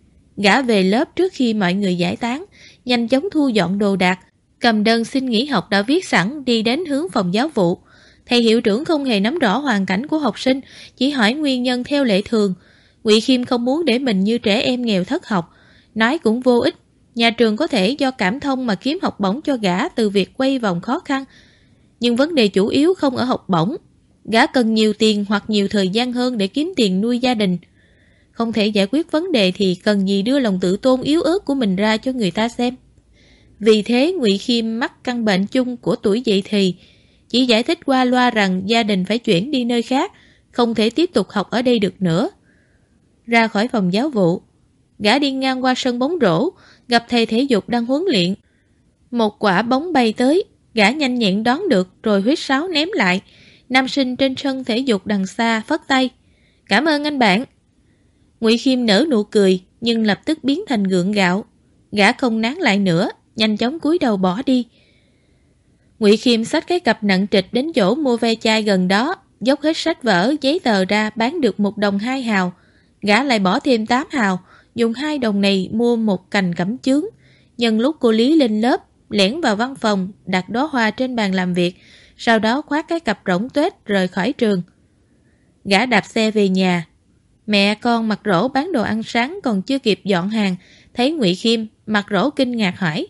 Gã về lớp trước khi mọi người giải tán, nhanh chóng thu dọn đồ đạc, cầm đơn xin nghỉ học đã viết sẵn đi đến hướng phòng giáo vụ. Thầy hiệu trưởng không hề nắm rõ hoàn cảnh của học sinh, chỉ hỏi nguyên nhân theo lệ thường. Ngụy Khiêm không muốn để mình như trẻ em nghèo thất học, nói cũng vô ích. Nhà trường có thể do cảm thông mà kiếm học bổng cho gã từ việc quay vòng khó khăn. Nhưng vấn đề chủ yếu không ở học bổng. Gã cần nhiều tiền hoặc nhiều thời gian hơn để kiếm tiền nuôi gia đình. Không thể giải quyết vấn đề thì cần gì đưa lòng tự tôn yếu ớt của mình ra cho người ta xem. Vì thế Ngụy Khiêm mắc căn bệnh chung của tuổi dậy thì, chỉ giải thích qua loa rằng gia đình phải chuyển đi nơi khác, không thể tiếp tục học ở đây được nữa. Ra khỏi phòng giáo vụ, gã đi ngang qua sân bóng rổ, gặp thầy thể dục đang huấn luyện. Một quả bóng bay tới, gã nhanh nhẹn đón được rồi huýt sáo ném lại. Nam sinh trên sân thể dục đằng xa phất tay. Cảm ơn anh bạn. Ngụy Khiêm nở nụ cười nhưng lập tức biến thành gượng gạo. Gã không nán lại nữa, nhanh chóng cúi đầu bỏ đi. Ngụy Khiêm xách cái cặp nặng trịch đến chỗ mua ve chai gần đó, dốc hết sách vở, giấy tờ ra bán được 1 đồng 2 hào. Gã lại bỏ thêm 8 hào, dùng 2 đồng này mua một cành cẩm chướng. Nhân lúc cô Lý lên lớp, lẻn vào văn phòng, đặt đóa hoa trên bàn làm việc, sau đó khoác cái cặp rỗng tuếch rời khỏi trường. Gã đạp xe về nhà. Mẹ con Mặt Rỗ bán đồ ăn sáng còn chưa kịp dọn hàng, thấy Ngụy Khiêm, Mặt Rỗ kinh ngạc hỏi: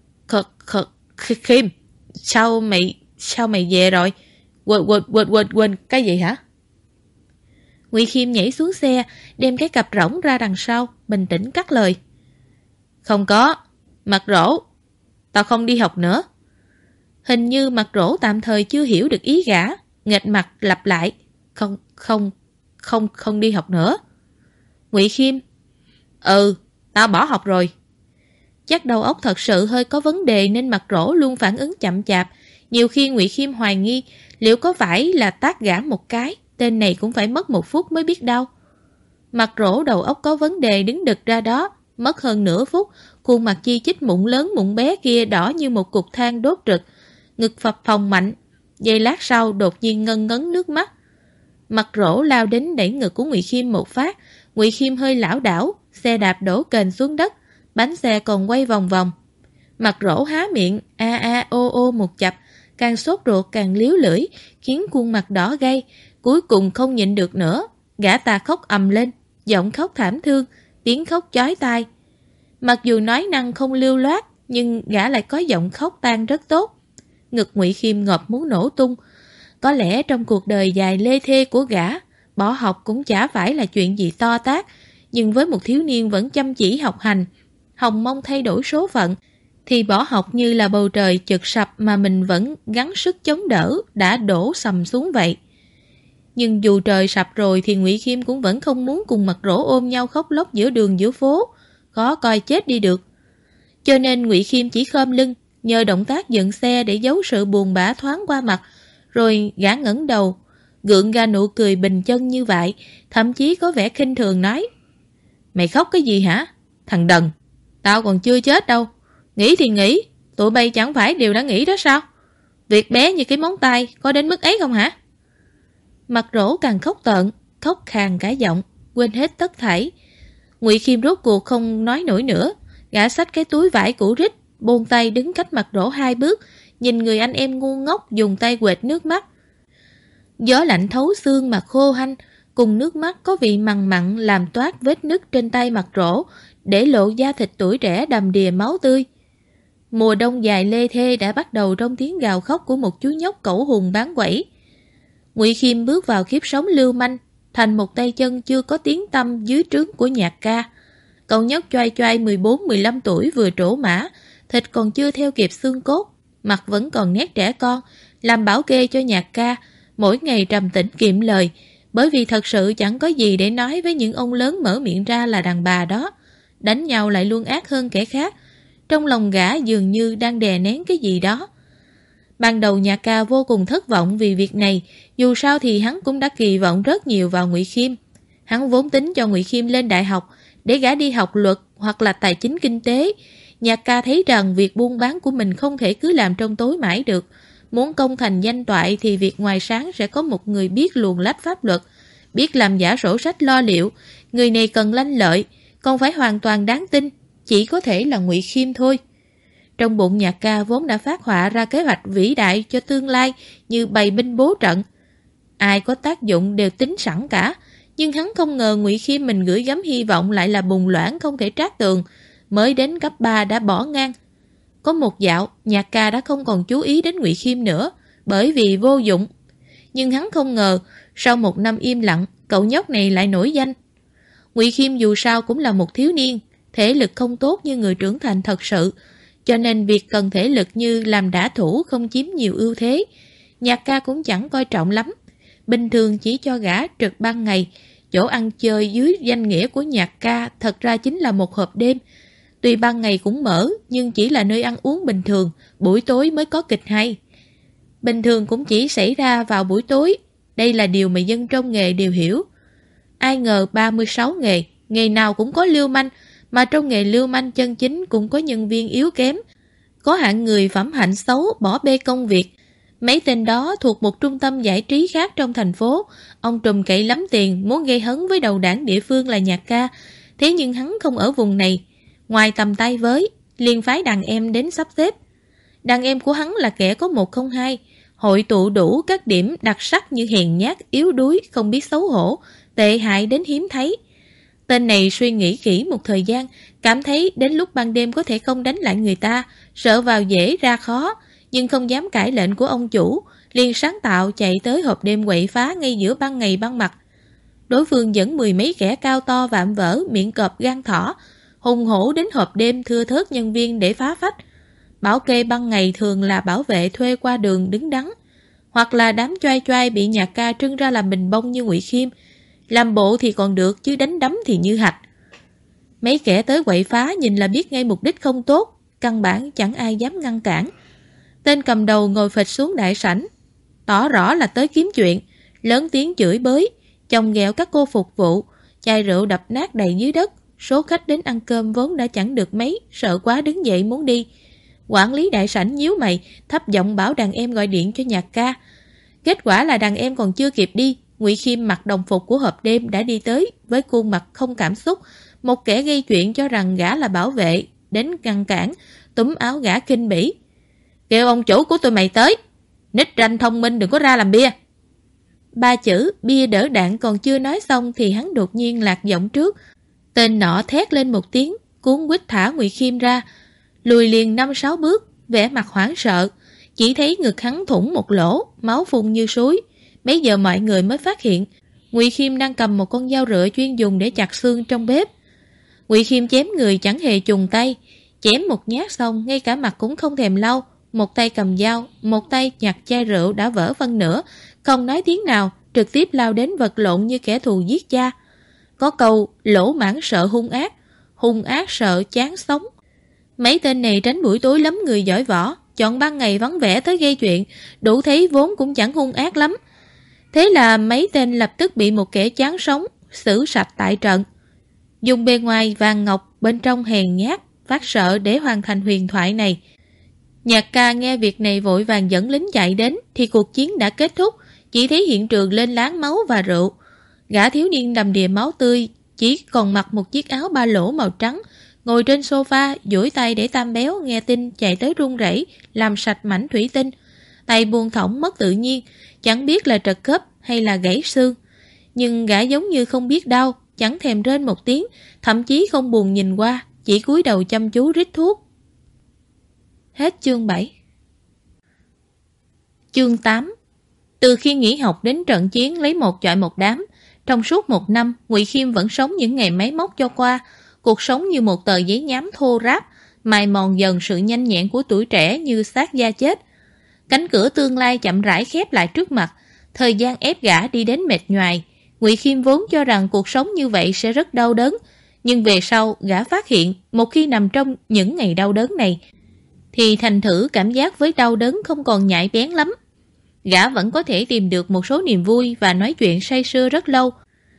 Khiêm, sao mày về rồi? Quên cái gì hả? Ngụy Khiêm nhảy xuống xe, đem cái cặp rỗng ra đằng sau, bình tĩnh cắt lời: Không có, Mặt Rỗ, tao không đi học nữa. Hình như Mặt Rỗ tạm thời chưa hiểu được ý gã, nghệch mặt lặp lại: Không đi học nữa. Ngụy Khiêm: Tao bỏ học rồi. Chắc đầu óc thật sự hơi có vấn đề nên Mặt Rỗ luôn phản ứng chậm chạp. Nhiều khi Ngụy Khiêm hoài nghi liệu có phải là tát gã một cái, tên này cũng phải mất 1 phút mới biết đâu. Mặt Rỗ đầu óc có vấn đề đứng đực ra đó, mất hơn nửa phút, khuôn mặt chi chít mụn lớn mụn bé kia đỏ như một cục than đốt rực, ngực phập phồng mạnh. Giây lát sau đột nhiên ngân ngấn nước mắt. Mặt Rỗ lao đến đẩy ngực của Ngụy Khiêm một phát. Ngụy Khiêm hơi lảo đảo, xe đạp đổ kềnh xuống đất, bánh xe còn quay vòng vòng. Mặt Rỗ há miệng ô một chập, càng sốt ruột càng liếu lưỡi, khiến khuôn mặt đỏ gay. Cuối cùng không nhịn được nữa, gã ta khóc ầm lên, giọng khóc thảm thương, tiếng khóc chói tai. Mặc dù nói năng không lưu loát, nhưng gã lại có giọng khóc tan rất tốt. Ngực Ngụy Khiêm ngợp muốn nổ tung. Có lẽ trong cuộc đời dài lê thê của gã, bỏ học cũng chả phải là chuyện gì to tát, nhưng với một thiếu niên vẫn chăm chỉ học hành, hòng mong thay đổi số phận, thì bỏ học như là bầu trời chực sập mà mình vẫn gắng sức chống đỡ đã đổ sầm xuống vậy. Nhưng dù trời sập rồi thì Ngụy Khiêm cũng vẫn không muốn cùng Mặt Rỗ ôm nhau khóc lóc giữa đường giữa phố, khó coi chết đi được. Cho nên Ngụy Khiêm chỉ khom lưng, nhờ động tác dựng xe để giấu sự buồn bã thoáng qua mặt, rồi gã ngẩng đầu, gượng ra nụ cười bình chân như vậy, thậm chí có vẻ khinh thường nói: Mày khóc cái gì hả? Thằng đần, tao còn chưa chết đâu. Nghĩ thì nghĩ, tụi bay chẳng phải đều đã nghĩ đó sao? Việc bé như cái móng tay có đến mức ấy không hả? Mặt Rỗ càng khóc tợn, khóc khàn cả giọng, quên hết tất thảy. Ngụy Khiêm rốt cuộc không nói nổi nữa, gã xách cái túi vải cũ rích, buông tay đứng cách Mặt Rỗ 2 bước, nhìn người anh em ngu ngốc dùng tay quệt nước mắt. Gió lạnh thấu xương mà khô hanh, cùng nước mắt có vị mằn mặn làm toát vết nứt trên tay Mặt Rỗ, để lộ da thịt tuổi trẻ đầm đìa máu tươi. Mùa đông dài lê thê đã bắt đầu trong tiếng gào khóc của một chú nhóc cẩu hùng bán quẩy. Ngụy Khiêm bước vào kiếp sống lưu manh, thành một tay chân chưa có tiếng tăm dưới trướng của nhạc ca. Cậu nhóc choai choai 14-15 tuổi vừa trổ mã, thịt còn chưa theo kịp xương cốt, mặt vẫn còn nét trẻ con, làm bảo kê cho nhạc ca, mỗi ngày trầm tĩnh kiệm lời, bởi vì thật sự chẳng có gì để nói với những ông lớn mở miệng ra là đàn bà đó. Đánh nhau lại luôn ác hơn kẻ khác. Trong lòng gã dường như đang đè nén cái gì đó. Ban đầu Nhạc Ca vô cùng thất vọng vì việc này, dù sao thì hắn cũng đã kỳ vọng rất nhiều vào Ngụy Khiêm. Hắn vốn tính cho Ngụy Khiêm lên đại học để gã đi học luật hoặc là tài chính kinh tế. Nhạc Ca thấy rằng việc buôn bán của mình không thể cứ làm trong tối mãi được. Muốn công thành danh toại thì việc ngoài sáng sẽ có một người biết luồn lách pháp luật, biết làm giả sổ sách lo liệu. Người này cần lanh lợi, còn phải hoàn toàn đáng tin, chỉ có thể là Ngụy Khiêm thôi. Trong bụng Nhạc Ca vốn đã phát họa ra kế hoạch vĩ đại cho tương lai như bày binh bố trận. Ai có tác dụng đều tính sẵn cả, nhưng hắn không ngờ Ngụy Khiêm mình gửi gắm hy vọng lại là bùng loãng không thể trát tường, mới đến cấp 3 đã bỏ ngang. Có một dạo, Nhạc Ca đã không còn chú ý đến Ngụy Khiêm nữa, bởi vì vô dụng. Nhưng hắn không ngờ, sau một năm im lặng, cậu nhóc này lại nổi danh. Ngụy Khiêm dù sao cũng là một thiếu niên, thể lực không tốt như người trưởng thành thật sự, cho nên việc cần thể lực như làm đả thủ không chiếm nhiều ưu thế. Nhạc Ca cũng chẳng coi trọng lắm, bình thường chỉ cho gã trực ban ngày. Chỗ ăn chơi dưới danh nghĩa của Nhạc Ca thật ra chính là một hộp đêm. Tuy ban ngày cũng mở, nhưng chỉ là nơi ăn uống bình thường, buổi tối mới có kịch hay. Bình thường cũng chỉ xảy ra vào buổi tối, đây là điều mà dân trong nghề đều hiểu. Ai ngờ 36 nghề, nghề nào cũng có lưu manh, mà trong nghề lưu manh chân chính cũng có nhân viên yếu kém. Có hạng người phẩm hạnh xấu bỏ bê công việc, Mấy tên đó thuộc một trung tâm giải trí khác trong thành phố. Ông trùm cậy lắm tiền, muốn gây hấn với đầu đảng địa phương là Nhạc Ca. Thế nhưng hắn không ở vùng này. Ngoài tầm tay với, liền phái đàn em đến sắp xếp. Đàn em của hắn là kẻ có 102, hội tụ đủ các điểm đặc sắc như hèn nhát, yếu đuối, không biết xấu hổ, tệ hại đến hiếm thấy. Tên này suy nghĩ kỹ một thời gian, cảm thấy đến lúc ban đêm có thể không đánh lại người ta, sợ vào dễ ra khó, nhưng không dám cãi lệnh của ông chủ, liền sáng tạo chạy tới hộp đêm quậy phá ngay giữa ban ngày ban mặt. Đối phương dẫn 10 mấy kẻ cao to vạm vỡ, miệng cọp gan thỏ, hùng hổ đến hộp đêm thưa thớt nhân viên để phá phách. Bảo kê ban ngày thường là bảo vệ thuê qua đường đứng đắn, hoặc là đám choai choai bị Nhạc Ca trưng ra làm bình bông như Ngụy Khiêm. Làm bộ thì còn được, chứ đánh đấm thì như hạch. Mấy kẻ tới quậy phá nhìn là biết ngay mục đích không tốt, căn bản chẳng ai dám ngăn cản. Tên cầm đầu ngồi phịch xuống đại sảnh, tỏ rõ là tới kiếm chuyện, lớn tiếng chửi bới, chồng ghẹo các cô phục vụ, chai rượu đập nát đầy dưới đất. Số khách đến ăn cơm vốn đã chẳng được mấy, sợ quá đứng dậy muốn đi. Quản lý đại sảnh nhíu mày, thấp giọng bảo đàn em gọi điện cho Nhạc Ca. Kết quả là đàn em còn chưa kịp đi, Ngụy Khiêm mặc đồng phục của hộp đêm đã đi tới với khuôn mặt không cảm xúc. Một kẻ gây chuyện cho rằng gã là bảo vệ, đến ngăn cản, túm áo gã kinh bỉ. Kêu ông chủ của tôi mày tới, nít ranh thông minh đừng có ra làm bia. Ba chữ bia đỡ đạn còn chưa nói xong thì hắn đột nhiên lạc giọng trước. Tên nọ thét lên một tiếng, cuốn quýt thả Ngụy Khiêm ra, lùi liền 5-6 bước, vẻ mặt hoảng sợ. Chỉ thấy ngực hắn thủng một lỗ, máu phun như suối. Bấy giờ mọi người mới phát hiện Ngụy Khiêm đang cầm một con dao rựa chuyên dùng để chặt xương trong bếp. Ngụy Khiêm chém người chẳng hề chùng tay, chém một nhát xong ngay cả mặt cũng không thèm lau, một tay cầm dao, một tay nhặt chai rượu đã vỡ phân nửa, không nói tiếng nào, trực tiếp lao đến vật lộn như kẻ thù giết cha. Có câu lỗ mãng sợ hung ác sợ chán sống. Mấy tên này tránh buổi tối lắm người giỏi võ, chọn ban ngày vắng vẻ tới gây chuyện, đủ thấy vốn cũng chẳng hung ác lắm. Thế là mấy tên lập tức bị một kẻ chán sống, xử sạch tại trận. Dùng bề ngoài vàng ngọc, bên trong hèn nhát, phát sợ để hoàn thành huyền thoại này. Nhạc Ca nghe việc này vội vàng dẫn lính chạy đến thì cuộc chiến đã kết thúc, chỉ thấy hiện trường lên láng máu và rượu. Gã thiếu niên đầm đìa máu tươi, chỉ còn mặc một chiếc áo ba lỗ màu trắng, ngồi trên sofa, duỗi tay để Tam Béo nghe tin chạy tới run rẩy làm sạch mảnh thủy tinh. Tay buông thõng mất tự nhiên, chẳng biết là trật khớp hay là gãy xương. Nhưng gã giống như không biết đau, chẳng thèm rên một tiếng, thậm chí không buồn nhìn qua, chỉ cúi đầu chăm chú rít thuốc. Hết chương 7. Chương 8. Từ khi nghỉ học đến trận chiến lấy một chọi một đám, trong suốt 1 năm, Ngụy Khiêm vẫn sống những ngày máy móc cho qua, cuộc sống như một tờ giấy nhám thô ráp, mài mòn dần sự nhanh nhẹn của tuổi trẻ như xác da chết. Cánh cửa tương lai chậm rãi khép lại trước mặt, thời gian ép gã đi đến mệt nhoài. Ngụy Khiêm vốn cho rằng cuộc sống như vậy sẽ rất đau đớn, nhưng về sau gã phát hiện một khi nằm trong những ngày đau đớn này, thì thành thử cảm giác với đau đớn không còn nhạy bén lắm. Gã vẫn có thể tìm được một số niềm vui và nói chuyện say sưa rất lâu.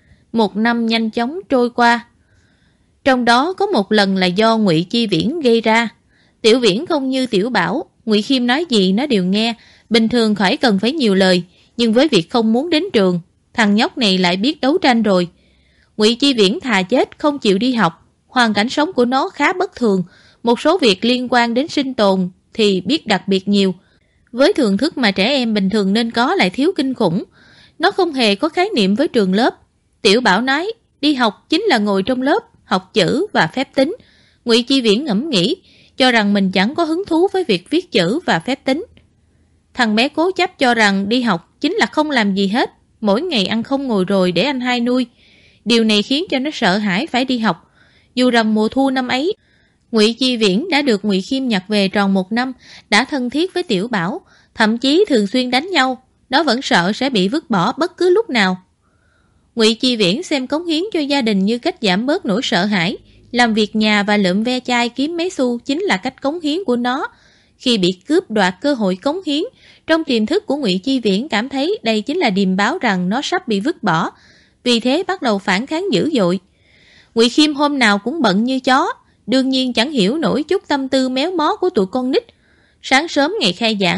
1 năm nhanh chóng trôi qua. Trong đó có một lần là do Ngụy Chi Viễn gây ra. Tiểu Viễn không như Tiểu Bảo, Ngụy Khiêm nói gì nó đều nghe, bình thường khỏi cần phải nhiều lời, nhưng với việc không muốn đến trường, thằng nhóc này lại biết đấu tranh rồi. Ngụy Chi Viễn thà chết không chịu đi học, hoàn cảnh sống của nó khá bất thường, một số việc liên quan đến sinh tồn thì biết đặc biệt nhiều. Với thưởng thức mà trẻ em bình thường nên có lại thiếu kinh khủng. Nó không hề có khái niệm với trường lớp. Tiểu Bảo nói, đi học chính là ngồi trong lớp, học chữ và phép tính. Ngụy Chi Viễn ngẫm nghĩ, cho rằng mình chẳng có hứng thú với việc viết chữ và phép tính. Thằng bé cố chấp cho rằng đi học chính là không làm gì hết, mỗi ngày ăn không ngồi rồi để anh hai nuôi. Điều này khiến cho nó sợ hãi phải đi học. Dù rằng mùa thu năm ấy, Ngụy Chi Viễn đã được Ngụy Khiêm nhặt về tròn 1 năm, đã thân thiết với Tiểu Bảo, thậm chí thường xuyên đánh nhau, nó vẫn sợ sẽ bị vứt bỏ bất cứ lúc nào. Ngụy Chi Viễn xem cống hiến cho gia đình như cách giảm bớt nỗi sợ hãi, làm việc nhà và lượm ve chai kiếm mấy xu chính là cách cống hiến của nó. Khi bị cướp đoạt cơ hội cống hiến, trong tiềm thức của Ngụy Chi Viễn cảm thấy đây chính là điềm báo rằng nó sắp bị vứt bỏ, vì thế bắt đầu phản kháng dữ dội. Ngụy Khiêm hôm nào cũng bận như chó, đương nhiên chẳng hiểu nổi chút tâm tư méo mó của tụi con nít. Sáng sớm ngày khai giảng,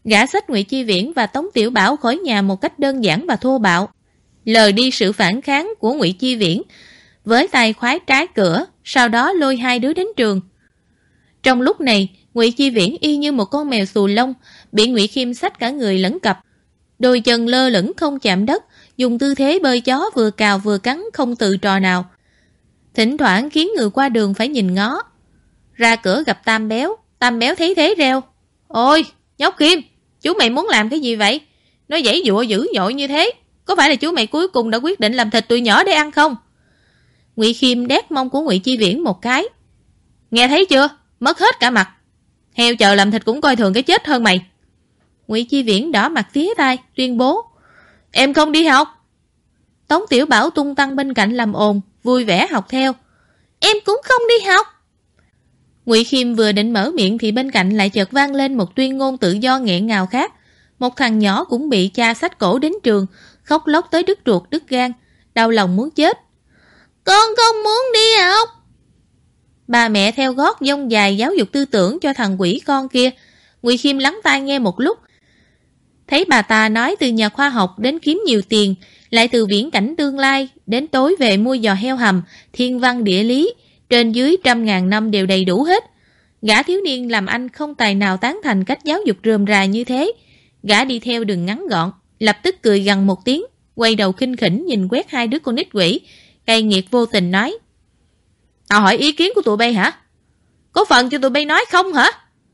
Gã xách Ngụy Chi Viễn và Tống Tiểu Bảo khỏi nhà một cách đơn giản và thô bạo, lờ đi sự phản kháng của Ngụy Chi Viễn, với tay khoái trái cửa, sau đó lôi hai đứa đến trường. Trong lúc này, Ngụy Chi Viễn y như một con mèo xù lông, bị Ngụy Khiêm xách cả người lẫn cặp, đôi chân lơ lửng không chạm đất, dùng tư thế bơi chó vừa cào vừa cắn không từ trò nào. Thỉnh thoảng khiến người qua đường phải nhìn ngó. Ra cửa gặp Tam Béo thấy thế reo: "Ôi, nhóc Khiêm, chú mày muốn làm cái gì vậy? Nó giãy giụa dữ dội như thế, có phải là chú mày cuối cùng đã quyết định làm thịt tụi nhỏ để ăn không?" Ngụy Khiêm đét mông của Ngụy Chi Viễn một cái. "Nghe thấy chưa? Mất hết cả mặt. Heo chờ làm thịt cũng coi thường cái chết hơn mày." Ngụy Chi Viễn đỏ mặt tía tai, tuyên bố: "Em không đi học." Tống Tiểu Bảo tung tăng bên cạnh làm ồn, vui vẻ học theo: "Em cũng không đi học." Ngụy Khiêm vừa định mở miệng thì bên cạnh lại chợt vang lên một tuyên ngôn tự do nghẹn ngào khác. Một thằng nhỏ cũng bị cha xách cổ đến trường, khóc lóc tới đứt ruột đứt gan, đau lòng muốn chết: "Con không muốn đi học." Bà mẹ theo gót dông dài giáo dục tư tưởng cho thằng quỷ con kia. Ngụy Khiêm lắng tai nghe một lúc, thấy bà ta nói từ nhà khoa học đến kiếm nhiều tiền, lại từ viễn cảnh tương lai đến tối về mua giò heo hầm, thiên văn địa lý, trên dưới 100.000 năm đều đầy đủ hết. Gã thiếu niên làm anh không tài nào tán thành cách giáo dục rườm rà như thế. Gã đi theo đường ngắn gọn, lập tức cười gằn một tiếng, quay đầu khinh khỉnh nhìn quét hai đứa con nít quỷ, cay nghiệt vô tình nói: "Tao hỏi ý kiến của tụi bay hả? Có phần cho tụi bay nói không hả?"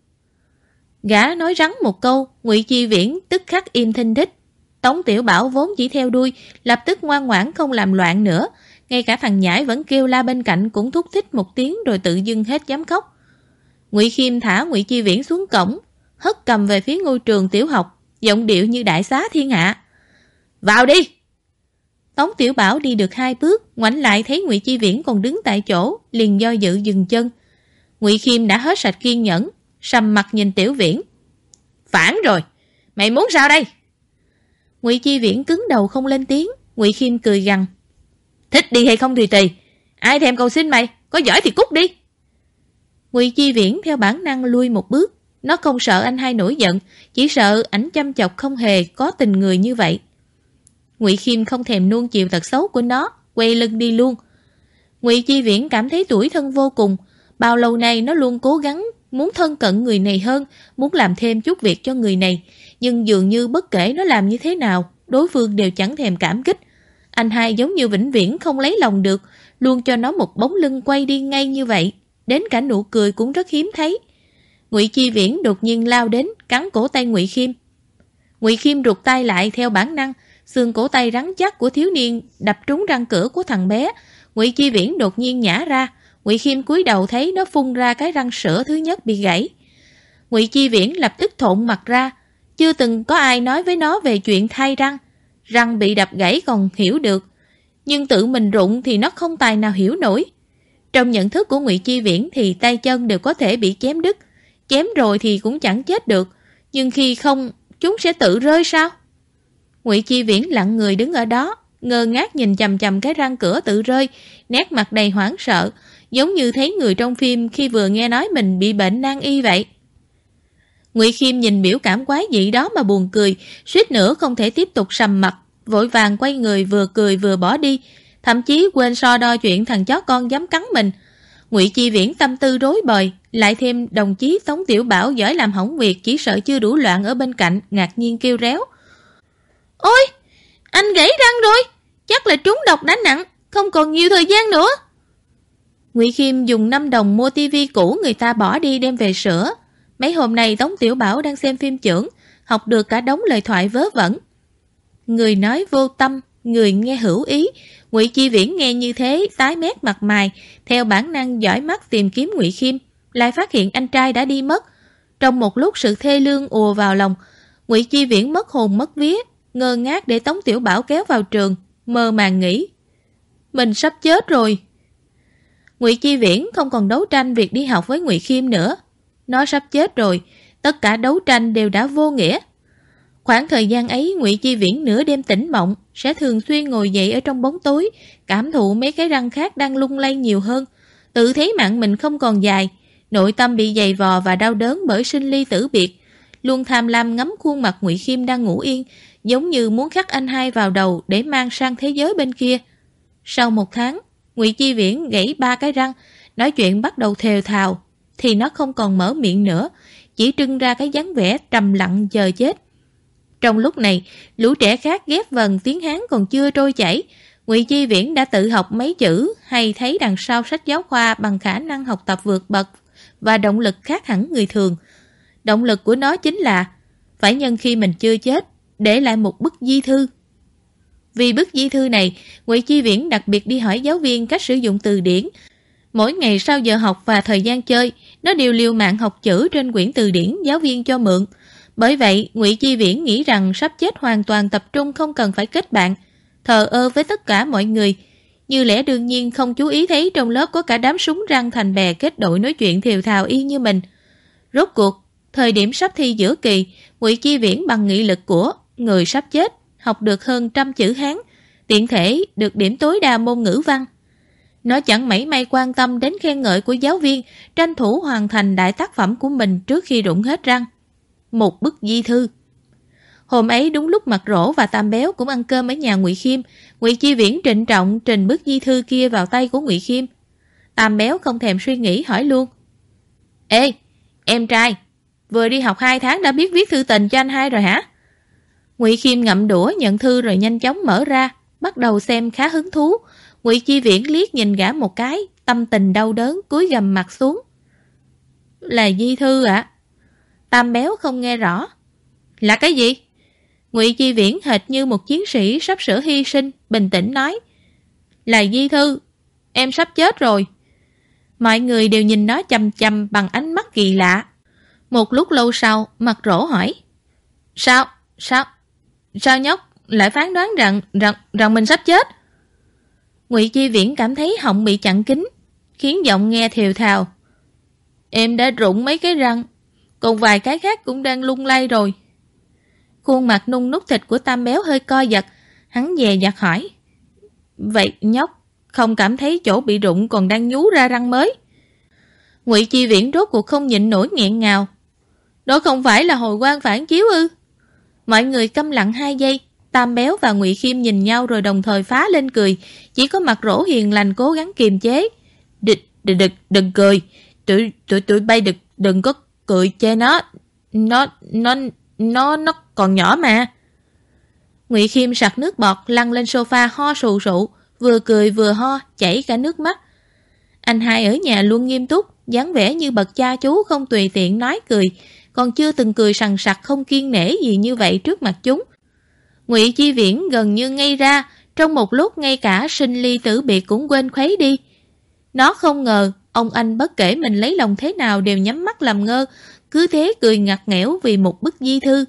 Gã nói rắn một câu, Ngụy Chi Viễn tức khắc im thinh thích. Tống Tiểu Bảo vốn chỉ theo đuôi, lập tức ngoan ngoãn không làm loạn nữa. Ngay cả thằng nhãi vẫn kêu la bên cạnh cũng thúc thích một tiếng rồi tự dưng hết dám khóc. Ngụy Khiêm thả Ngụy Chi Viễn xuống cổng, hất cầm về phía ngôi trường tiểu học, giọng điệu như đại xá thiên hạ: "Vào đi!" Tống Tiểu Bảo đi được 2 bước, ngoảnh lại thấy Ngụy Chi Viễn còn đứng tại chỗ, liền do dự dừng chân. Ngụy Khiêm đã hết sạch kiên nhẫn, sầm mặt nhìn Tiểu Viễn: "Phản rồi, mày muốn sao đây?" Ngụy Chi Viễn cứng đầu không lên tiếng. Ngụy Khiêm cười gằn: "Thích đi hay không thì tùy, ai thèm cầu xin mày, có giỏi thì cút đi." Ngụy Chi Viễn theo bản năng lui một bước. Nó không sợ anh hai nổi giận, chỉ sợ ảnh chăm chọc không hề có tình người như vậy. Ngụy Khiêm không thèm nuông chiều tật xấu của nó, quay lưng đi luôn. Ngụy Chi Viễn cảm thấy tủi thân vô cùng. Bao lâu nay nó luôn cố gắng muốn thân cận người này hơn, muốn làm thêm chút việc cho người này, nhưng dường như bất kể nó làm như thế nào, đối phương đều chẳng thèm cảm kích. Anh hai giống như vĩnh viễn không lấy lòng được, luôn cho nó một bóng lưng quay đi ngay như vậy, đến cả nụ cười cũng rất hiếm thấy. Ngụy Chi Viễn đột nhiên lao đến, cắn cổ tay Ngụy Khiêm. Ngụy Khiêm rụt tay lại theo bản năng, xương cổ tay rắn chắc của thiếu niên đập trúng răng cửa của thằng bé. Ngụy Chi Viễn đột nhiên nhả ra. Ngụy Khiêm cúi đầu thấy nó phun ra cái răng sữa thứ nhất bị gãy. Ngụy Chi Viễn lập tức thộn mặt ra. Chưa từng có ai nói với nó về chuyện thay răng. Răng bị đập gãy còn hiểu được, nhưng tự mình rụng thì nó không tài nào hiểu nổi. Trong nhận thức của Ngụy Chi Viễn thì tay chân đều có thể bị chém đứt. Chém rồi thì cũng chẳng chết được, nhưng khi không, chúng sẽ tự rơi sao? Ngụy Chi Viễn lặng người đứng ở đó, ngơ ngác nhìn chằm chằm cái răng cửa tự rơi, nét mặt đầy hoảng sợ, giống như thấy người trong phim khi vừa nghe nói mình bị bệnh nan y vậy. Ngụy Khiêm nhìn biểu cảm quái dị đó mà buồn cười, suýt nữa không thể tiếp tục sầm mặt, vội vàng quay người vừa cười vừa bỏ đi, thậm chí quên so đo chuyện thằng chó con dám cắn mình. Ngụy Chi Viễn tâm tư rối bời, lại thêm đồng chí Tống Tiểu Bảo giỏi làm hỏng việc, chỉ sợ chưa đủ loạn ở bên cạnh, ngạc nhiên kêu réo: "Ôi, anh gãy răng rồi, chắc là trúng độc đã nặng, không còn nhiều thời gian nữa." Ngụy Khiêm dùng 5 đồng mua tivi cũ người ta bỏ đi đem về sửa. Mấy hôm nay Tống Tiểu Bảo đang xem phim chưởng, học được cả đống lời thoại vớ vẩn. Người nói vô tâm, người nghe hữu ý. Ngụy Chi Viễn nghe như thế, tái mét mặt mày, theo bản năng dõi mắt tìm kiếm Ngụy Khiêm, lại phát hiện anh trai đã đi mất. Trong một lúc sự thê lương ùa vào lòng, Ngụy Chi Viễn mất hồn mất vía, ngơ ngác để Tống Tiểu Bảo kéo vào trường, mơ màng nghĩ: mình sắp chết rồi. Ngụy Chi Viễn không còn đấu tranh việc đi học với Ngụy Khiêm nữa. Nó sắp chết rồi, tất cả đấu tranh đều đã vô nghĩa. Khoảng thời gian ấy, Ngụy Chi Viễn nửa đêm tỉnh mộng, sẽ thường xuyên ngồi dậy ở trong bóng tối, cảm thụ mấy cái răng khác đang lung lay nhiều hơn, tự thấy mạng mình không còn dài, nội tâm bị dày vò và đau đớn bởi sinh ly tử biệt. luôn tham lam ngắm khuôn mặt Ngụy Khiêm đang ngủ yên, giống như muốn khắc anh hai vào đầu để mang sang thế giới bên kia. Sau 1 tháng, Ngụy Chi Viễn gãy 3 cái răng, nói chuyện bắt đầu thều thào, thì nó không còn mở miệng nữa, chỉ trưng ra cái dáng vẻ trầm lặng chờ chết. Trong lúc này, lũ trẻ khác ghép vần tiếng Hán còn chưa trôi chảy, Ngụy Chi Viễn đã tự học mấy chữ hay thấy đằng sau sách giáo khoa bằng khả năng học tập vượt bậc và động lực khác hẳn người thường. Động lực của nó chính là phải nhân khi mình chưa chết, để lại một bức di thư. Vì bức di thư này, Ngụy Chi Viễn đặc biệt đi hỏi giáo viên cách sử dụng từ điển. Mỗi ngày sau giờ học và thời gian chơi, nó đều liều mạng học chữ trên quyển từ điển giáo viên cho mượn. Bởi vậy, Ngụy Chi Viễn nghĩ rằng sắp chết hoàn toàn tập trung không cần phải kết bạn, thờ ơ với tất cả mọi người. Như lẽ đương nhiên không chú ý thấy trong lớp có cả đám súng răng thành bè kết đội nói chuyện thều thào y như mình. Rốt cuộc, thời điểm sắp thi giữa kỳ, Ngụy Chi Viễn bằng nghị lực của người sắp chết, học được hơn 100 chữ Hán, tiện thể được điểm tối đa môn ngữ văn. Nó chẳng mảy may quan tâm đến khen ngợi của giáo viên, tranh thủ hoàn thành đại tác phẩm của mình trước khi rụng hết răng. Một bức di thư. Hôm ấy đúng lúc Mặt Rỗ và Tam Béo cũng ăn cơm ở nhà Ngụy Khiêm, Ngụy Chi Viễn trịnh trọng trình bức di thư kia vào tay của Ngụy Khiêm. Tam Béo không thèm suy nghĩ hỏi luôn: Ê, em trai, vừa đi học 2 tháng đã biết viết thư tình cho anh hai rồi hả? Ngụy Khiêm ngậm đũa nhận thư rồi nhanh chóng mở ra, bắt đầu xem khá hứng thú. Ngụy Chi Viễn liếc nhìn gã một cái, tâm tình đau đớn cúi gằm mặt xuống. Là di thư ạ? Tam Béo không nghe rõ. Là cái gì? Ngụy Chi Viễn hệt như một chiến sĩ sắp sửa hy sinh, bình tĩnh nói: Là di thư, em sắp chết rồi. Mọi người đều nhìn nó chằm chằm bằng ánh mắt kỳ lạ. Một lúc lâu sau, Mặt Rỗ hỏi: Sao nhóc lại phán đoán rằng mình sắp chết? Ngụy Chi Viễn cảm thấy họng bị chặn kín, khiến giọng nghe thều thào: Em đã rụng mấy cái răng, còn vài cái khác cũng đang lung lay rồi. Khuôn mặt nung nút thịt của Tam Béo hơi co giật, hắn dè dặt hỏi: Vậy nhóc không cảm thấy chỗ bị rụng còn đang nhú ra răng mới? Ngụy Chi Viễn rốt cuộc không nhịn nổi nghẹn ngào: Đó không phải là hồi quang phản chiếu ư? Mọi người câm lặng 2 giây, Tam Béo và Ngụy Khiêm nhìn nhau rồi đồng thời phá lên cười, chỉ có Mặt Rỗ hiền lành cố gắng kiềm chế. Đừng cười, tụi bay đừng có cười chê nó còn nhỏ mà. Ngụy Khiêm sặc nước bọt lăn lên sofa ho sù sụ, vừa cười vừa ho, chảy cả nước mắt. Anh hai ở nhà luôn nghiêm túc, dáng vẻ như bậc cha chú không tùy tiện nói cười, còn chưa từng cười sằng sặc không kiêng nể gì như vậy trước mặt chúng. Ngụy Chi Viễn gần như ngây ra, trong một lúc ngay cả sinh ly tử biệt cũng quên khuấy đi. Nó không ngờ ông anh bất kể mình lấy lòng thế nào đều nhắm mắt làm ngơ, cứ thế cười ngặt nghẽo vì một bức di thư.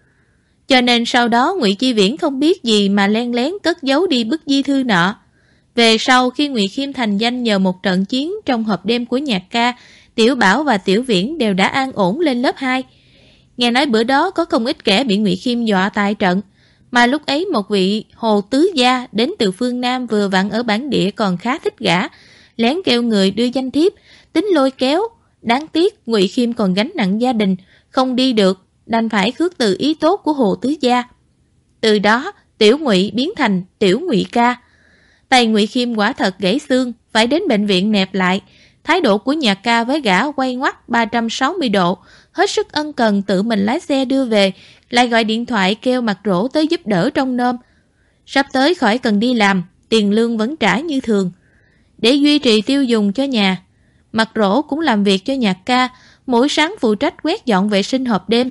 Cho nên sau đó Ngụy Chi Viễn không biết gì mà len lén cất giấu đi bức di thư nọ. Về sau khi Ngụy Khiêm thành danh nhờ một trận chiến trong hộp đêm của nhạc ca, Tiểu Bảo và Tiểu Viễn đều đã an ổn lên lớp 2. Nghe nói bữa đó có không ít kẻ bị Ngụy Khiêm dọa tại trận, mà lúc ấy một vị Hồ Tứ Gia đến từ phương Nam vừa vặn ở bản địa còn khá thích gã, lén kêu người đưa danh thiếp, tính lôi kéo. Đáng tiếc Ngụy Khiêm còn gánh nặng gia đình, không đi được, đành phải khước từ ý tốt của Hồ Tứ Gia. Từ đó Tiểu Ngụy biến thành Tiểu Ngụy Ca. Tay Ngụy Khiêm quả thật gãy xương, phải đến bệnh viện nẹp lại. Thái độ của nhạc ca với gã quay ngoắt 360 độ, hết sức ân cần tự mình lái xe đưa về, lại gọi điện thoại kêu Mặt Rỗ tới giúp đỡ trong nôm. Sắp tới khỏi cần đi làm, tiền lương vẫn trả như thường. Để duy trì tiêu dùng cho nhà, Mặt Rỗ cũng làm việc cho nhạc ca, mỗi sáng phụ trách quét dọn vệ sinh hộp đêm.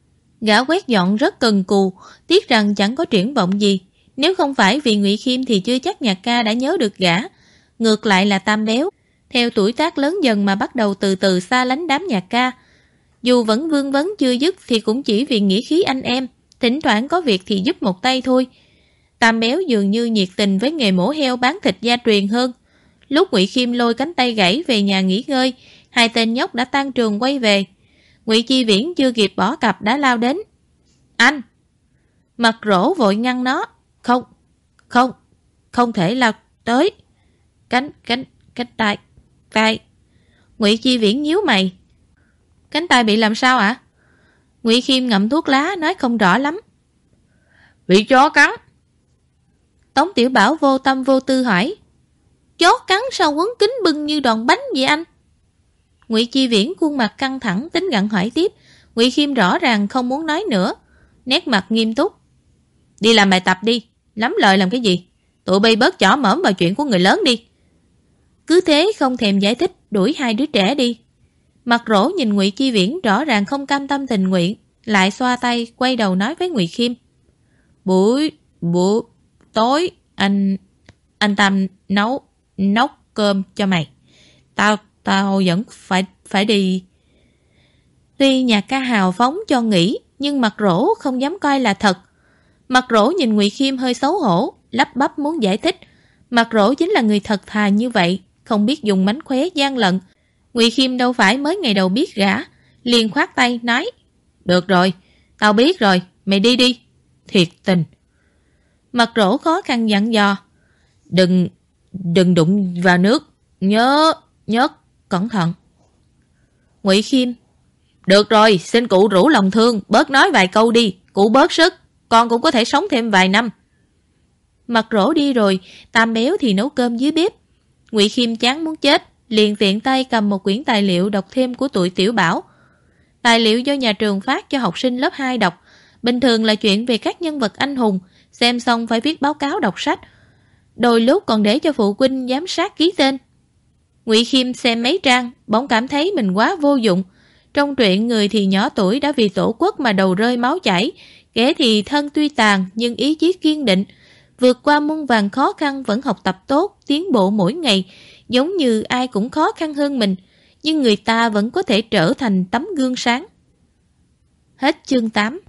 Gã quét dọn rất cần cù, tiếc rằng chẳng có triển vọng gì. Nếu không phải vì Ngụy Khiêm thì chưa chắc nhạc ca đã nhớ được gã. Ngược lại là Tam Béo, theo tuổi tác lớn dần mà bắt đầu từ từ xa lánh đám nhạc ca. Dù vẫn vương vấn chưa dứt thì cũng chỉ vì nghĩa khí anh em, thỉnh thoảng có việc thì giúp một tay thôi. Tam Béo dường như nhiệt tình với nghề mổ heo bán thịt gia truyền hơn. Lúc Ngụy Khiêm lôi cánh tay gãy về nhà nghỉ ngơi, 2 tên nhóc đã tan trường quay về. Ngụy Chi Viễn chưa kịp bỏ cặp đã lao đến. Anh! Mặt Rỗ vội ngăn nó. Không thể lao tới. Cánh tay. Ngụy Chi Viễn nhíu mày. Cánh tay bị làm sao ạ? Ngụy Khiêm ngậm thuốc lá nói không rõ lắm. Bị chó cắn. Tống Tiểu Bảo vô tâm vô tư hỏi. Chó cắn sao quấn kính bưng như đòn bánh vậy anh? Ngụy Chi Viễn khuôn mặt căng thẳng tính gặng hỏi tiếp. Ngụy Khiêm rõ ràng không muốn nói nữa, nét mặt nghiêm túc. Đi làm bài tập đi, lắm lời làm cái gì? Tụi bay bớt chỏ mởm vào chuyện của người lớn đi. Cứ thế không thèm giải thích, đuổi hai đứa trẻ đi. Mặt Rỗ nhìn Ngụy Chi Viễn rõ ràng không cam tâm tình nguyện, lại xoa tay quay đầu nói với Ngụy Khiêm. Buổi tối anh Tam nấu cơm cho mày. Tao vẫn phải đi. Tuy nhạc ca hào phóng cho nghỉ, nhưng Mặt Rỗ không dám coi là thật. Mặt Rỗ nhìn Ngụy Khiêm hơi xấu hổ, lắp bắp muốn giải thích. Mặt Rỗ chính là người thật thà như vậy, không biết dùng mánh khóe gian lận. Ngụy Khiêm đâu phải mới ngày đầu biết gã, liền khoát tay nói. Được rồi, tao biết rồi, mày đi đi. Thiệt tình. Mặt Rỗ khó khăn dặn dò. Đừng đụng vào nước, nhớ cẩn thận. Ngụy Khiêm. Được rồi, xin cụ rủ lòng thương, bớt nói vài câu đi, cụ bớt sức, con cũng có thể sống thêm vài năm. Mặt Rỗ đi rồi, Tam Béo thì nấu cơm dưới bếp. Ngụy Khiêm chán muốn chết, liền tiện tay cầm một quyển tài liệu đọc thêm của tụi Tiểu Bảo. Tài liệu do nhà trường phát cho học sinh lớp 2 đọc, bình thường là chuyện về các nhân vật anh hùng, xem xong phải viết báo cáo đọc sách. Đôi lúc còn để cho phụ huynh giám sát ký tên. Ngụy Khiêm xem mấy trang, bỗng cảm thấy mình quá vô dụng. Trong truyện người thì nhỏ tuổi đã vì tổ quốc mà đầu rơi máu chảy, kẻ thì thân tuy tàn nhưng ý chí kiên định, vượt qua muôn vàn khó khăn vẫn học tập tốt, tiến bộ mỗi ngày, giống như ai cũng khó khăn hơn mình, nhưng người ta vẫn có thể trở thành tấm gương sáng. Hết chương 8.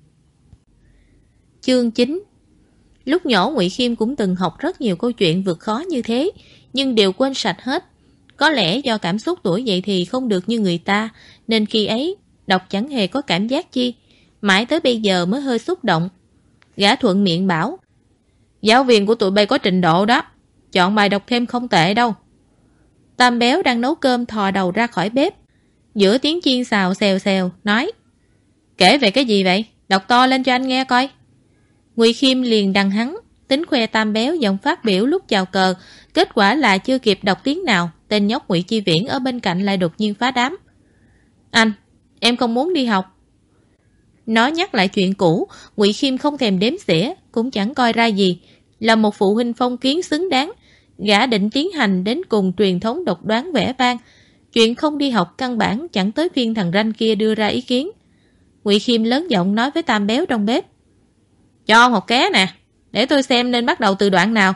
Chương 9. Lúc nhỏ Ngụy Khiêm cũng từng học rất nhiều câu chuyện vượt khó như thế, nhưng đều quên sạch hết. Có lẽ do cảm xúc tuổi dậy thì không được như người ta, nên khi ấy đọc chẳng hề có cảm giác chi, mãi tới bây giờ mới hơi xúc động. Gã thuận miệng bảo. Giáo viên của tụi bay có trình độ đó, chọn bài đọc thêm không tệ đâu. Tam Béo đang nấu cơm thò đầu ra khỏi bếp, giữa tiếng chiên xào xèo xèo, nói. Kể về cái gì vậy? Đọc to lên cho anh nghe coi. Ngụy Khiêm liền đằng hắn, tính khoe Tam Béo giọng phát biểu lúc chào cờ, kết quả là chưa kịp đọc tiếng nào, tên nhóc Ngụy Chi Viễn ở bên cạnh lại đột nhiên phá đám. Anh, em không muốn đi học. Nó nhắc lại chuyện cũ, Ngụy Khiêm không thèm đếm xỉa, cũng chẳng coi ra gì, là một phụ huynh phong kiến xứng đáng. Gã định tiến hành đến cùng truyền thống độc đoán vẻ vang. Chuyện không đi học căn bản chẳng tới phiên thằng ranh kia đưa ra ý kiến. Ngụy Khiêm lớn giọng nói với Tam Béo trong bếp. Cho một ké nè, để tôi xem nên bắt đầu từ đoạn nào.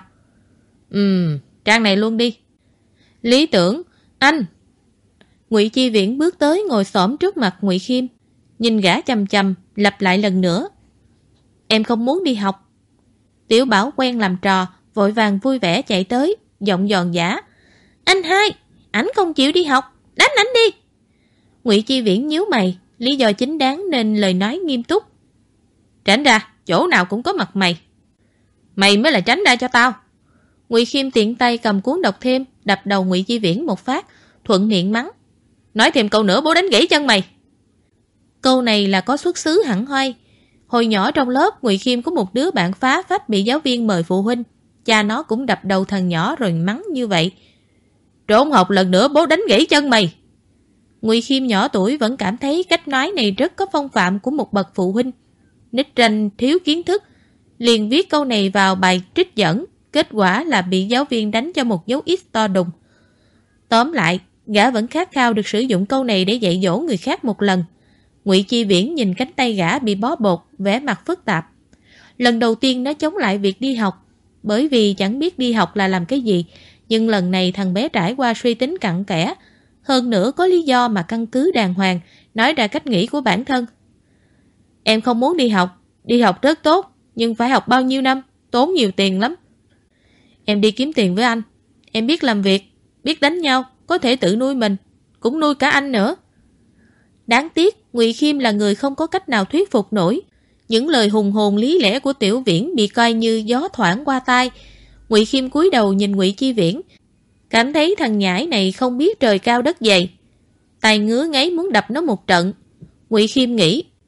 Trang này luôn đi. Lý tưởng, anh. Ngụy Chi Viễn bước tới ngồi xổm trước mặt Ngụy Khiêm, nhìn gã chằm chằm, lặp lại lần nữa. Em không muốn đi học. Tiểu Bảo quen làm trò, vội vàng vui vẻ chạy tới, giọng giòn giã. Anh hai, ảnh không chịu đi học, đánh ảnh đi. Ngụy Chi Viễn nhíu mày, lý do chính đáng nên lời nói nghiêm túc. Tránh ra, chỗ nào cũng có mặt mày. Mày mới là tránh ra cho tao. Ngụy Khiêm tiện tay cầm cuốn đọc thêm, đập đầu Ngụy Chi Viễn một phát, thuận miệng mắng. Nói thêm câu nữa bố đánh gãy chân mày. Câu này là có xuất xứ hẳn hoi. Hồi nhỏ trong lớp, Ngụy Khiêm có một đứa bạn phá phách bị giáo viên mời phụ huynh. Cha nó cũng đập đầu thằng nhỏ rồi mắng như vậy. Trốn học lần nữa bố đánh gãy chân mày. Ngụy Khiêm nhỏ tuổi vẫn cảm thấy cách nói này rất có phong phạm của một bậc phụ huynh. Nít ranh thiếu kiến thức, liền viết câu này vào bài trích dẫn, kết quả là bị giáo viên đánh cho một dấu X to đùng. Tóm lại, gã vẫn khát khao được sử dụng câu này để dạy dỗ người khác một lần. Ngụy Chi Viễn nhìn cánh tay gã bị bó bột, vẻ mặt phức tạp. Lần đầu tiên nó chống lại việc đi học, bởi vì chẳng biết đi học là làm cái gì, nhưng lần này thằng bé trải qua suy tính cặn kẽ, hơn nữa có lý do mà căn cứ đàng hoàng, nói ra cách nghĩ của bản thân. Em không muốn đi học rất tốt, nhưng phải học bao nhiêu năm, tốn nhiều tiền lắm. Em đi kiếm tiền với anh, em biết làm việc, biết đánh nhau, có thể tự nuôi mình, cũng nuôi cả anh nữa. Đáng tiếc, Ngụy Khiêm là người không có cách nào thuyết phục nổi. Những lời hùng hồn lý lẽ của Tiểu Viễn bị coi như gió thoảng qua tai. Ngụy Khiêm cúi đầu nhìn Ngụy Chi Viễn, cảm thấy thằng nhãi này không biết trời cao đất dày. Tay ngứa ngáy muốn đập nó một trận. Ngụy Khiêm nghĩ,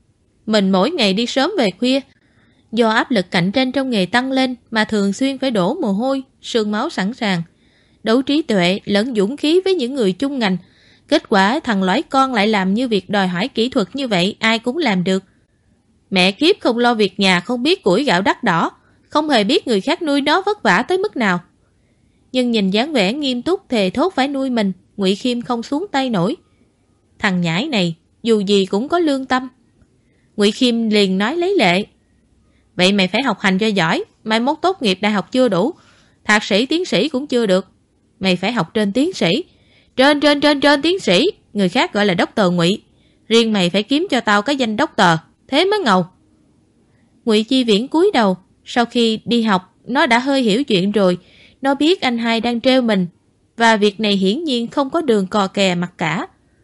mình mỗi ngày đi sớm về khuya. Do áp lực cạnh tranh trong nghề tăng lên mà thường xuyên phải đổ mồ hôi, sương máu sẵn sàng. Đấu trí tuệ lẫn dũng khí với những người chung ngành. Kết quả thằng lõi con lại làm như việc đòi hỏi kỹ thuật như vậy ai cũng làm được. Mẹ kiếp không lo việc nhà, không biết củi gạo đắt đỏ, không hề biết người khác nuôi nó vất vả tới mức nào. Nhưng nhìn dáng vẻ nghiêm túc thề thốt phải nuôi mình, Ngụy Khiêm không xuống tay nổi. Thằng nhãi này dù gì cũng có lương tâm. Ngụy Khiêm liền nói lấy lệ. Vậy mày phải học hành cho giỏi, mai mốt tốt nghiệp đại học chưa đủ, thạc sĩ tiến sĩ cũng chưa được. Mày phải học trên tiến sĩ, trên tiến sĩ, người khác gọi là Dr. Ngụy. Riêng mày phải kiếm cho tao cái danh Doctor, thế mới ngầu. Ngụy Chi Viễn cúi đầu, sau khi đi học nó đã hơi hiểu chuyện rồi. Nó biết anh hai đang trêu mình, và việc này hiển nhiên không có đường cò kè mặt cả.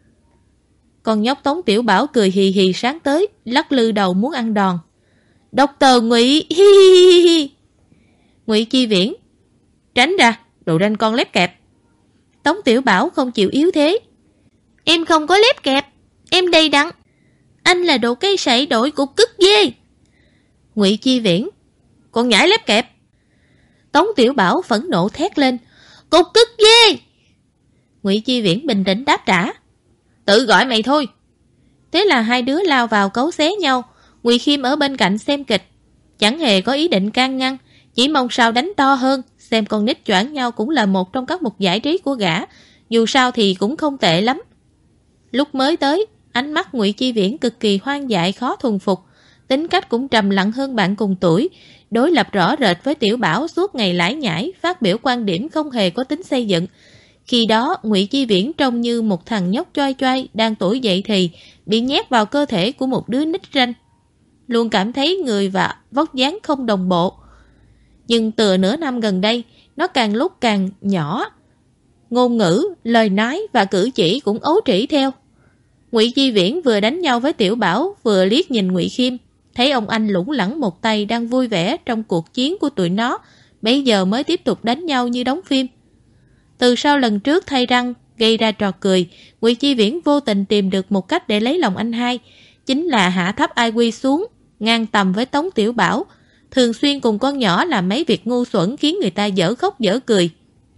Con nhóc Tống Tiểu Bảo cười hì hì sáng tới, lắc lư đầu muốn ăn đòn. Dr. Ngụy, hi hi hi hi. Ngụy Chi Viễn, tránh ra, đồ ranh con lép kẹp. Tống Tiểu Bảo không chịu yếu thế. Em không có lép kẹp, em đầy đặn. Anh là đồ cây sậy đổi cục cứt dê. Ngụy Chi Viễn, con nhảy lép kẹp. Tống Tiểu Bảo phẫn nộ thét lên, cục cứt dê. Ngụy Chi Viễn bình tĩnh đáp trả, tự gọi mày thôi. Thế là hai đứa lao vào cấu xé nhau. Ngụy Khiêm ở bên cạnh xem kịch, chẳng hề có ý định can ngăn, chỉ mong sao đánh to hơn. Xem con nít choảng nhau cũng là một trong các mục giải trí của gã, dù sao thì cũng không tệ lắm. Lúc mới tới, ánh mắt Ngụy Chi Viễn cực kỳ hoang dại khó thuần phục, tính cách cũng trầm lặng hơn bạn cùng tuổi, đối lập rõ rệt với Tiểu Bảo, suốt ngày lải nhải, phát biểu quan điểm không hề có tính xây dựng. Khi đó, Ngụy Chi Viễn trông như một thằng nhóc choai choai đang tuổi dậy thì, bị nhét vào cơ thể của một đứa nít ranh. Luôn cảm thấy người và vóc dáng không đồng bộ. Nhưng từ nửa năm gần đây, nó càng lúc càng nhỏ. Ngôn ngữ, lời nói và cử chỉ cũng ấu trĩ theo. Ngụy Chi Viễn vừa đánh nhau với Tiểu Bảo, vừa liếc nhìn Ngụy Khiêm, thấy ông anh lủng lẳng một tay đang vui vẻ trong cuộc chiến của tụi nó, bây giờ mới tiếp tục đánh nhau như đóng phim. Từ sau lần trước thay răng gây ra trò cười, Ngụy Chi Viễn vô tình tìm được một cách để lấy lòng anh hai, chính là hạ thấp IQ xuống, ngang tầm với Tống Tiểu Bảo, thường xuyên cùng con nhỏ làm mấy việc ngu xuẩn khiến người ta dở khóc dở cười.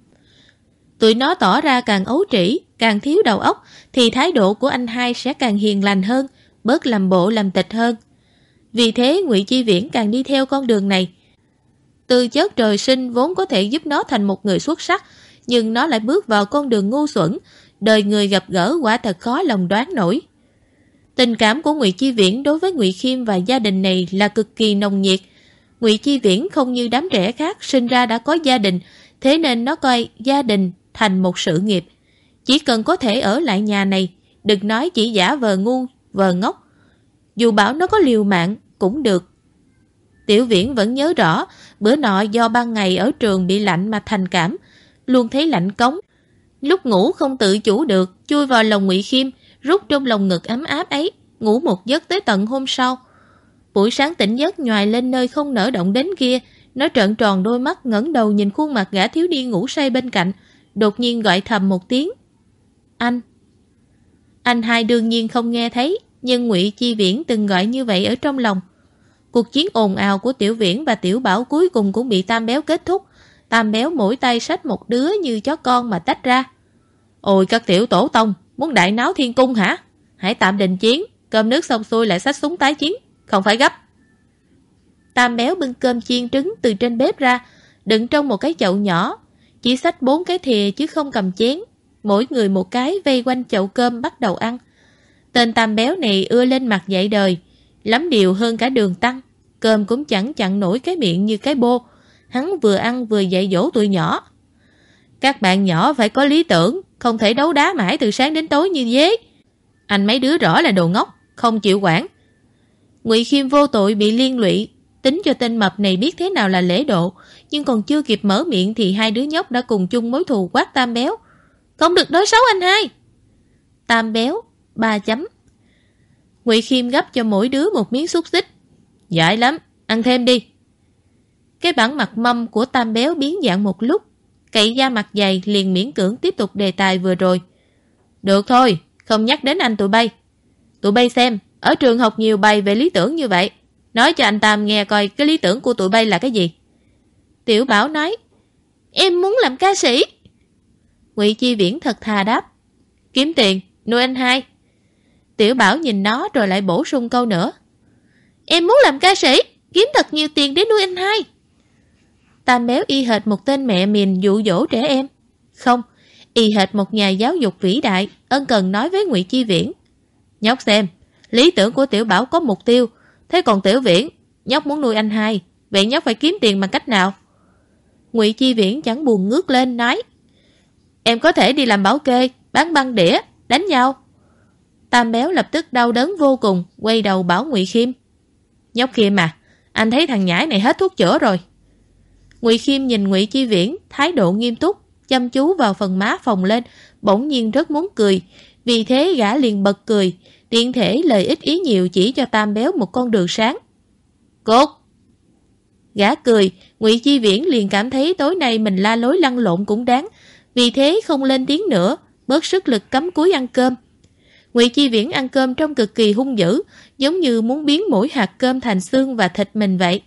Tụi nó tỏ ra càng ấu trĩ, càng thiếu đầu óc, thì thái độ của anh hai sẽ càng hiền lành hơn, bớt làm bộ làm tịch hơn. Vì thế Ngụy Chi Viễn càng đi theo con đường này. Tư chất trời sinh vốn có thể giúp nó thành một người xuất sắc, nhưng nó lại bước vào con đường ngu xuẩn, đời người gặp gỡ quả thật khó lòng đoán nổi. Tình cảm của Ngụy Chi Viễn đối với Ngụy Khiêm và gia đình này là cực kỳ nồng nhiệt. Ngụy Chi Viễn không như đám trẻ khác sinh ra đã có gia đình, thế nên nó coi gia đình thành một sự nghiệp. Chỉ cần có thể ở lại nhà này, đừng nói chỉ giả vờ ngu, vờ ngốc. Dù bảo nó có liều mạng cũng được. Tiểu Viễn vẫn nhớ rõ, bữa nọ do ban ngày ở trường bị lạnh mà thành cảm, luôn thấy lạnh cống. Lúc ngủ không tự chủ được, chui vào lòng Ngụy Khiêm, rút trong lòng ngực ấm áp ấy, ngủ một giấc tới tận hôm sau. Buổi sáng tỉnh giấc nhoài lên nơi không nở động đến kia, nó trợn tròn đôi mắt ngẩng đầu nhìn khuôn mặt gã thiếu niên ngủ say bên cạnh, đột nhiên gọi thầm một tiếng. Anh. Anh hai đương nhiên không nghe thấy, nhưng Ngụy Chi Viễn từng gọi như vậy ở trong lòng. Cuộc chiến ồn ào của Tiểu Viễn và Tiểu Bảo cuối cùng cũng bị Tam Béo kết thúc. Tam Béo mỗi tay xách một đứa như chó con mà tách ra. Ôi các tiểu tổ tông, muốn đại náo thiên cung hả? Hãy tạm đình chiến, cơm nước xong xuôi lại xách súng tái chiến, không phải gấp. Tam Béo bưng cơm chiên trứng từ trên bếp ra, đựng trong một cái chậu nhỏ, chỉ xách 4 cái thìa chứ không cầm chén. Mỗi người một cái vây quanh chậu cơm bắt đầu ăn. Tên Tam Béo này ưa lên mặt dạy đời, lắm điều hơn cả Đường Tăng. Cơm cũng chẳng chặn nổi cái miệng như cái bô. Hắn vừa ăn vừa dạy dỗ tụi nhỏ. Các bạn nhỏ phải có lý tưởng, không thể đấu đá mãi từ sáng đến tối như dế. Anh mấy đứa rõ là đồ ngốc, không chịu quản. Ngụy Khiêm vô tội bị liên lụy, tính cho tên mập này biết thế nào là lễ độ, nhưng còn chưa kịp mở miệng thì hai đứa nhóc đã cùng chung mối thù quát Tam Béo. Không được nói xấu anh hai. Tam Béo 3 chấm. Ngụy Khiêm gấp cho mỗi đứa một miếng xúc xích. Dại lắm, ăn thêm đi. Cái bản mặt mâm của Tam Béo biến dạng một lúc, cậy da mặt dày liền miễn cưỡng tiếp tục đề tài vừa rồi. Được thôi, không nhắc đến anh tụi bay. Tụi bay xem, Ở trường học nhiều bài về lý tưởng như vậy. Nói cho anh Tam nghe coi cái lý tưởng của tụi bay là cái gì. Tiểu Bảo nói, em muốn làm ca sĩ. Ngụy Chi Viễn thật thà đáp, kiếm tiền, nuôi anh hai. Tiểu Bảo nhìn nó rồi lại bổ sung câu nữa, em muốn làm ca sĩ, kiếm thật nhiều tiền để nuôi anh hai. Tam Béo y hệt một tên mẹ mìn dụ dỗ trẻ em. Không, y hệt một nhà giáo dục vĩ đại, ân cần nói với Ngụy Chi Viễn, nhóc xem, lý tưởng của Tiểu Bảo có mục tiêu, thế còn Tiểu Viễn, nhóc muốn nuôi anh hai, vậy nhóc phải kiếm tiền bằng cách nào? Ngụy Chi Viễn chẳng buồn ngước lên nói, em có thể đi làm bảo kê, bán băng đĩa, đánh nhau. Tam Béo lập tức đau đớn vô cùng, quay đầu bảo Ngụy Khiêm, nhóc Khiêm à, anh thấy thằng nhãi này hết thuốc chữa rồi. Ngụy Khiêm nhìn Ngụy Chi Viễn, thái độ nghiêm túc, chăm chú vào phần má phồng lên, bỗng nhiên rất muốn cười, vì thế gã liền bật cười, tiện thể lời ít ý nhiều chỉ cho Tam Béo một con đường sáng. Cốt! Gã cười, Ngụy Chi Viễn liền cảm thấy tối nay mình la lối lăn lộn cũng đáng, vì thế không lên tiếng nữa, bớt sức lực cắm cúi ăn cơm. Ngụy Chi Viễn ăn cơm trông cực kỳ hung dữ, giống như muốn biến mỗi hạt cơm thành xương và thịt mình vậy.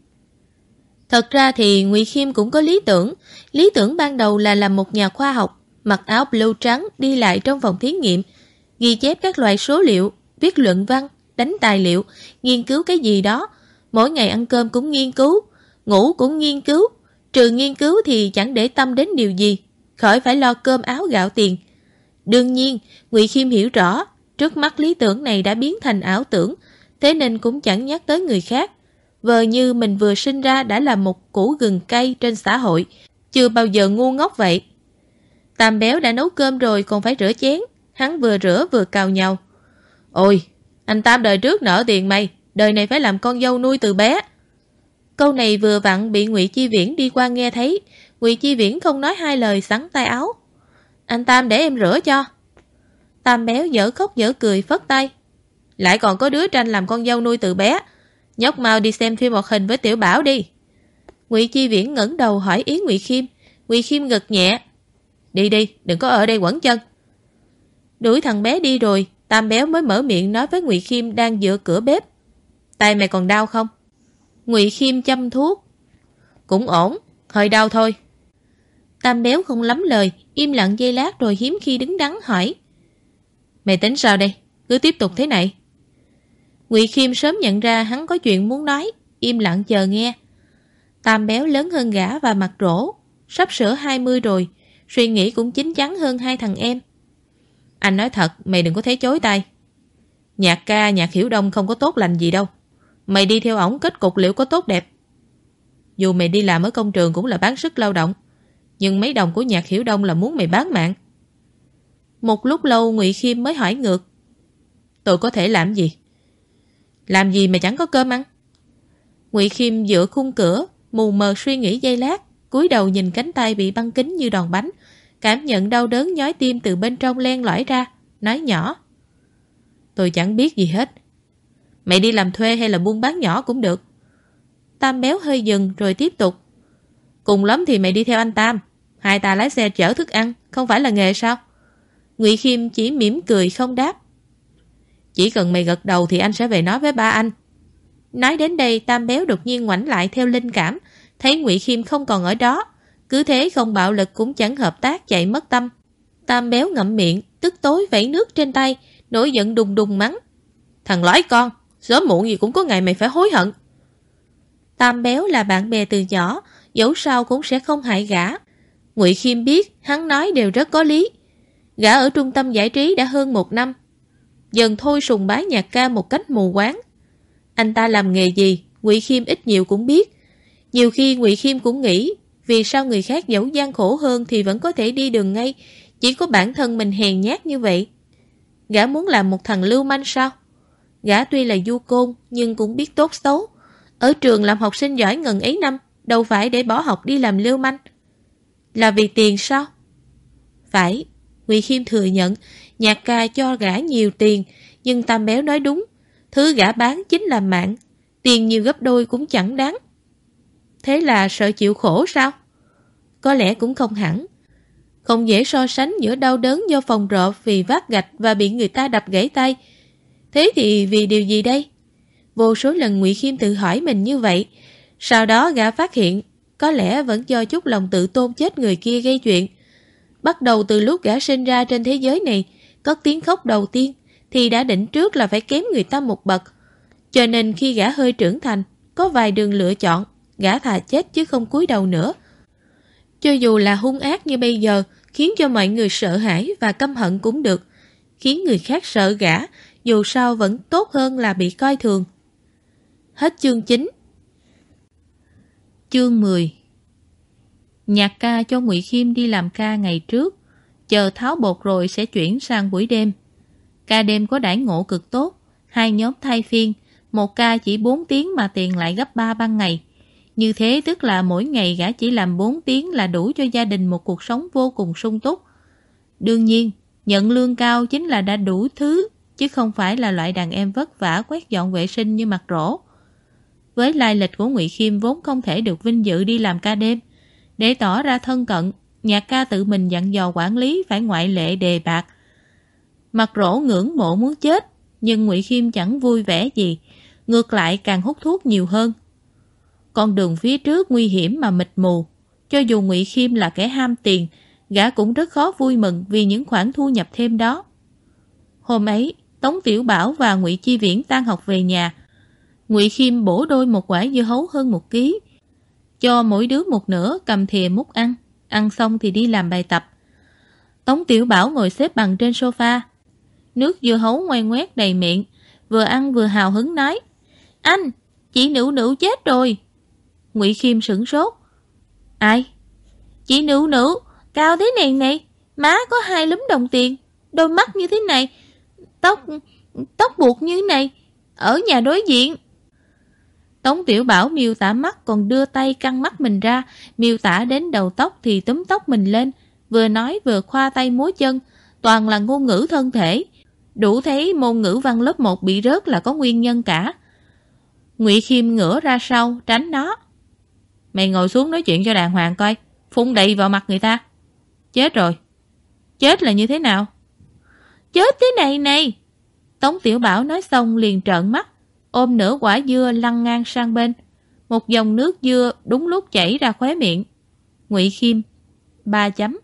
Thật ra thì Ngụy Khiêm cũng có lý tưởng ban đầu là làm một nhà khoa học, mặc áo blue trắng đi lại trong phòng thí nghiệm, ghi chép các loại số liệu, viết luận văn, đánh tài liệu, nghiên cứu cái gì đó. Mỗi ngày ăn cơm cũng nghiên cứu, ngủ cũng nghiên cứu, trừ nghiên cứu thì chẳng để tâm đến điều gì, khỏi phải lo cơm áo gạo tiền. Đương nhiên, Ngụy Khiêm hiểu rõ, trước mắt lý tưởng này đã biến thành ảo tưởng, thế nên cũng chẳng nhắc tới người khác. Vờ như mình vừa sinh ra đã là một củ gừng cay trên xã hội, chưa bao giờ ngu ngốc vậy. Tam Béo đã nấu cơm rồi còn phải rửa chén, hắn vừa rửa vừa cào nhau. Ôi, anh Tam đời trước nợ tiền mày, đời này phải làm con dâu nuôi từ bé. Câu này vừa vặn bị Ngụy Chi Viễn đi qua nghe thấy, Ngụy Chi Viễn không nói hai lời xắn tay áo. Anh Tam để em rửa cho. Tam Béo dở khóc dở cười phất tay. Lại còn có đứa tranh làm con dâu nuôi từ bé. Nhóc mau đi xem phim hoạt hình với Tiểu Bảo đi. Ngụy Chi Viễn ngẩng đầu hỏi ý Ngụy Khiêm. Ngụy Khiêm gật nhẹ. Đi đi, đừng có ở đây quẩn chân. Đuổi thằng bé đi rồi, Tam Béo mới mở miệng nói với Ngụy Khiêm đang dựa cửa bếp. Tay mày còn đau không? Ngụy Khiêm châm thuốc. Cũng ổn, hơi đau thôi. Tam Béo không lắm lời, im lặng giây lát rồi hiếm khi đứng đắn hỏi. Mày tính sao đây? Cứ tiếp tục thế này. Ngụy Khiêm sớm nhận ra hắn có chuyện muốn nói, im lặng chờ nghe. Tam Béo lớn hơn gã và mặt rỗ, sắp sửa 20 rồi, suy nghĩ cũng chín chắn hơn hai thằng em. Anh nói thật, mày đừng có thấy chối tay. Nhạc ca, nhạc Hiểu Đông không có tốt lành gì đâu. Mày đi theo ổng kết cục liệu có tốt đẹp. Dù mày đi làm ở công trường cũng là bán sức lao động, nhưng mấy đồng của nhạc Hiểu Đông là muốn mày bán mạng. Một lúc lâu Ngụy Khiêm mới hỏi ngược. Tôi có thể làm gì? Làm gì mà chẳng có cơm ăn? Ngụy Khiêm dựa khung cửa, mù mờ suy nghĩ giây lát, cúi đầu nhìn cánh tay bị băng kính như đòn bánh, cảm nhận đau đớn nhói tim từ bên trong len lỏi ra, nói nhỏ. Tôi chẳng biết gì hết. Mày đi làm thuê hay là buôn bán nhỏ cũng được. Tam Béo hơi dừng rồi tiếp tục. Cùng lắm thì mày đi theo anh Tam, hai ta lái xe chở thức ăn, không phải là nghề sao? Ngụy Khiêm chỉ mỉm cười không đáp. Chỉ cần mày gật đầu thì anh sẽ về nói với ba anh. Nói đến đây Tam Béo đột nhiên ngoảnh lại theo linh cảm, thấy Ngụy Khiêm không còn ở đó, cứ thế không bạo lực cũng chẳng hợp tác chạy mất tâm. Tam Béo ngậm miệng, tức tối vẩy nước trên tay, nổi giận đùng đùng mắng. Thằng lõi con, sớm muộn gì cũng có ngày mày phải hối hận. Tam Béo là bạn bè từ nhỏ, dẫu sao cũng sẽ không hại gã. Ngụy Khiêm biết hắn nói đều rất có lý. Gã ở trung tâm giải trí đã hơn 1 năm, dần thôi sùng bái nhạc ca một cách mù quáng. Anh ta làm nghề gì, Ngụy Khiêm ít nhiều cũng biết. Nhiều khi Ngụy Khiêm cũng nghĩ, vì sao người khác dẫu gian khổ hơn thì vẫn có thể đi đường ngay, chỉ có bản thân mình hèn nhát như vậy. Gã muốn làm một thằng lưu manh sao? Gã tuy là du côn nhưng cũng biết tốt xấu. Ở trường làm học sinh giỏi ngần ấy năm, đâu phải để bỏ học đi làm lưu manh. Là vì tiền sao? Phải, Ngụy Khiêm thừa nhận nhạc ca cho gã nhiều tiền, nhưng Tam Béo nói đúng, thứ gã bán chính là mạng, tiền nhiều gấp đôi cũng chẳng đáng. Thế là sợ chịu khổ sao? Có lẽ cũng không hẳn. Không dễ so sánh giữa đau đớn do phòng rộp vì vác gạch và bị người ta đập gãy tay. Thế thì vì điều gì đây? Vô số lần Ngụy Khiêm tự hỏi mình như vậy. Sau đó gã phát hiện, có lẽ vẫn do chút lòng tự tôn chết người kia gây chuyện. Bắt đầu từ lúc gã sinh ra trên thế giới này, cất tiếng khóc đầu tiên, thì đã định trước là phải kém người ta một bậc. Cho nên khi gã hơi trưởng thành, có vài đường lựa chọn, gã thà chết chứ không cúi đầu nữa. Cho dù là hung ác như bây giờ, khiến cho mọi người sợ hãi và căm hận cũng được. Khiến người khác sợ gã, dù sao vẫn tốt hơn là bị coi thường. Hết chương 9. Chương 10. Nhạc ca cho Ngụy Khiêm đi làm ca ngày trước, chờ tháo bột rồi sẽ chuyển sang buổi đêm. Ca đêm có đãi ngộ cực tốt, 2 nhóm thay phiên, một ca chỉ 4 tiếng mà tiền lại gấp 3 ban ngày. Như thế tức là mỗi ngày gã chỉ làm 4 tiếng là đủ cho gia đình một cuộc sống vô cùng sung túc. Đương nhiên, nhận lương cao chính là đã đủ thứ, chứ không phải là loại đàn em vất vả quét dọn vệ sinh như Mặt Rỗ. Với lai lịch của Ngụy Khiêm vốn không thể được vinh dự đi làm ca đêm. Để tỏ ra thân cận, Nhạc ca tự mình dặn dò quản lý phải ngoại lệ đề bạc. Mặt Rỗ ngưỡng mộ muốn chết, nhưng Ngụy Khiêm chẳng vui vẻ gì, ngược lại càng hút thuốc nhiều hơn. Con đường phía trước nguy hiểm mà mịt mù, cho dù Ngụy Khiêm là kẻ ham tiền, gã cũng rất khó vui mừng vì những khoản thu nhập thêm đó. Hôm ấy, Tống Tiểu Bảo và Ngụy Chi Viễn tan học về nhà. Ngụy Khiêm bổ đôi một quả dưa hấu hơn 1 ký, cho mỗi đứa một nửa cầm thìa múc ăn, ăn xong thì đi làm bài tập. Tống Tiểu Bảo ngồi xếp bằng trên sofa, nước dưa hấu ngoan ngoét đầy miệng, vừa ăn vừa hào hứng nói: "Anh, chị Nữu Nữu chết rồi." Ngụy Khiêm sửng sốt. "Ai?" "Chị Nữu Nữu, cao thế này này, má có 2 lúm đồng tiền, đôi mắt như thế này, tóc buộc như này, ở nhà đối diện." Tống Tiểu Bảo miêu tả mắt còn đưa tay căng mắt mình ra, miêu tả đến đầu tóc thì túm tóc mình lên, vừa nói vừa khoa tay múa chân, toàn là ngôn ngữ thân thể. Đủ thấy môn ngữ văn lớp 1 bị rớt là có nguyên nhân cả. Ngụy Khiêm ngửa ra sau, tránh nó. "Mày ngồi xuống nói chuyện cho đàng hoàng coi, phun đầy vào mặt người ta." "Chết rồi." "Chết là như thế nào?" "Chết thế này này." Tống Tiểu Bảo nói xong liền trợn mắt, ôm nửa quả dưa lăn ngang sang bên. Một dòng nước dưa đúng lúc chảy ra khóe miệng. Ngụy Khiêm 3 chấm.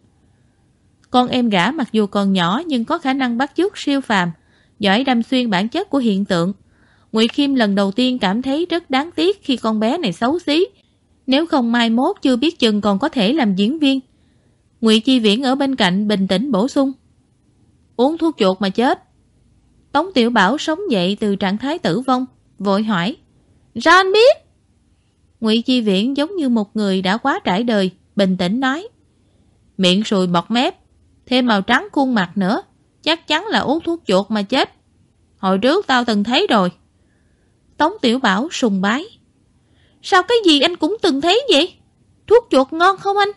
Con em gã mặc dù còn nhỏ nhưng có khả năng bắt chước siêu phàm, giỏi đâm xuyên bản chất của hiện tượng. Ngụy Khiêm lần đầu tiên cảm thấy rất đáng tiếc khi con bé này xấu xí. Nếu không mai mốt chưa biết chừng còn có thể làm diễn viên. Ngụy Chi Viễn ở bên cạnh bình tĩnh bổ sung: "Uống thuốc chuột mà chết." Tống Tiểu Bảo sống dậy từ trạng thái tử vong, vội hỏi: "Sao anh biết?" Ngụy Chi Viễn giống như một người đã quá trải đời, bình tĩnh nói: "Miệng sùi bọt mép, thêm màu trắng khuôn mặt nữa, chắc chắn là uống thuốc chuột mà chết. Hồi trước tao từng thấy rồi." Tống Tiểu Bảo sùng bái: "Sao cái gì anh cũng từng thấy vậy? Thuốc chuột ngon không anh?"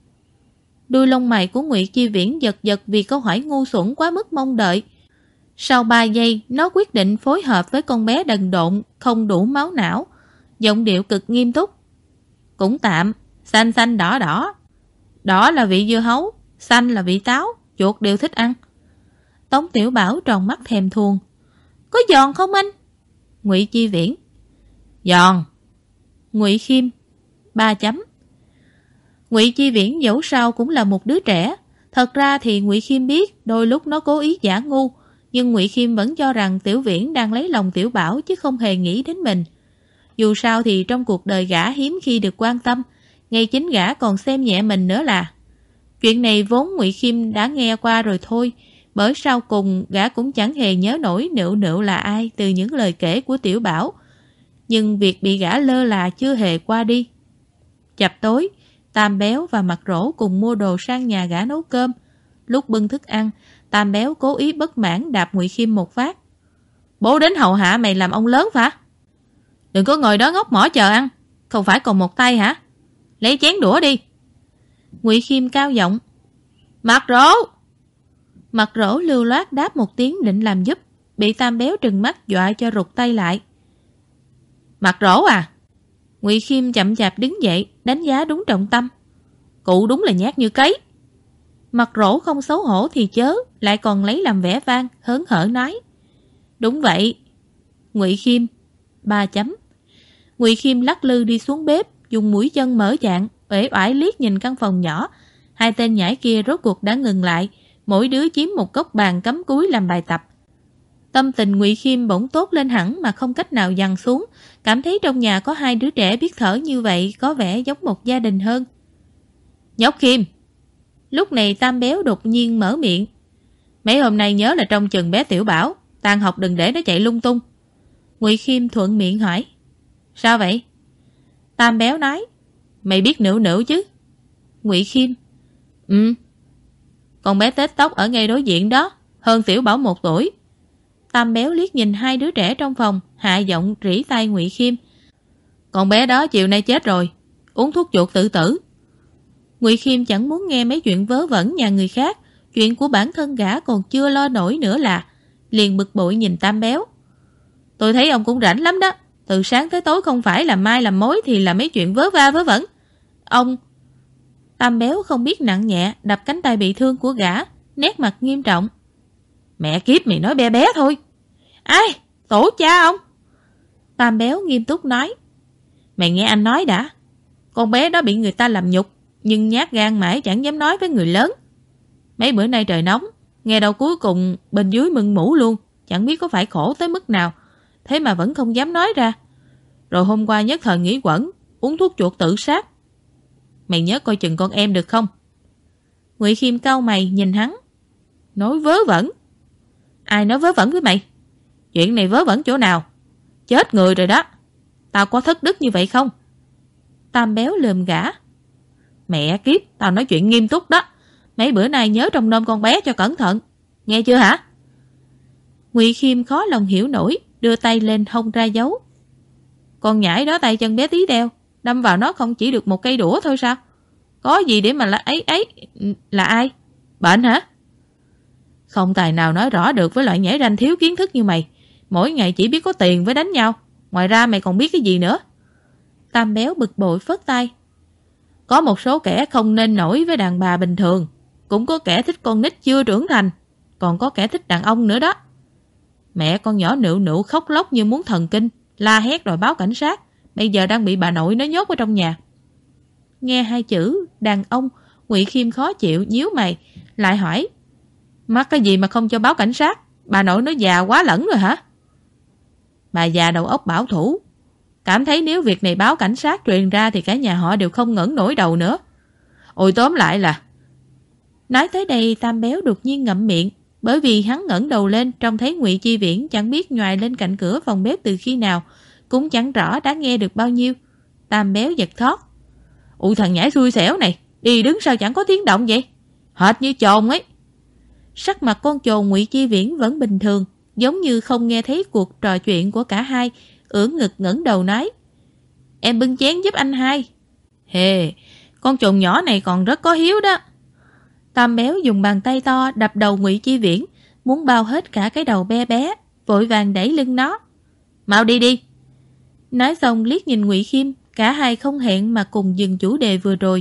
Đuôi lông mày của Ngụy Chi Viễn giật giật vì câu hỏi ngu xuẩn quá mức mong đợi. Sau 3 giây, nó quyết định phối hợp với con bé đần độn, không đủ máu não, giọng điệu cực nghiêm túc: "Cũng tạm, xanh xanh đỏ đỏ. Đỏ là vị dưa hấu, xanh là vị táo, chuột đều thích ăn." Tống Tiểu Bảo tròn mắt thèm thuồng: "Có giòn không anh?" Ngụy Chi Viễn: "Giòn." Ngụy Khiêm 3 chấm. Ngụy Chi Viễn dẫu sao cũng là một đứa trẻ. Thật ra thì Ngụy Khiêm biết đôi lúc nó cố ý giả ngu, nhưng Ngụy Khiêm vẫn cho rằng Tiểu Viễn đang lấy lòng Tiểu Bảo chứ không hề nghĩ đến mình. Dù sao thì trong cuộc đời gã hiếm khi được quan tâm, ngay chính gã còn xem nhẹ mình nữa là. Chuyện này vốn Ngụy Khiêm đã nghe qua rồi thôi, bởi sau cùng gã cũng chẳng hề nhớ nổi Nựu Nựu là ai từ những lời kể của Tiểu Bảo. Nhưng việc bị gã lơ là chưa hề qua đi. Chập tối, Tam Béo và Mặt Rỗ cùng mua đồ sang nhà gã nấu cơm. Lúc bưng thức ăn, Tam Béo cố ý bất mãn đạp Ngụy Khiêm một phát: "Bố đến hầu hạ mày làm ông lớn hả? Đừng có ngồi đó ngốc mỏ chờ ăn, không phải còn một tay hả? Lấy chén đũa đi." Ngụy Khiêm cao giọng: "Mặt Rỗ!" Mặt Rỗ lưu loát đáp một tiếng định làm giúp, bị Tam Béo trừng mắt dọa cho rụt tay lại. "Mặt Rỗ à?" Ngụy Khiêm chậm chạp đứng dậy, đánh giá đúng trọng tâm: "Cụ đúng là nhát như cấy." Mặt Rỗ không xấu hổ thì chớ, lại còn lấy làm vẻ vang, hớn hở nói: Đúng vậy. Ngụy Khiêm. 3 chấm. Ngụy Khiêm lắc lư đi xuống bếp, dùng mũi chân mở chạng, uể oải liếc nhìn căn phòng nhỏ. Hai tên nhãi kia rốt cuộc đã ngừng lại, mỗi đứa chiếm một góc bàn cắm cúi làm bài tập. Tâm tình Ngụy Khiêm bỗng tốt lên hẳn mà không cách nào dằn xuống, cảm thấy trong nhà có hai đứa trẻ biết thở như vậy có vẻ giống một gia đình hơn. Nhóc Khiêm. Lúc này Tam Béo đột nhiên mở miệng. Mấy hôm nay nhớ là trông chừng bé Tiểu Bảo, tan học đừng để nó chạy lung tung. Ngụy Khiêm thuận miệng hỏi. Sao vậy? Tam Béo nói. Mày biết nữu nữu chứ? Ngụy Khiêm. Con bé tết tóc ở ngay đối diện đó, hơn Tiểu Bảo 1 tuổi. Tam Béo liếc nhìn hai đứa trẻ trong phòng, hạ giọng rỉ tai Ngụy Khiêm. Con bé đó chiều nay chết rồi, uống thuốc chuột tự tử. Ngụy Khiêm chẳng muốn nghe mấy chuyện vớ vẩn nhà người khác, chuyện của bản thân gã còn chưa lo nổi nữa là, liền bực bội nhìn Tam Béo. Tôi thấy ông cũng rảnh lắm đó, từ sáng tới tối không phải làm mai làm mối thì là mấy chuyện vớ va vớ vẩn. Ông... Tam Béo không biết nặng nhẹ đập cánh tay bị thương của gã, nét mặt nghiêm trọng. Mẹ kiếp mày nói bé bé thôi. Ai? Tổ cha ông? Tam Béo nghiêm túc nói. Mày nghe anh nói đã. Con bé đó bị người ta làm nhục, nhưng nhát gan mãi chẳng dám nói với người lớn. Mấy bữa nay trời nóng, nghe đâu cuối cùng bên dưới mưng mủ luôn, chẳng biết có phải khổ tới mức nào, thế mà vẫn không dám nói ra. Rồi hôm qua nhất thời nghĩ quẩn, uống thuốc chuột tự sát. Mày nhớ coi chừng con em được không? Ngụy Khiêm cau mày nhìn hắn. Nói vớ vẩn. Ai nói vớ vẩn với mày? Chuyện này vớ vẩn chỗ nào? Chết người rồi đó. Tao có thất đức như vậy không? Tam Béo lườm gã. Mẹ kiếp, tao nói chuyện nghiêm túc đó. Mấy bữa nay nhớ trông nom con bé cho cẩn thận. Nghe chưa hả? Ngụy Khiêm khó lòng hiểu nổi, đưa tay lên hông ra dấu. Con nhãi đó tay chân bé tí đeo, đâm vào nó không chỉ được một cây đũa thôi sao? Có gì để mà là là ai? Bệnh hả? Không tài nào nói rõ được với loại nhảy ranh thiếu kiến thức như mày. Mỗi ngày chỉ biết có tiền với đánh nhau, ngoài ra mày còn biết cái gì nữa? Tam Béo bực bội phất tay. Có một số kẻ không nên nổi với đàn bà bình thường, cũng có kẻ thích con nít chưa trưởng thành, còn có kẻ thích đàn ông nữa đó. Mẹ con nhỏ nựu nựu khóc lóc như muốn thần kinh, la hét rồi báo cảnh sát, bây giờ đang bị bà nội nó nhốt ở trong nhà. Nghe hai chữ đàn ông, Ngụy Khiêm khó chịu, nhíu mày, lại hỏi. Mắc cái gì mà không cho báo cảnh sát? Bà nội nó già quá lẫn rồi hả? Bà già đầu óc bảo thủ, cảm thấy nếu việc này báo cảnh sát truyền ra thì cả nhà họ đều không ngẩng nổi đầu nữa. Ôi tóm lại là... Nói tới đây Tam Béo đột nhiên ngậm miệng, bởi vì hắn ngẩng đầu lên trông thấy Ngụy Chi Viễn chẳng biết nhoài lên cạnh cửa phòng bếp từ khi nào, cũng chẳng rõ đã nghe được bao nhiêu. Tam Béo giật thót. Ôi thằng nhãi xui xẻo này, đi đứng sao chẳng có tiếng động vậy? Hệt như chồn ấy. Sắc mặt con chồn Ngụy Chi Viễn vẫn bình thường, giống như không nghe thấy cuộc trò chuyện của cả hai, ưỡn ngực ngẩng đầu nói. Em bưng chén giúp anh hai. Hề, con chồn nhỏ này còn rất có hiếu đó. Tam Béo dùng bàn tay to đập đầu Ngụy Chi Viễn, muốn bao hết cả cái đầu bé bé, vội vàng đẩy lưng nó. Mau đi đi. Nói xong liếc nhìn Ngụy Khiêm, cả hai không hẹn mà cùng dừng chủ đề vừa rồi.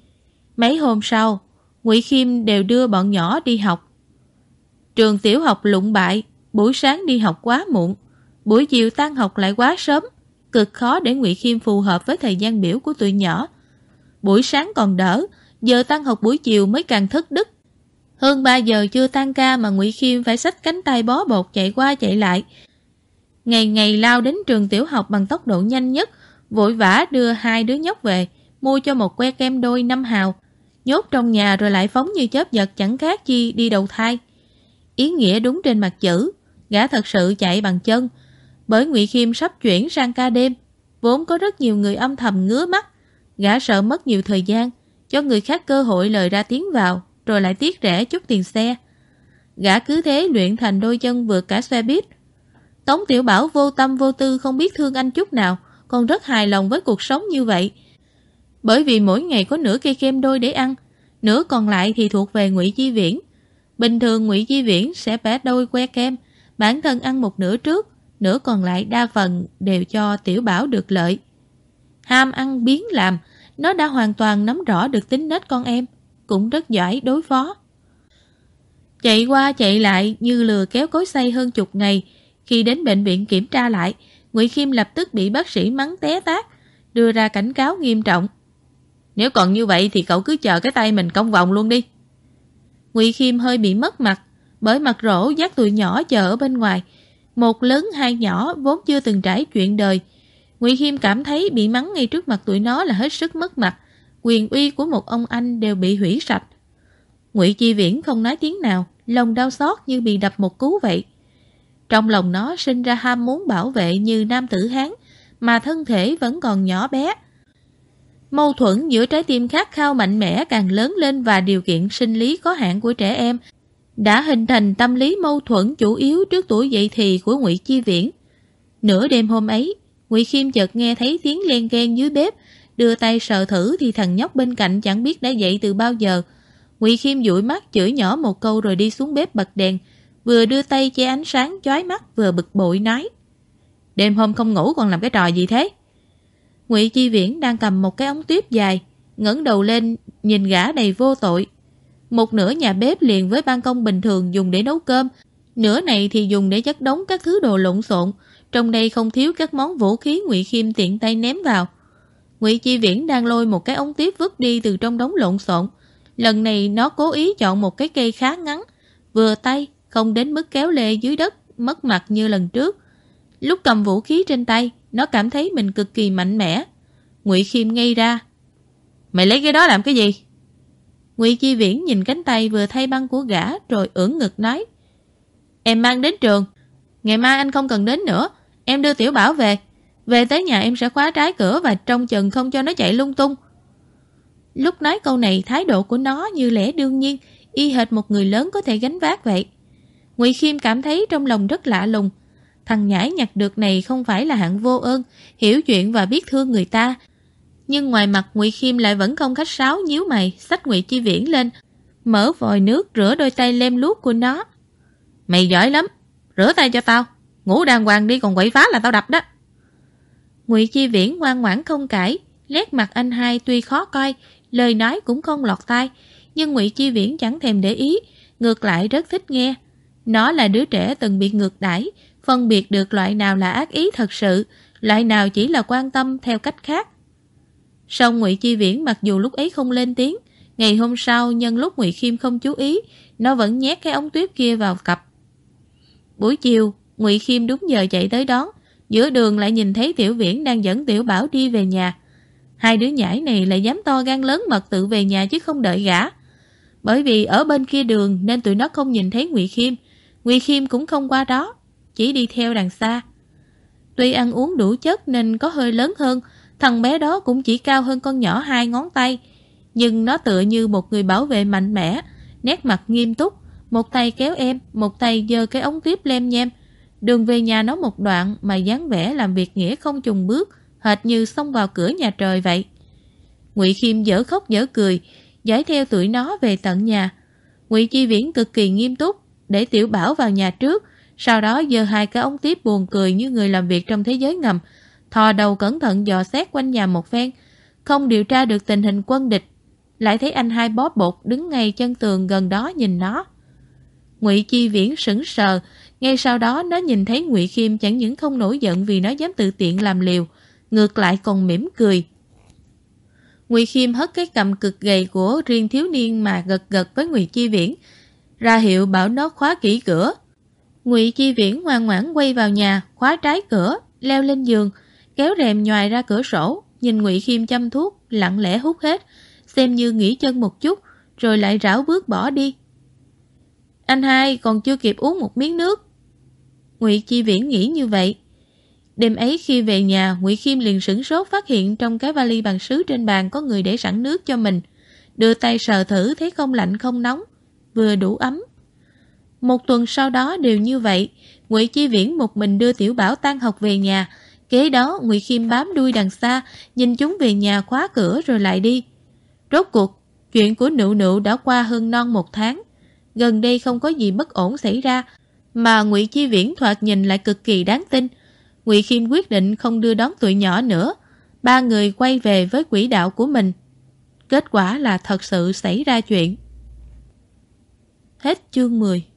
Mấy hôm sau, Ngụy Khiêm đều đưa bọn nhỏ đi học. Trường tiểu học lụng bại, buổi sáng đi học quá muộn, buổi chiều tan học lại quá sớm, cực khó để Ngụy Khiêm phù hợp với thời gian biểu của tụi nhỏ. Buổi sáng còn đỡ, giờ tan học buổi chiều mới càng thất đức. Hơn 3 giờ chưa tan ca mà Ngụy Khiêm phải xách cánh tay bó bột chạy qua chạy lại. Ngày ngày lao đến trường tiểu học bằng tốc độ nhanh nhất, vội vã đưa hai đứa nhóc về, mua cho một que kem đôi 5 hào, nhốt trong nhà rồi lại phóng như chớp giật chẳng khác chi đi đầu thai. Ý nghĩa đúng trên mặt chữ, gã thật sự chạy bằng chân, bởi Ngụy Khiêm sắp chuyển sang ca đêm, vốn có rất nhiều người âm thầm ngứa mắt, gã sợ mất nhiều thời gian, cho người khác cơ hội lời ra tiếng vào, rồi lại tiếc rẻ chút tiền xe. Gã cứ thế luyện thành đôi chân vượt cả xe buýt. Tống Tiểu Bảo vô tâm vô tư không biết thương anh chút nào, còn rất hài lòng với cuộc sống như vậy. Bởi vì mỗi ngày có nửa cây kem đôi để ăn, nửa còn lại thì thuộc về Ngụy Chi Viễn. Bình thường Ngụy Chi Viễn sẽ bẻ đôi que kem, bản thân ăn một nửa trước, nửa còn lại đa phần đều cho Tiểu Bảo được lợi. Ham ăn biếng làm, nó đã hoàn toàn nắm rõ được tính nết con em, cũng rất giỏi đối phó. Chạy qua chạy lại như lừa kéo cối xay hơn chục ngày, Khi đến bệnh viện kiểm tra lại, Ngụy Khiêm lập tức bị bác sĩ mắng té tát, đưa ra cảnh cáo nghiêm trọng. Nếu còn như vậy thì cậu cứ chờ cái tay mình cong vòng luôn đi. Ngụy Khiêm hơi bị mất mặt, bởi mặt rỗ dắt tụi nhỏ chờ ở bên ngoài. Một lớn hai nhỏ vốn chưa từng trải chuyện đời. Ngụy Khiêm cảm thấy bị mắng ngay trước mặt tụi nó là hết sức mất mặt. Quyền uy của một ông anh đều bị hủy sạch. Ngụy Chi Viễn không nói tiếng nào, lòng đau xót như bị đập một cú vậy. Trong lòng nó sinh ra ham muốn bảo vệ như nam tử Hán, mà thân thể vẫn còn nhỏ bé. Mâu thuẫn giữa trái tim khát khao mạnh mẽ càng lớn lên và điều kiện sinh lý có hạn của trẻ em đã hình thành tâm lý mâu thuẫn chủ yếu trước tuổi dậy thì của Ngụy Chi Viễn. Nửa đêm hôm ấy, Ngụy Khiêm chợt nghe thấy tiếng len keng dưới bếp, đưa tay sờ thử thì thằng nhóc bên cạnh chẳng biết đã dậy từ bao giờ. Ngụy Khiêm dụi mắt chửi nhỏ một câu rồi đi xuống bếp bật đèn, vừa đưa tay che ánh sáng chói mắt vừa bực bội nói: Đêm hôm không ngủ còn làm cái trò gì thế? Ngụy Chi Viễn đang cầm một cái ống tuyếp dài, ngẩng đầu lên nhìn gã đầy vô tội. Một nửa nhà bếp liền với ban công bình thường dùng để nấu cơm, nửa này thì dùng để chất đống các thứ đồ lộn xộn. Trong đây không thiếu các món vũ khí Ngụy Khiêm tiện tay ném vào. Ngụy Chi Viễn đang lôi một cái ống tuyếp vứt đi từ trong đống lộn xộn. Lần này nó cố ý chọn một cái cây khá ngắn, vừa tay, không đến mức kéo lê dưới đất, mất mặt như lần trước. Lúc cầm vũ khí trên tay, nó cảm thấy mình cực kỳ mạnh mẽ. Ngụy Khiêm ngây ra. Mày lấy cái đó làm cái gì? Ngụy Chi Viễn nhìn cánh tay vừa thay băng của gã rồi ưỡn ngực nói: Em mang đến trường. Ngày mai anh không cần đến nữa. Em đưa Tiểu Bảo về. Về tới nhà em sẽ khóa trái cửa và trông chừng không cho nó chạy lung tung. Lúc nói câu này, thái độ của nó như lẽ đương nhiên, y hệt một người lớn có thể gánh vác vậy. Ngụy Khiêm cảm thấy trong lòng rất lạ lùng. Thằng nhãi nhặt được này không phải là hạng vô ơn, hiểu chuyện và biết thương người ta. Nhưng ngoài mặt Ngụy Khiêm lại vẫn không khách sáo, nhíu mày, xách Ngụy Chi Viễn lên, mở vòi nước rửa đôi tay lem luốc của nó. Mày giỏi lắm, rửa tay cho tao. Ngủ đàng hoàng đi, còn quậy phá là tao đập đó. Ngụy Chi Viễn ngoan ngoãn không cãi. Nét mặt anh hai tuy khó coi, lời nói cũng không lọt tai, nhưng Ngụy Chi Viễn chẳng thèm để ý, ngược lại rất thích nghe. Nó là đứa trẻ từng bị ngược đãi, phân biệt được loại nào là ác ý thật sự, loại nào chỉ là quan tâm theo cách khác. Song Ngụy Chi Viễn mặc dù lúc ấy không lên tiếng, ngày hôm sau nhân lúc Ngụy Khiêm không chú ý, nó vẫn nhét cái ống tuyếp kia vào cặp. Buổi chiều, Ngụy Khiêm đúng giờ chạy tới đón, giữa đường lại nhìn thấy Tiểu Viễn đang dẫn Tiểu Bảo đi về nhà. Hai đứa nhãi này lại dám to gan lớn mật tự về nhà chứ không đợi gã. Bởi vì ở bên kia đường nên tụi nó không nhìn thấy Ngụy Khiêm. Ngụy Khiêm cũng không qua đó, chỉ đi theo đằng xa. Tuy ăn uống đủ chất nên có hơi lớn hơn, thằng bé đó cũng chỉ cao hơn con nhỏ 2 ngón tay. Nhưng nó tựa như một người bảo vệ mạnh mẽ, nét mặt nghiêm túc, một tay kéo em, một tay giơ cái ống tiếp lem nhem. Đường về nhà nó một đoạn mà dáng vẻ làm việc nghĩa không chùng bước, hệt như xông vào cửa nhà trời vậy. Ngụy Khiêm dở khóc dở cười, dõi theo tụi nó về tận nhà. Ngụy Chi Viễn cực kỳ nghiêm túc, để Tiểu Bảo vào nhà trước, sau đó giơ 2 cái ống tiếp buồn cười như người làm việc trong thế giới ngầm, thò đầu cẩn thận dò xét quanh nhà một phen, không điều tra được tình hình quân địch, lại thấy anh hai bó bột đứng ngay chân tường gần đó nhìn nó. Ngụy Chi Viễn sững sờ, ngay sau đó nó nhìn thấy Ngụy Khiêm chẳng những không nổi giận vì nó dám tự tiện làm liều, ngược lại còn mỉm cười. Ngụy Khiêm hất cái cằm cực gầy của riêng thiếu niên mà gật gật với Ngụy Chi Viễn, ra hiệu bảo nó khóa kỹ cửa. Ngụy Chi Viễn ngoan ngoãn quay vào nhà, khóa trái cửa, leo lên giường, kéo rèm nhoài ra cửa sổ, nhìn Ngụy Khiêm chăm thuốc, lặng lẽ hút hết, xem như nghỉ chân một chút, rồi lại rảo bước bỏ đi. Anh hai còn chưa kịp uống một miếng nước. Ngụy Chi Viễn nghĩ như vậy. Đêm ấy khi về nhà, Ngụy Khiêm liền sửng sốt phát hiện trong cái vali bằng sứ trên bàn có người để sẵn nước cho mình. Đưa tay sờ thử thấy không lạnh không nóng, vừa đủ ấm. Một tuần sau đó đều như vậy, Ngụy Chi Viễn một mình đưa Tiểu Bảo tan học về nhà. Kế đó Ngụy Khiêm bám đuôi đằng xa, nhìn chúng về nhà khóa cửa rồi lại đi. Rốt cuộc, chuyện của Nựu Nựu đã qua hơn non 1 tháng. Gần đây không có gì bất ổn xảy ra, mà Ngụy Chi Viễn thoạt nhìn lại cực kỳ đáng tin. Ngụy Khiêm quyết định không đưa đón tụi nhỏ nữa. 3 người quay về với quỹ đạo của mình. Kết quả là thật sự xảy ra chuyện. Hết chương 10.